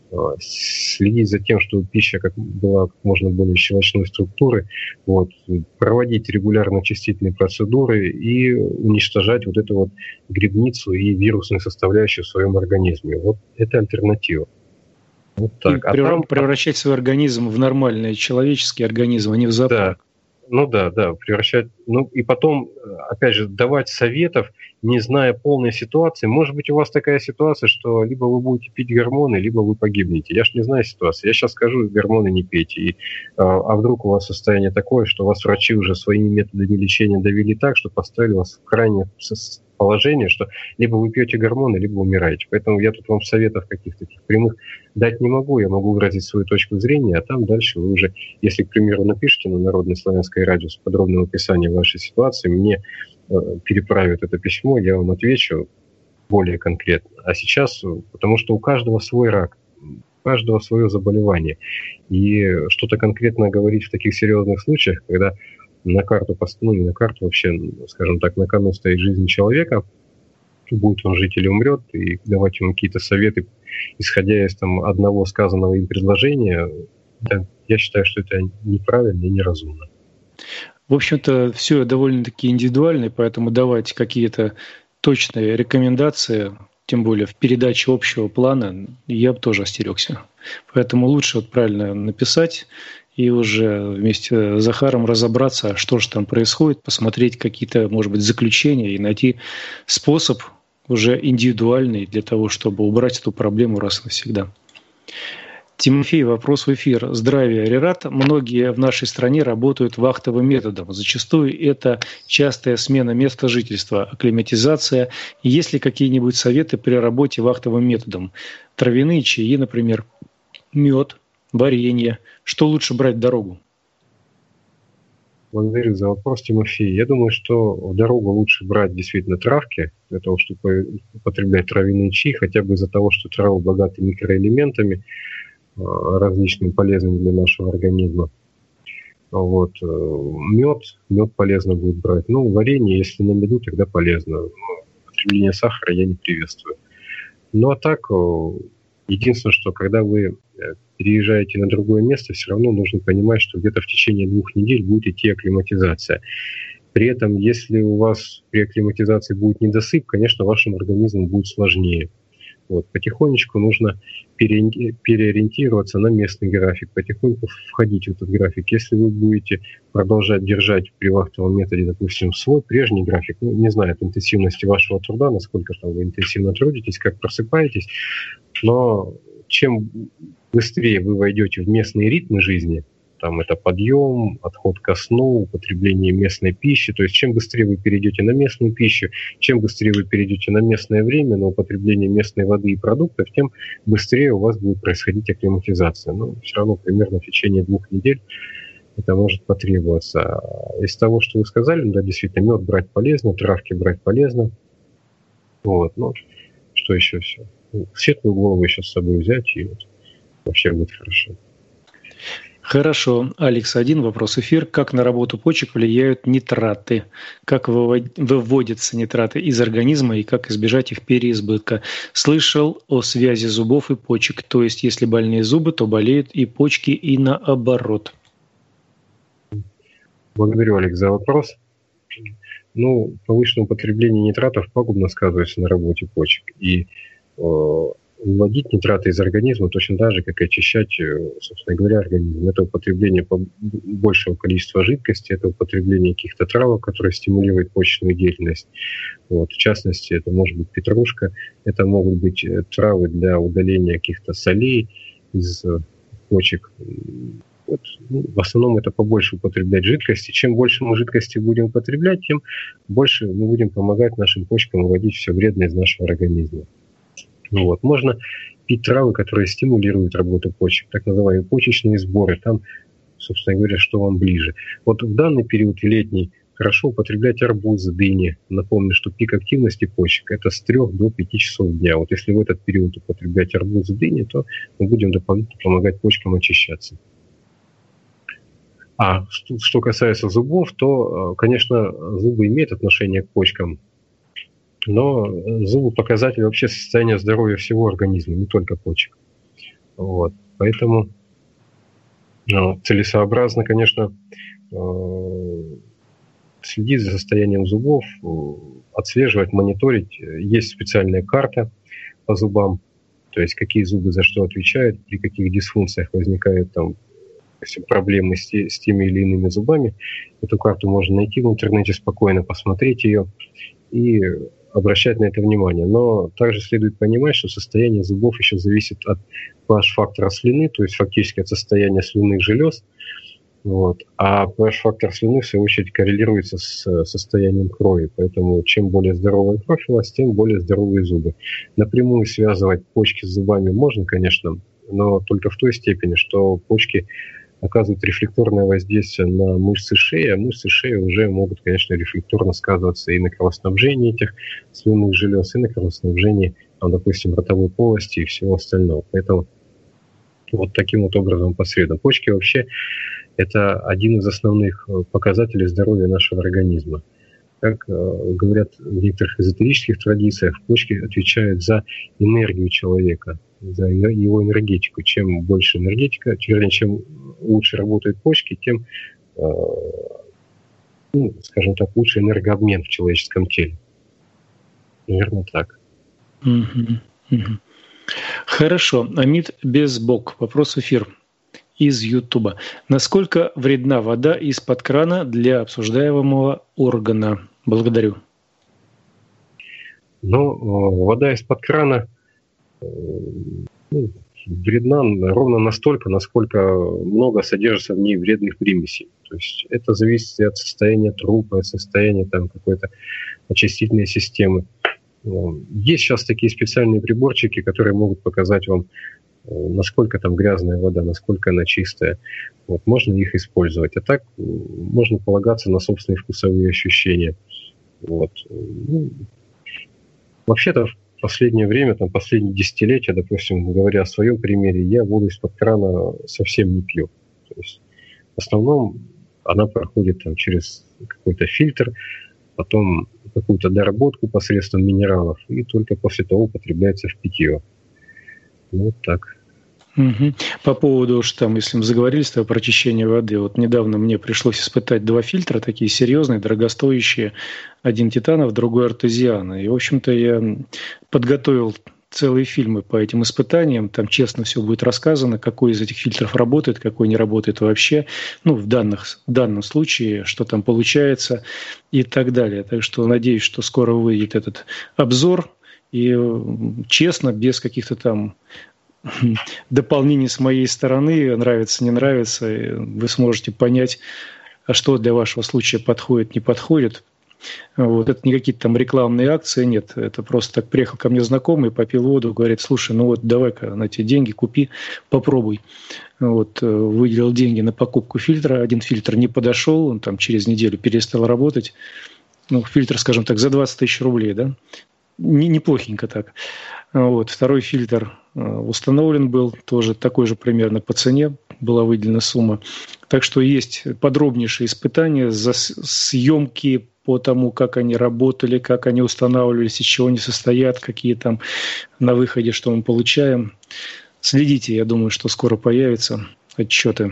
Следить за тем, чтобы пища была как можно более щелочной структуры, проводить регулярно очистительные процедуры и уничтожать эту грибницу и вирусную составляющую в своем организме. Это альтернатива. Так. Превращать свой организм в нормальный человеческий организм, а не в зоопарк. Да, превращать. И потом, опять же, давать советов, не зная полной ситуации. Может быть, у вас такая ситуация, что либо вы будете пить гормоны, либо вы погибнете. Я ж не знаю ситуации. Я сейчас скажу, гормоны не пейте. А вдруг у вас состояние такое, что вас врачи уже своими методами лечения довели так, что поставили вас в крайнее положение, что либо вы пьете гормоны, либо умираете. Поэтому я тут вам советов каких-то таких прямых дать не могу. Я могу выразить свою точку зрения, а там дальше вы уже, если, к примеру, напишите на Народное славянское радио с подробным описанием вашей ситуации, мне переправят это письмо, я вам отвечу более конкретно. А сейчас, потому что у каждого свой рак, у каждого свое заболевание. И что-то конкретно говорить в таких серьезных случаях, когда на карту, не на карту вообще, скажем так, на кону стоит жизнь человека, будет он жить или умрет, и давать ему какие-то советы, исходя из одного сказанного им предложения, я считаю, что это неправильно и неразумно. В общем-то, все довольно-таки индивидуально, поэтому давать какие-то точные рекомендации, тем более в передаче общего плана, я бы тоже остерегся. Поэтому лучше правильно написать и уже вместе с Захаром разобраться, что же там происходит, посмотреть какие-то, может быть, заключения и найти способ уже индивидуальный для того, чтобы убрать эту проблему раз и навсегда. Тимофей, вопрос в эфир. Здравия, Рерат. Многие в нашей стране работают вахтовым методом. Зачастую это частая смена места жительства, акклиматизация. Есть ли какие-нибудь советы при работе вахтовым методом? Травяные чаи, например, мед, варенье. Что лучше брать в дорогу? Благодарю за вопрос, Тимофей. Я думаю, что в дорогу лучше брать действительно травки, для того, чтобы употреблять травяные чаи, хотя бы из-за того, что травы богаты микроэлементами, различными полезными для нашего организма. Вот. Мед полезно будет брать. Ну, варенье, если на меду, тогда полезно. Употребление сахара я не приветствую. Ну, а так, единственное, что когда вы переезжаете на другое место, все равно нужно понимать, что где-то в течение 2 недель будет идти акклиматизация. При этом, если у вас при акклиматизации будет недосып, конечно, вашему организму будет сложнее. Вот. Потихонечку нужно переориентироваться на местный график, потихоньку входить в этот график. Если вы будете продолжать держать при вахтовом методе, допустим, свой прежний график, ну, не знаю от интенсивности вашего труда, насколько там вы интенсивно трудитесь, как просыпаетесь, но чем быстрее вы войдете в местные ритмы жизни, там это подъем, отход ко сну, употребление местной пищи. То есть чем быстрее вы перейдете на местную пищу, чем быстрее вы перейдете на местное время, на употребление местной воды и продуктов, тем быстрее у вас будет происходить акклиматизация. Но все равно примерно в течение 2 недель это может потребоваться. Из того, что вы сказали, да, действительно, мед брать полезно, травки брать полезно. Вот, ну, что еще все? Светлую голову еще с собой взять, и вот, вообще будет хорошо. Хорошо. Алекс, один вопрос. Эфир. Как на работу почек влияют нитраты? Как выводятся нитраты из организма и как избежать их переизбытка? Слышал о связи зубов и почек. То есть, если больные зубы, то болеют и почки, и наоборот. Благодарю, Алекс, за вопрос. Ну, повышенное употребление нитратов пагубно сказывается на работе почек. И выводить нитраты из организма точно так же, как и очищать, собственно говоря, организм. Это употребление большего количества жидкости, это употребление каких-то травок, которые стимулируют почечную деятельность. Вот. В частности, это может быть петрушка, это могут быть травы для удаления каких-то солей из почек. Вот. Ну, в основном это побольше употреблять жидкости. Чем больше мы жидкости будем употреблять, тем больше мы будем помогать нашим почкам выводить все вредное из нашего организма. Вот. Можно пить травы, которые стимулируют работу почек, так называемые почечные сборы. Там, собственно говоря, что вам ближе. Вот в данный период летний хорошо употреблять арбуз, дыни. Напомню, что пик активности почек – это с 3 до 5 часов дня. Вот если в этот период употреблять арбуз, дыни, то мы будем дополнительно помогать почкам очищаться. А что касается зубов, то, конечно, зубы имеют отношение к почкам, но зубы – показатель вообще состояния здоровья всего организма, не только почек. Вот. Поэтому целесообразно, конечно, следить за состоянием зубов, отслеживать, мониторить. Есть специальная карта по зубам, то есть какие зубы за что отвечают, при каких дисфункциях возникают там проблемы с теми или иными зубами. Эту карту можно найти в интернете, спокойно посмотреть ее и обращать на это внимание. Но также следует понимать, что состояние зубов еще зависит от pH-фактора слюны, то есть фактически от состояния слюнных желез. Вот. А pH-фактор слюны, в свою очередь, коррелируется с состоянием крови. Поэтому чем более здоровая кровь у вас, тем более здоровые зубы. Напрямую связывать почки с зубами можно, конечно, но только в той степени, что почки оказывают рефлекторное воздействие на мышцы шеи, а мышцы шеи уже могут, конечно, рефлекторно сказываться и на кровоснабжении этих слюнных желез, и на кровоснабжении, допустим, ротовой полости и всего остального. Поэтому вот таким вот образом посредством. Почки вообще это один из основных показателей здоровья нашего организма. Как говорят в некоторых эзотерических традициях, почки отвечают за энергию человека, за его энергетику. Чем больше энергетика, вернее, чем лучше работают почки, тем, скажем так, лучше энергообмен в человеческом теле. Наверное, так. Хорошо. Амид Безбок. Вопрос в эфир из Ютуба. Насколько вредна вода из-под крана для обсуждаемого органа? Благодарю. Но вода из-под крана, вредна ровно настолько, насколько много содержится в ней вредных примесей. То есть это зависит от состояния трупа, от состояния там какой-то очистительной системы. Есть сейчас такие специальные приборчики, которые могут показать вам, насколько там грязная вода, насколько она чистая. Вот, можно их использовать. А так можно полагаться на собственные вкусовые ощущения. Вот. Ну, вообще-то в последнее время, там, последние десятилетия, допустим, говоря о своем примере, я воду из-под крана совсем не пью. То есть в основном она проходит там, через какой-то фильтр, потом какую-то доработку посредством минералов, и только после того употребляется в питье. Вот так. Угу. По поводу, уж там, если мы заговорили с тобой про очищение воды, вот недавно мне пришлось испытать 2 фильтра, такие серьезные, дорогостоящие, один титанов, другой артезиана. И, в общем-то, я подготовил целые фильмы по этим испытаниям, там честно все будет рассказано, какой из этих фильтров работает, какой не работает вообще, ну, в данном случае, что там получается и так далее. Так что надеюсь, что скоро выйдет этот обзор, и честно, без каких-то там дополнений с моей стороны, нравится, не нравится, вы сможете понять, что для вашего случая подходит, не подходит. Вот. Это не какие-то там рекламные акции, нет. Это просто так приехал ко мне знакомый, попил воду, говорит, слушай, ну вот давай-ка на тебе деньги, купи, попробуй. Вот. Выделил деньги на покупку фильтра. Один фильтр не подошел, он там через неделю перестал работать. Ну, фильтр, скажем так, за 20 тысяч рублей, да? Неплохенько так. Вот. Второй фильтр установлен был, тоже такой же примерно по цене была выделена сумма. Так что есть подробнейшие испытания, съемки по тому, как они работали, как они устанавливались, из чего они состоят, какие там на выходе, что мы получаем. Следите, я думаю, что скоро появятся отчеты.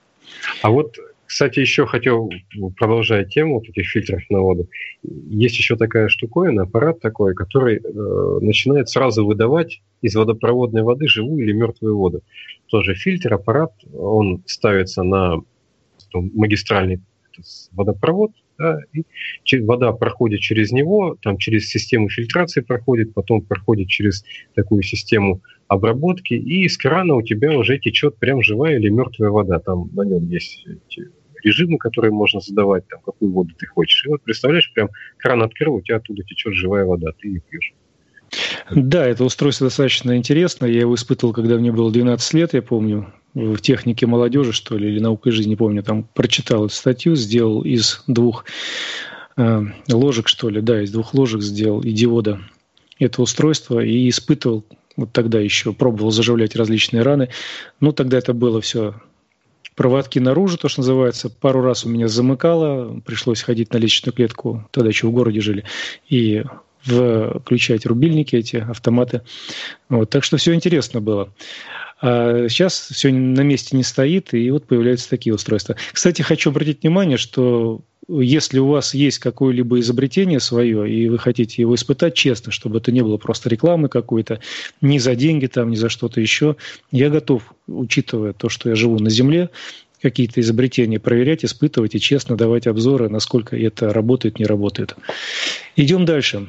А вот, кстати, еще хотел, продолжая тему вот этих фильтров на воду, есть еще такая штуковина, аппарат такой, который начинает сразу выдавать из водопроводной воды живую или мертвую воду. Тоже фильтр, аппарат, он ставится на магистральный водопровод, да, и вода проходит через него, там через систему фильтрации проходит, потом проходит через такую систему обработки, и из крана у тебя уже течет прям живая или мертвая вода. Там на нем есть эти режимы, которые можно задавать, там, какую воду ты хочешь. И вот представляешь, прям кран открыл, у тебя оттуда течет живая вода, ты ее пьешь. Да, это устройство достаточно интересно. Я его испытывал, когда мне было 12 лет, я помню, в технике молодежи, что ли, или наукой жизни, не помню, там прочитал эту статью, сделал из 2 ложек, что ли, да, из 2 ложек сделал и диода это устройство и испытывал, вот тогда еще пробовал заживлять различные раны. Ну, тогда это было все проводки наружу, то, что называется. Пару раз у меня замыкало, пришлось ходить на лестничную клетку, тогда еще в городе жили, и включать рубильники, эти автоматы. Вот, так что все интересно было. А сейчас все на месте не стоит, и вот появляются такие устройства. Кстати, хочу обратить внимание, что если у вас есть какое-либо изобретение свое, и вы хотите его испытать честно, чтобы это не было просто рекламы какой-то, ни за деньги, там, ни за что-то еще, я готов, учитывая то, что я живу на Земле, какие-то изобретения проверять, испытывать и честно давать обзоры, насколько это работает, не работает. Идем дальше.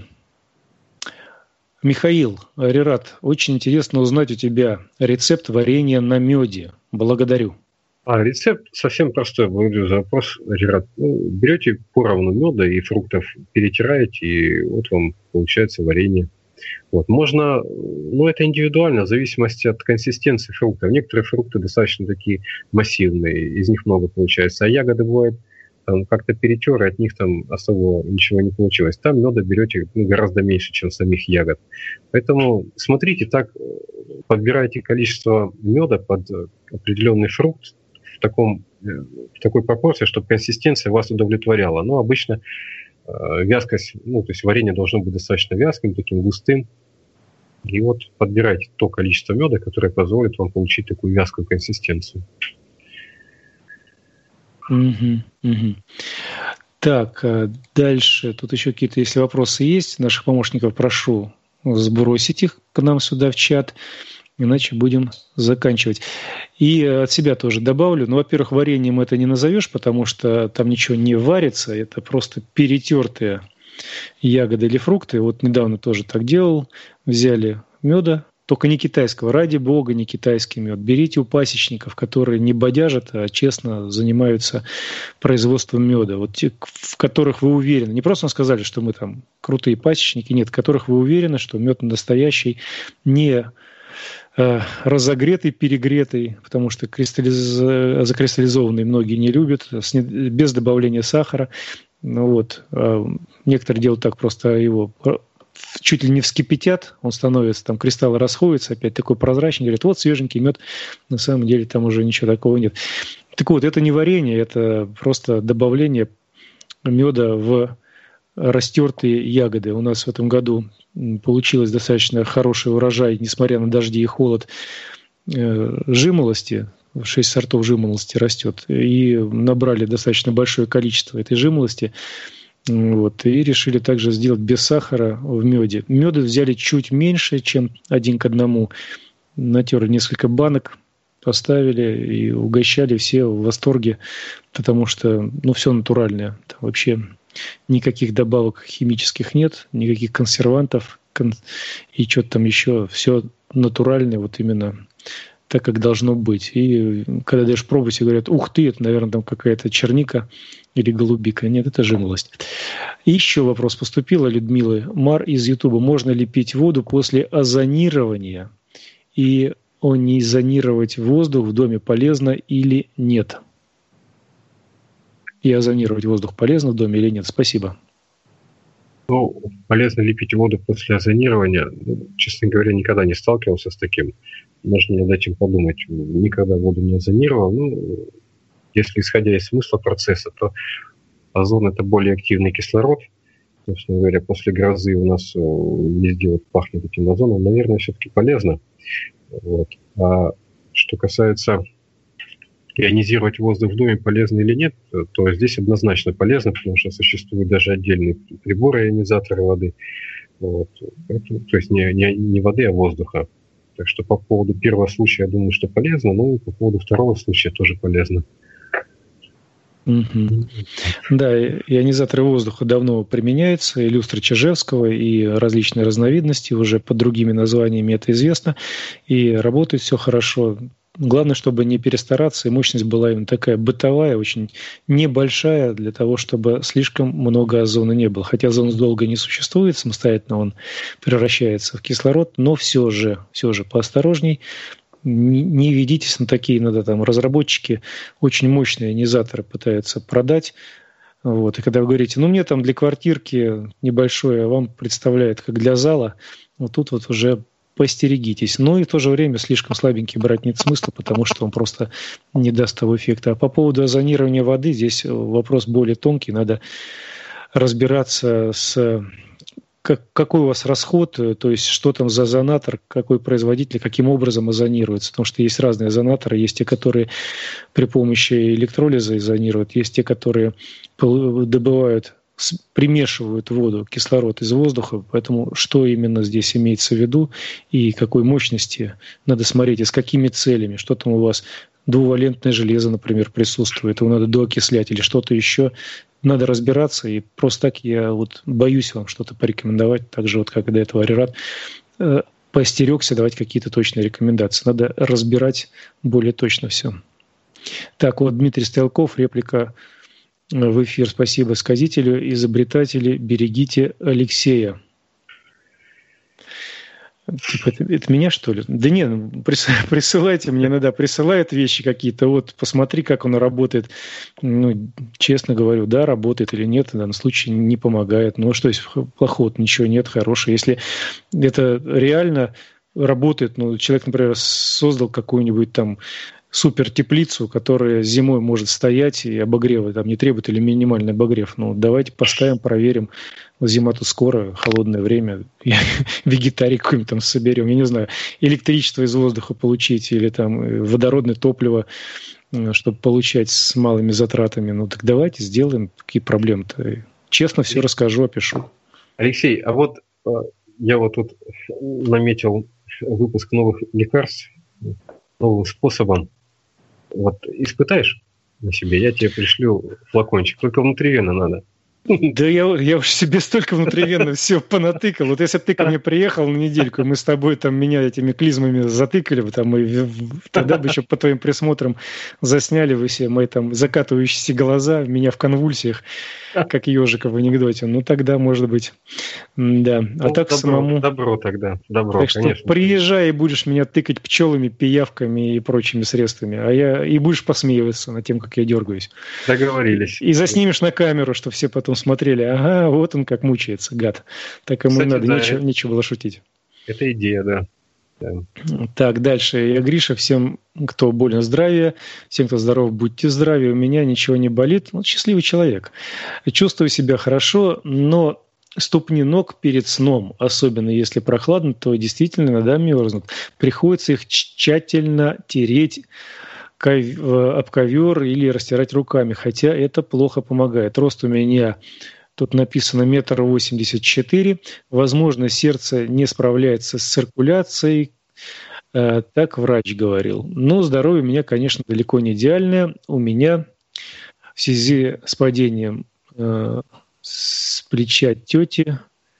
Михаил, Арират, очень интересно узнать у тебя рецепт варенья на меде. Благодарю. Рецепт совсем простой. Благодарю за вопрос, Арират. Берете поровну меда и фруктов, перетираете, и вот вам получается варенье. Вот. Можно, это индивидуально, в зависимости от консистенции фруктов. Некоторые фрукты достаточно такие массивные, из них много получается, а ягоды бывают там как-то перетер, и от них там особо ничего не получилось. Там меда берете гораздо меньше, чем самих ягод. Поэтому смотрите так, подбирайте количество меда под определенный фрукт в такой пропорции, чтобы консистенция вас удовлетворяла. Но обычно вязкость, то есть варенье должно быть достаточно вязким, таким густым. И вот подбирайте то количество меда, которое позволит вам получить такую вязкую консистенцию. Так, дальше. Тут еще какие-то, если вопросы есть, наших помощников прошу сбросить их к нам сюда в чат, иначе будем заканчивать. И от себя тоже добавлю. Во-первых, вареньем это не назовешь, потому что там ничего не варится, это просто перетертые ягоды или фрукты. Вот недавно тоже так делал. Взяли меда только не китайского. Ради бога, не китайский мед. Берите у пасечников, которые не бодяжат, а честно занимаются производством меда. Вот те, в которых вы уверены. Не просто сказали, что мы там крутые пасечники. Нет, в которых вы уверены, что мед настоящий, не разогретый, перегретый, потому что закристаллизованный многие не любят, без добавления сахара. Ну вот. Некоторые делают так, просто его чуть ли не вскипятят, он становится, там кристаллы расходятся, опять такой прозрачный, говорят, вот свеженький мед, на самом деле там уже ничего такого нет. Так вот, это не варенье, это просто добавление меда в растертые ягоды. У нас в этом году получилось достаточно хороший урожай, несмотря на дожди и холод, жимолости. 6 сортов жимолости растет. И набрали достаточно большое количество этой жимолости. Вот, и решили также сделать без сахара в меде. Меда взяли чуть меньше, чем 1 к 1. Натерли несколько банок, поставили и угощали, все в восторге, потому что все натуральное. Там вообще никаких добавок химических нет, никаких консервантов и что-то там еще. Все натуральное, вот именно так, как должно быть. И когда даешь пробовать, говорят, ух ты, это, наверное, там какая-то черника или голубика. Нет, это жимолость. И еще вопрос поступил от Людмилы Мар из Ютуба. Можно ли пить воду после озонирования? И озонировать воздух в доме полезно или нет? И озонировать воздух полезно в доме или нет? Спасибо. Полезно ли пить воду после озонирования? Честно говоря, никогда не сталкивался с таким. Можно над этим подумать. Никогда воду не озонировал. Если исходя из смысла процесса, то озон – это более активный кислород. Собственно говоря, после грозы у нас везде вот пахнет этим озоном. Наверное, все-таки полезно. Вот. А что касается ионизировать воздух в доме, полезно или нет, то здесь однозначно полезно, потому что существуют даже отдельные приборы-ионизаторы воды. Вот. То есть не воды, а воздуха. Так что по поводу первого случая, я думаю, что полезно, но и по поводу второго случая тоже полезно. Mm-hmm. Да, ионизаторы воздуха давно применяются, и люстры Чижевского, и различные разновидности, уже под другими названиями это известно, и работает все хорошо. Главное, чтобы не перестараться, и мощность была именно такая бытовая, очень небольшая, для того, чтобы слишком много озона не было. Хотя озон долго не существует, самостоятельно он превращается в кислород, но все же поосторожней. Не ведитесь на такие, иногда там разработчики очень мощные ионизаторы пытаются продать. Вот. И когда вы говорите, мне там для квартирки небольшое, а вам представляет как для зала, вот тут вот уже постерегитесь. Но и в то же время слишком слабенький брать нет смысла, потому что он просто не даст того эффекта. А по поводу озонирования воды, здесь вопрос более тонкий. Надо разбираться с какой у вас расход, то есть что там за озонатор, какой производитель, каким образом озонируется. Потому что есть разные озонаторы. Есть те, которые при помощи электролиза озонируют, есть те, которые добывают, примешивают воду, кислород из воздуха. Поэтому что именно здесь имеется в виду и какой мощности надо смотреть, и с какими целями. Что там у вас, двувалентное железо, например, присутствует, его надо доокислять или что-то еще. Надо разбираться, и просто так я вот боюсь вам что-то порекомендовать, так же вот как и до этого Арират, поостерегся давать какие-то точные рекомендации. Надо разбирать более точно все. Так, вот Дмитрий Стрелков, реплика в эфир. Спасибо сказителю, изобретатели, берегите Алексея. Типа, это меня, что ли? Да нет, присылайте мне иногда, присылают вещи какие-то, вот посмотри, как оно работает. Честно говорю, да, работает или нет, в данном случае не помогает. Что есть плохого? Ничего нет, хорошего. Если это реально работает, человек, например, создал какую-нибудь там супертеплицу, которая зимой может стоять и обогрева там не требует, или минимальный обогрев. Давайте поставим, проверим. Зима тут скоро, холодное время. Вегетарий какой-нибудь там соберем. Я не знаю, электричество из воздуха получить или там водородное топливо, чтобы получать с малыми затратами. Так давайте сделаем. Какие проблемы-то? Честно все расскажу, опишу. Алексей, а вот я вот тут наметил выпуск новых лекарств, новым способом. Вот испытаешь на себе, я тебе пришлю флакончик, только внутривенно надо. Да я уж себе столько внутривенно все понатыкал. Вот если бы ты ко мне приехал на недельку, и мы с тобой там меня этими клизмами затыкали бы, там, и тогда бы еще по твоим присмотрам засняли вы все мои там закатывающиеся глаза, меня в конвульсиях, как ежика в анекдоте. Ну, тогда, может быть, да. А так добро, самому... Добро тогда, добро, Так что конечно. приезжай и будешь меня тыкать пчелами, пиявками и прочими средствами. И будешь посмеиваться над тем, как я дергаюсь. Договорились. И заснимешь на камеру, чтобы все потом смотрели. Ага, вот он как мучается, гад. Так ему, кстати, не надо, да, нечего было шутить. Это идея, да. Так, дальше. Я Гриша, всем, кто болен, здравия. Всем, кто здоров, будьте здравы. У меня ничего не болит. Вот счастливый человек. Чувствую себя хорошо, но ступни ног перед сном, особенно если прохладно, то действительно иногда мерзнут. Приходится их тщательно тереть об ковер или растирать руками, хотя это плохо помогает. Рост у меня, тут написано 1,84 м. Возможно, сердце не справляется с циркуляцией, так врач говорил. Но здоровье у меня, конечно, далеко не идеальное. У меня в связи с падением с плеча тети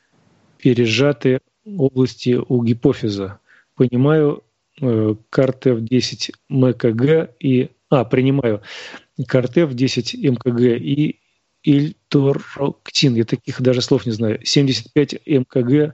пережаты области у гипофиза. Понимаю, КАРТ-Ф 10 МКГ и... принимаю КАРТ-Ф 10 МКГ и Ильтороктин. Я таких даже слов не знаю. 75 МКГ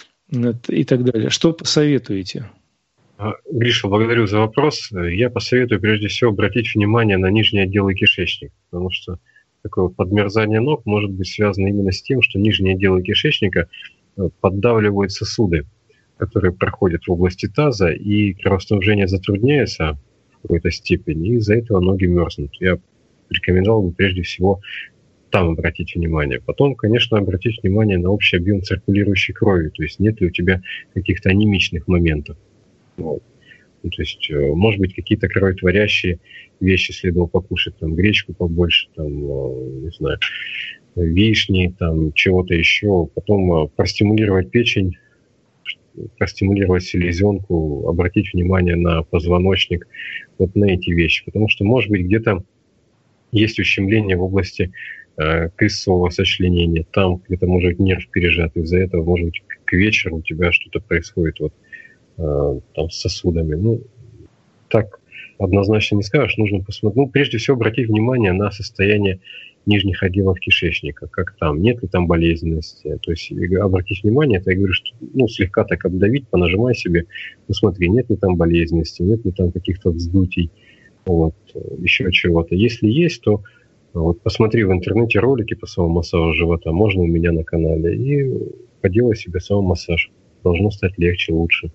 и так далее. Что посоветуете? Гриша, благодарю за вопрос. Я посоветую прежде всего обратить внимание на нижние отделы кишечника, потому что такое подмерзание ног может быть связано именно с тем, что нижние отделы кишечника поддавливают сосуды, которые проходят в области таза, и кровоснабжение затрудняется в какой-то степени, и из-за этого ноги мерзнут. Я рекомендовал бы прежде всего там обратить внимание. Потом, конечно, обратить внимание на общий объем циркулирующей крови, то есть нет ли у тебя каких-то анемичных моментов. Вот. Ну, то есть, может быть, какие-то кроветворящие вещи следовало покушать, там, гречку побольше, там, не знаю, вишни, там, чего-то еще. Потом простимулировать печень, простимулировать селезенку, обратить внимание на позвоночник, вот на эти вещи. Потому что, может быть, где-то есть ущемление в области крестцового сочленения, там где-то может быть нерв пережат, из-за этого, может быть, к вечеру у тебя что-то происходит вот там с сосудами. Ну, так однозначно не скажешь, нужно посмотреть. Ну, прежде всего, обратить внимание на состояние нижних отделов кишечника, как там, нет ли там болезненности. То есть обратить внимание, это я говорю, что слегка так обдавить, понажимай себе, посмотри, нет ли там болезненности, нет ли там каких-то вздутий, вот, еще чего-то. Если есть, то вот, посмотри в интернете ролики по самомассажу живота, можно у меня на канале, и поделай себе самомассаж. Должно стать легче, лучше.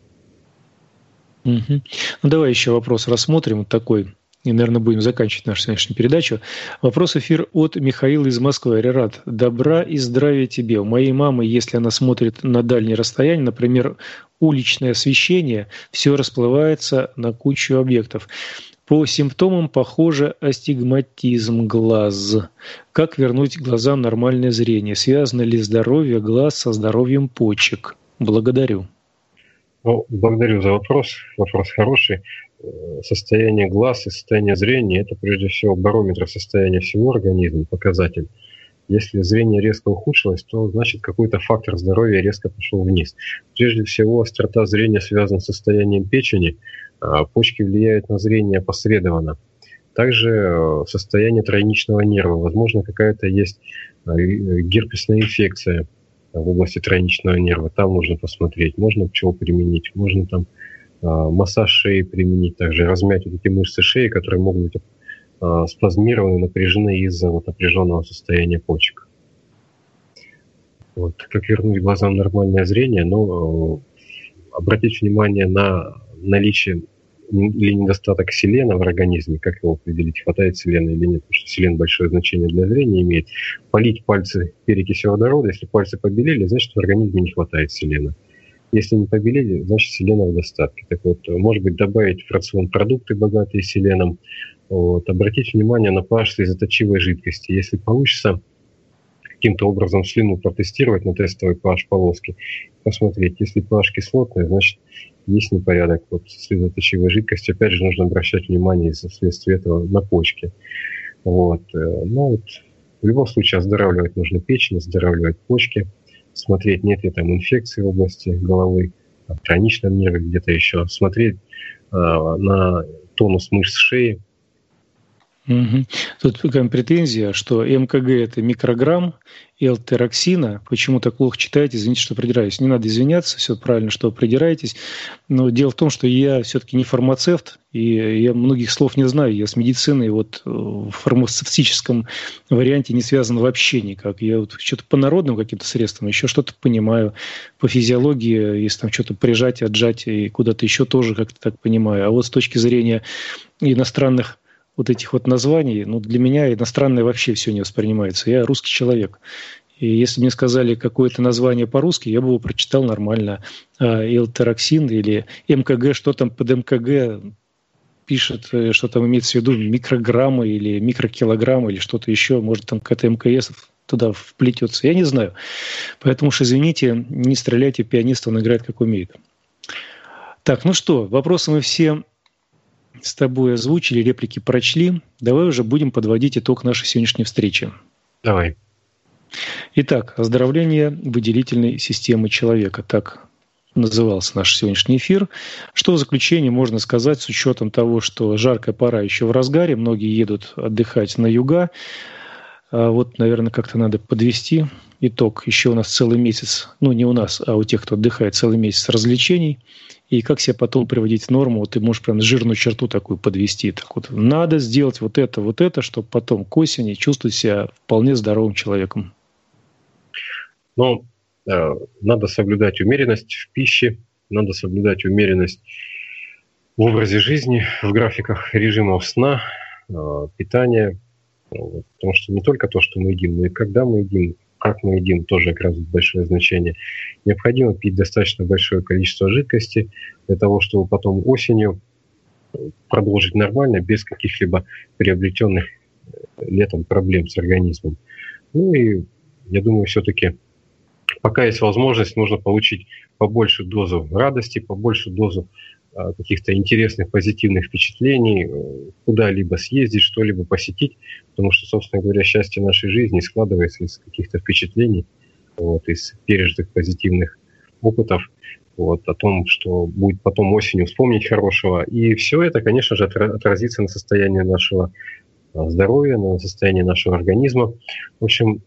Угу. Ну, давай еще вопрос рассмотрим, вот такой, и, наверное, будем заканчивать нашу сегодняшнюю передачу. Вопрос-эфир от Михаила из Москвы. Рерат, добра и здравия тебе. У моей мамы, если она смотрит на дальние расстояния, например, уличное освещение, все расплывается на кучу объектов. По симптомам похоже астигматизм глаз. Как вернуть глазам нормальное зрение? Связано ли здоровье глаз со здоровьем почек? Благодарю. Благодарю за вопрос. Вопрос хороший. Состояние глаз и состояние зрения – это прежде всего барометр состояния всего организма, показатель. Если зрение резко ухудшилось, то значит какой-то фактор здоровья резко пошел вниз. Прежде всего, острота зрения связана с состоянием печени, а почки влияют на зрение опосредованно. Также состояние тройничного нерва. Возможно, какая-то есть герпесная инфекция в области тройничного нерва. Там нужно посмотреть. Можно пчел применить, можно там массаж шеи применить, также размять вот эти мышцы шеи, которые могут быть спазмированы, напряжены из-за вот напряженного состояния почек. Вот. Как вернуть глазам нормальное зрение? Обратить внимание на наличие или недостаток селена в организме, как его определить, хватает селена или нет, потому что селен большое значение для зрения имеет. Полить пальцы перекисью водорода, если пальцы побелели, значит в организме не хватает селена. Если не побелели, значит селена в достатке. Так вот, может быть, добавить в рацион продукты, богатые селеном, вот, обратить внимание на pH слезоточивой жидкости. Если получится каким-то образом слюну протестировать на тестовой pH полоске, посмотреть, если pH кислотный, значит есть непорядок вот с слезоточивой жидкостью. Опять же, нужно обращать внимание из-за следствия этого на почки. Вот. В любом случае оздоравливать нужно печень, оздоравливать почки, смотреть, нет ли там инфекции в области головы, в хроничном нерве, где-то еще, смотреть на тонус мышц шеи. Угу. Тут такая претензия, что МКГ – это микрограмм L-тироксина. Почему так плохо читаете? Извините, что придираюсь. Не надо извиняться, все правильно, что придираетесь. Но дело в том, что я все-таки не фармацевт, и я многих слов не знаю. Я с медициной вот в фармацевтическом варианте не связан вообще никак. Я вот что-то по народным каким-то средствам еще что-то понимаю. По физиологии, если там что-то прижать, отжать и куда-то еще тоже как-то так понимаю. А вот с точки зрения иностранных вот этих вот названий, ну, для меня иностранное вообще все не воспринимается. Я русский человек. И если мне сказали какое-то название по-русски, я бы его прочитал нормально. L-тироксин или МКГ, что там под МКГ пишет, что там имеется в виду, микрограммы или микрокилограммы или что-то еще, может, там какая-то МКС туда вплетется. Я не знаю. Поэтому уж, извините, не стреляйте, пианист, он играет как умеет. Так, ну что, вопросы мы все с тобой озвучили, реплики прочли. Давай уже будем подводить итог нашей сегодняшней встречи. Давай. Итак, оздоровление выделительной системы человека. Так назывался наш сегодняшний эфир. Что в заключение можно сказать с учетом того, что жаркая пора еще в разгаре, многие едут отдыхать на юга. А вот, наверное, как-то надо подвести итог. Еще у нас целый месяц, ну не у нас, а у тех, кто отдыхает, целый месяц развлечений. И как себя потом приводить в норму, вот ты можешь прям жирную черту такую подвести. Так вот, надо сделать вот это, чтобы потом к осени чувствовать себя вполне здоровым человеком. Ну, надо соблюдать умеренность в пище, надо соблюдать умеренность в образе жизни, в графиках режимов сна, питания. Потому что не только то, что мы едим, но и когда мы едим, как мы едим, тоже оказывает большое значение. Необходимо пить достаточно большое количество жидкости для того, чтобы потом осенью продолжить нормально, без каких-либо приобретенных летом проблем с организмом. Ну и я думаю, все-таки пока есть возможность, нужно получить побольше дозу радости, побольше дозу каких-то интересных, позитивных впечатлений, куда-либо съездить, что-либо посетить, потому что, собственно говоря, счастье нашей жизни складывается из каких-то впечатлений, вот, из пережитых позитивных опытов, вот, о том, что будет потом осенью вспомнить хорошего. И все это, конечно же, отразится на состоянии нашего здоровья, на состоянии нашего организма. В общем,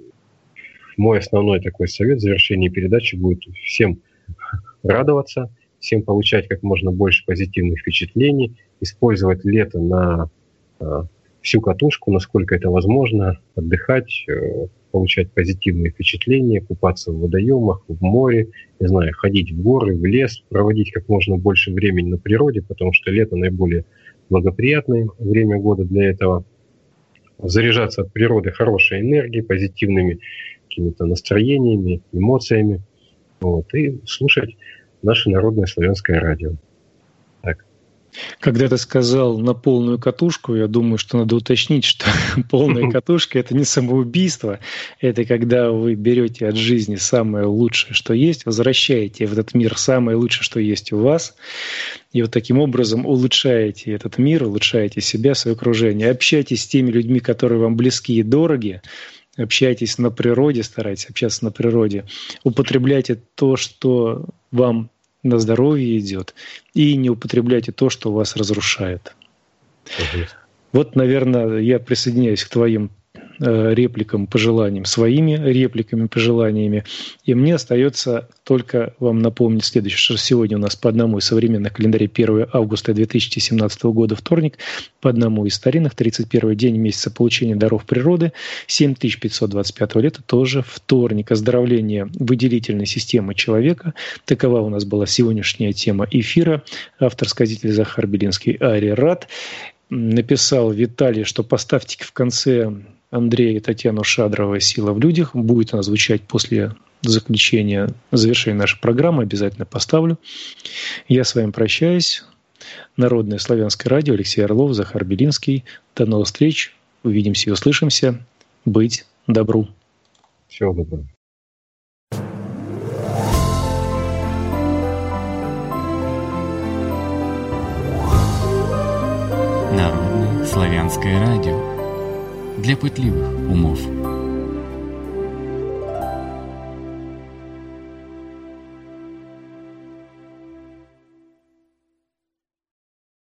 мой основной такой совет в завершении передачи будет всем радоваться, всем получать как можно больше позитивных впечатлений, использовать лето на всю катушку, насколько это возможно, отдыхать, получать позитивные впечатления, купаться в водоемах, в море, не знаю, ходить в горы, в лес, проводить как можно больше времени на природе, потому что лето наиболее благоприятное время года для этого. Заряжаться от природы хорошей энергией, позитивными какими-то настроениями, эмоциями, вот, и слушать наше народное славянское радио. Так. Когда ты сказал на полную катушку, я думаю, что надо уточнить, что полная катушка – это не самоубийство, это когда вы берете от жизни самое лучшее, что есть, возвращаете в этот мир самое лучшее, что есть у вас, и вот таким образом улучшаете этот мир, улучшаете себя, свое окружение, общайтесь с теми людьми, которые вам близки и дороги, общайтесь на природе, старайтесь общаться на природе, употребляйте то, что вам на здоровье идет, и не употребляйте то, что вас разрушает. Вот, наверное, я присоединяюсь к твоим репликам, пожеланиям, своими репликами, пожеланиями. И мне остается только вам напомнить следующее, что сегодня у нас по одному из современных календарей 1 августа 2017 года вторник, по одному из старинных 31 день месяца получения даров природы, 7525 лета, тоже вторник. Оздоровление выделительной системы человека. Такова у нас была сегодняшняя тема эфира. Автор-сказитель Захар Белинский, Арий Рад. Написал Виталий, что поставьте в конце Андрея и Татьяну Шадровой «Сила в людях». Будет она звучать после завершения нашей программы. Обязательно поставлю. Я с вами прощаюсь. Народное славянское радио. Алексей Орлов, Захар Белинский. До новых встреч. Увидимся и услышимся. Быть добру. Всего доброго. Народное славянское радио. для пытливых умов.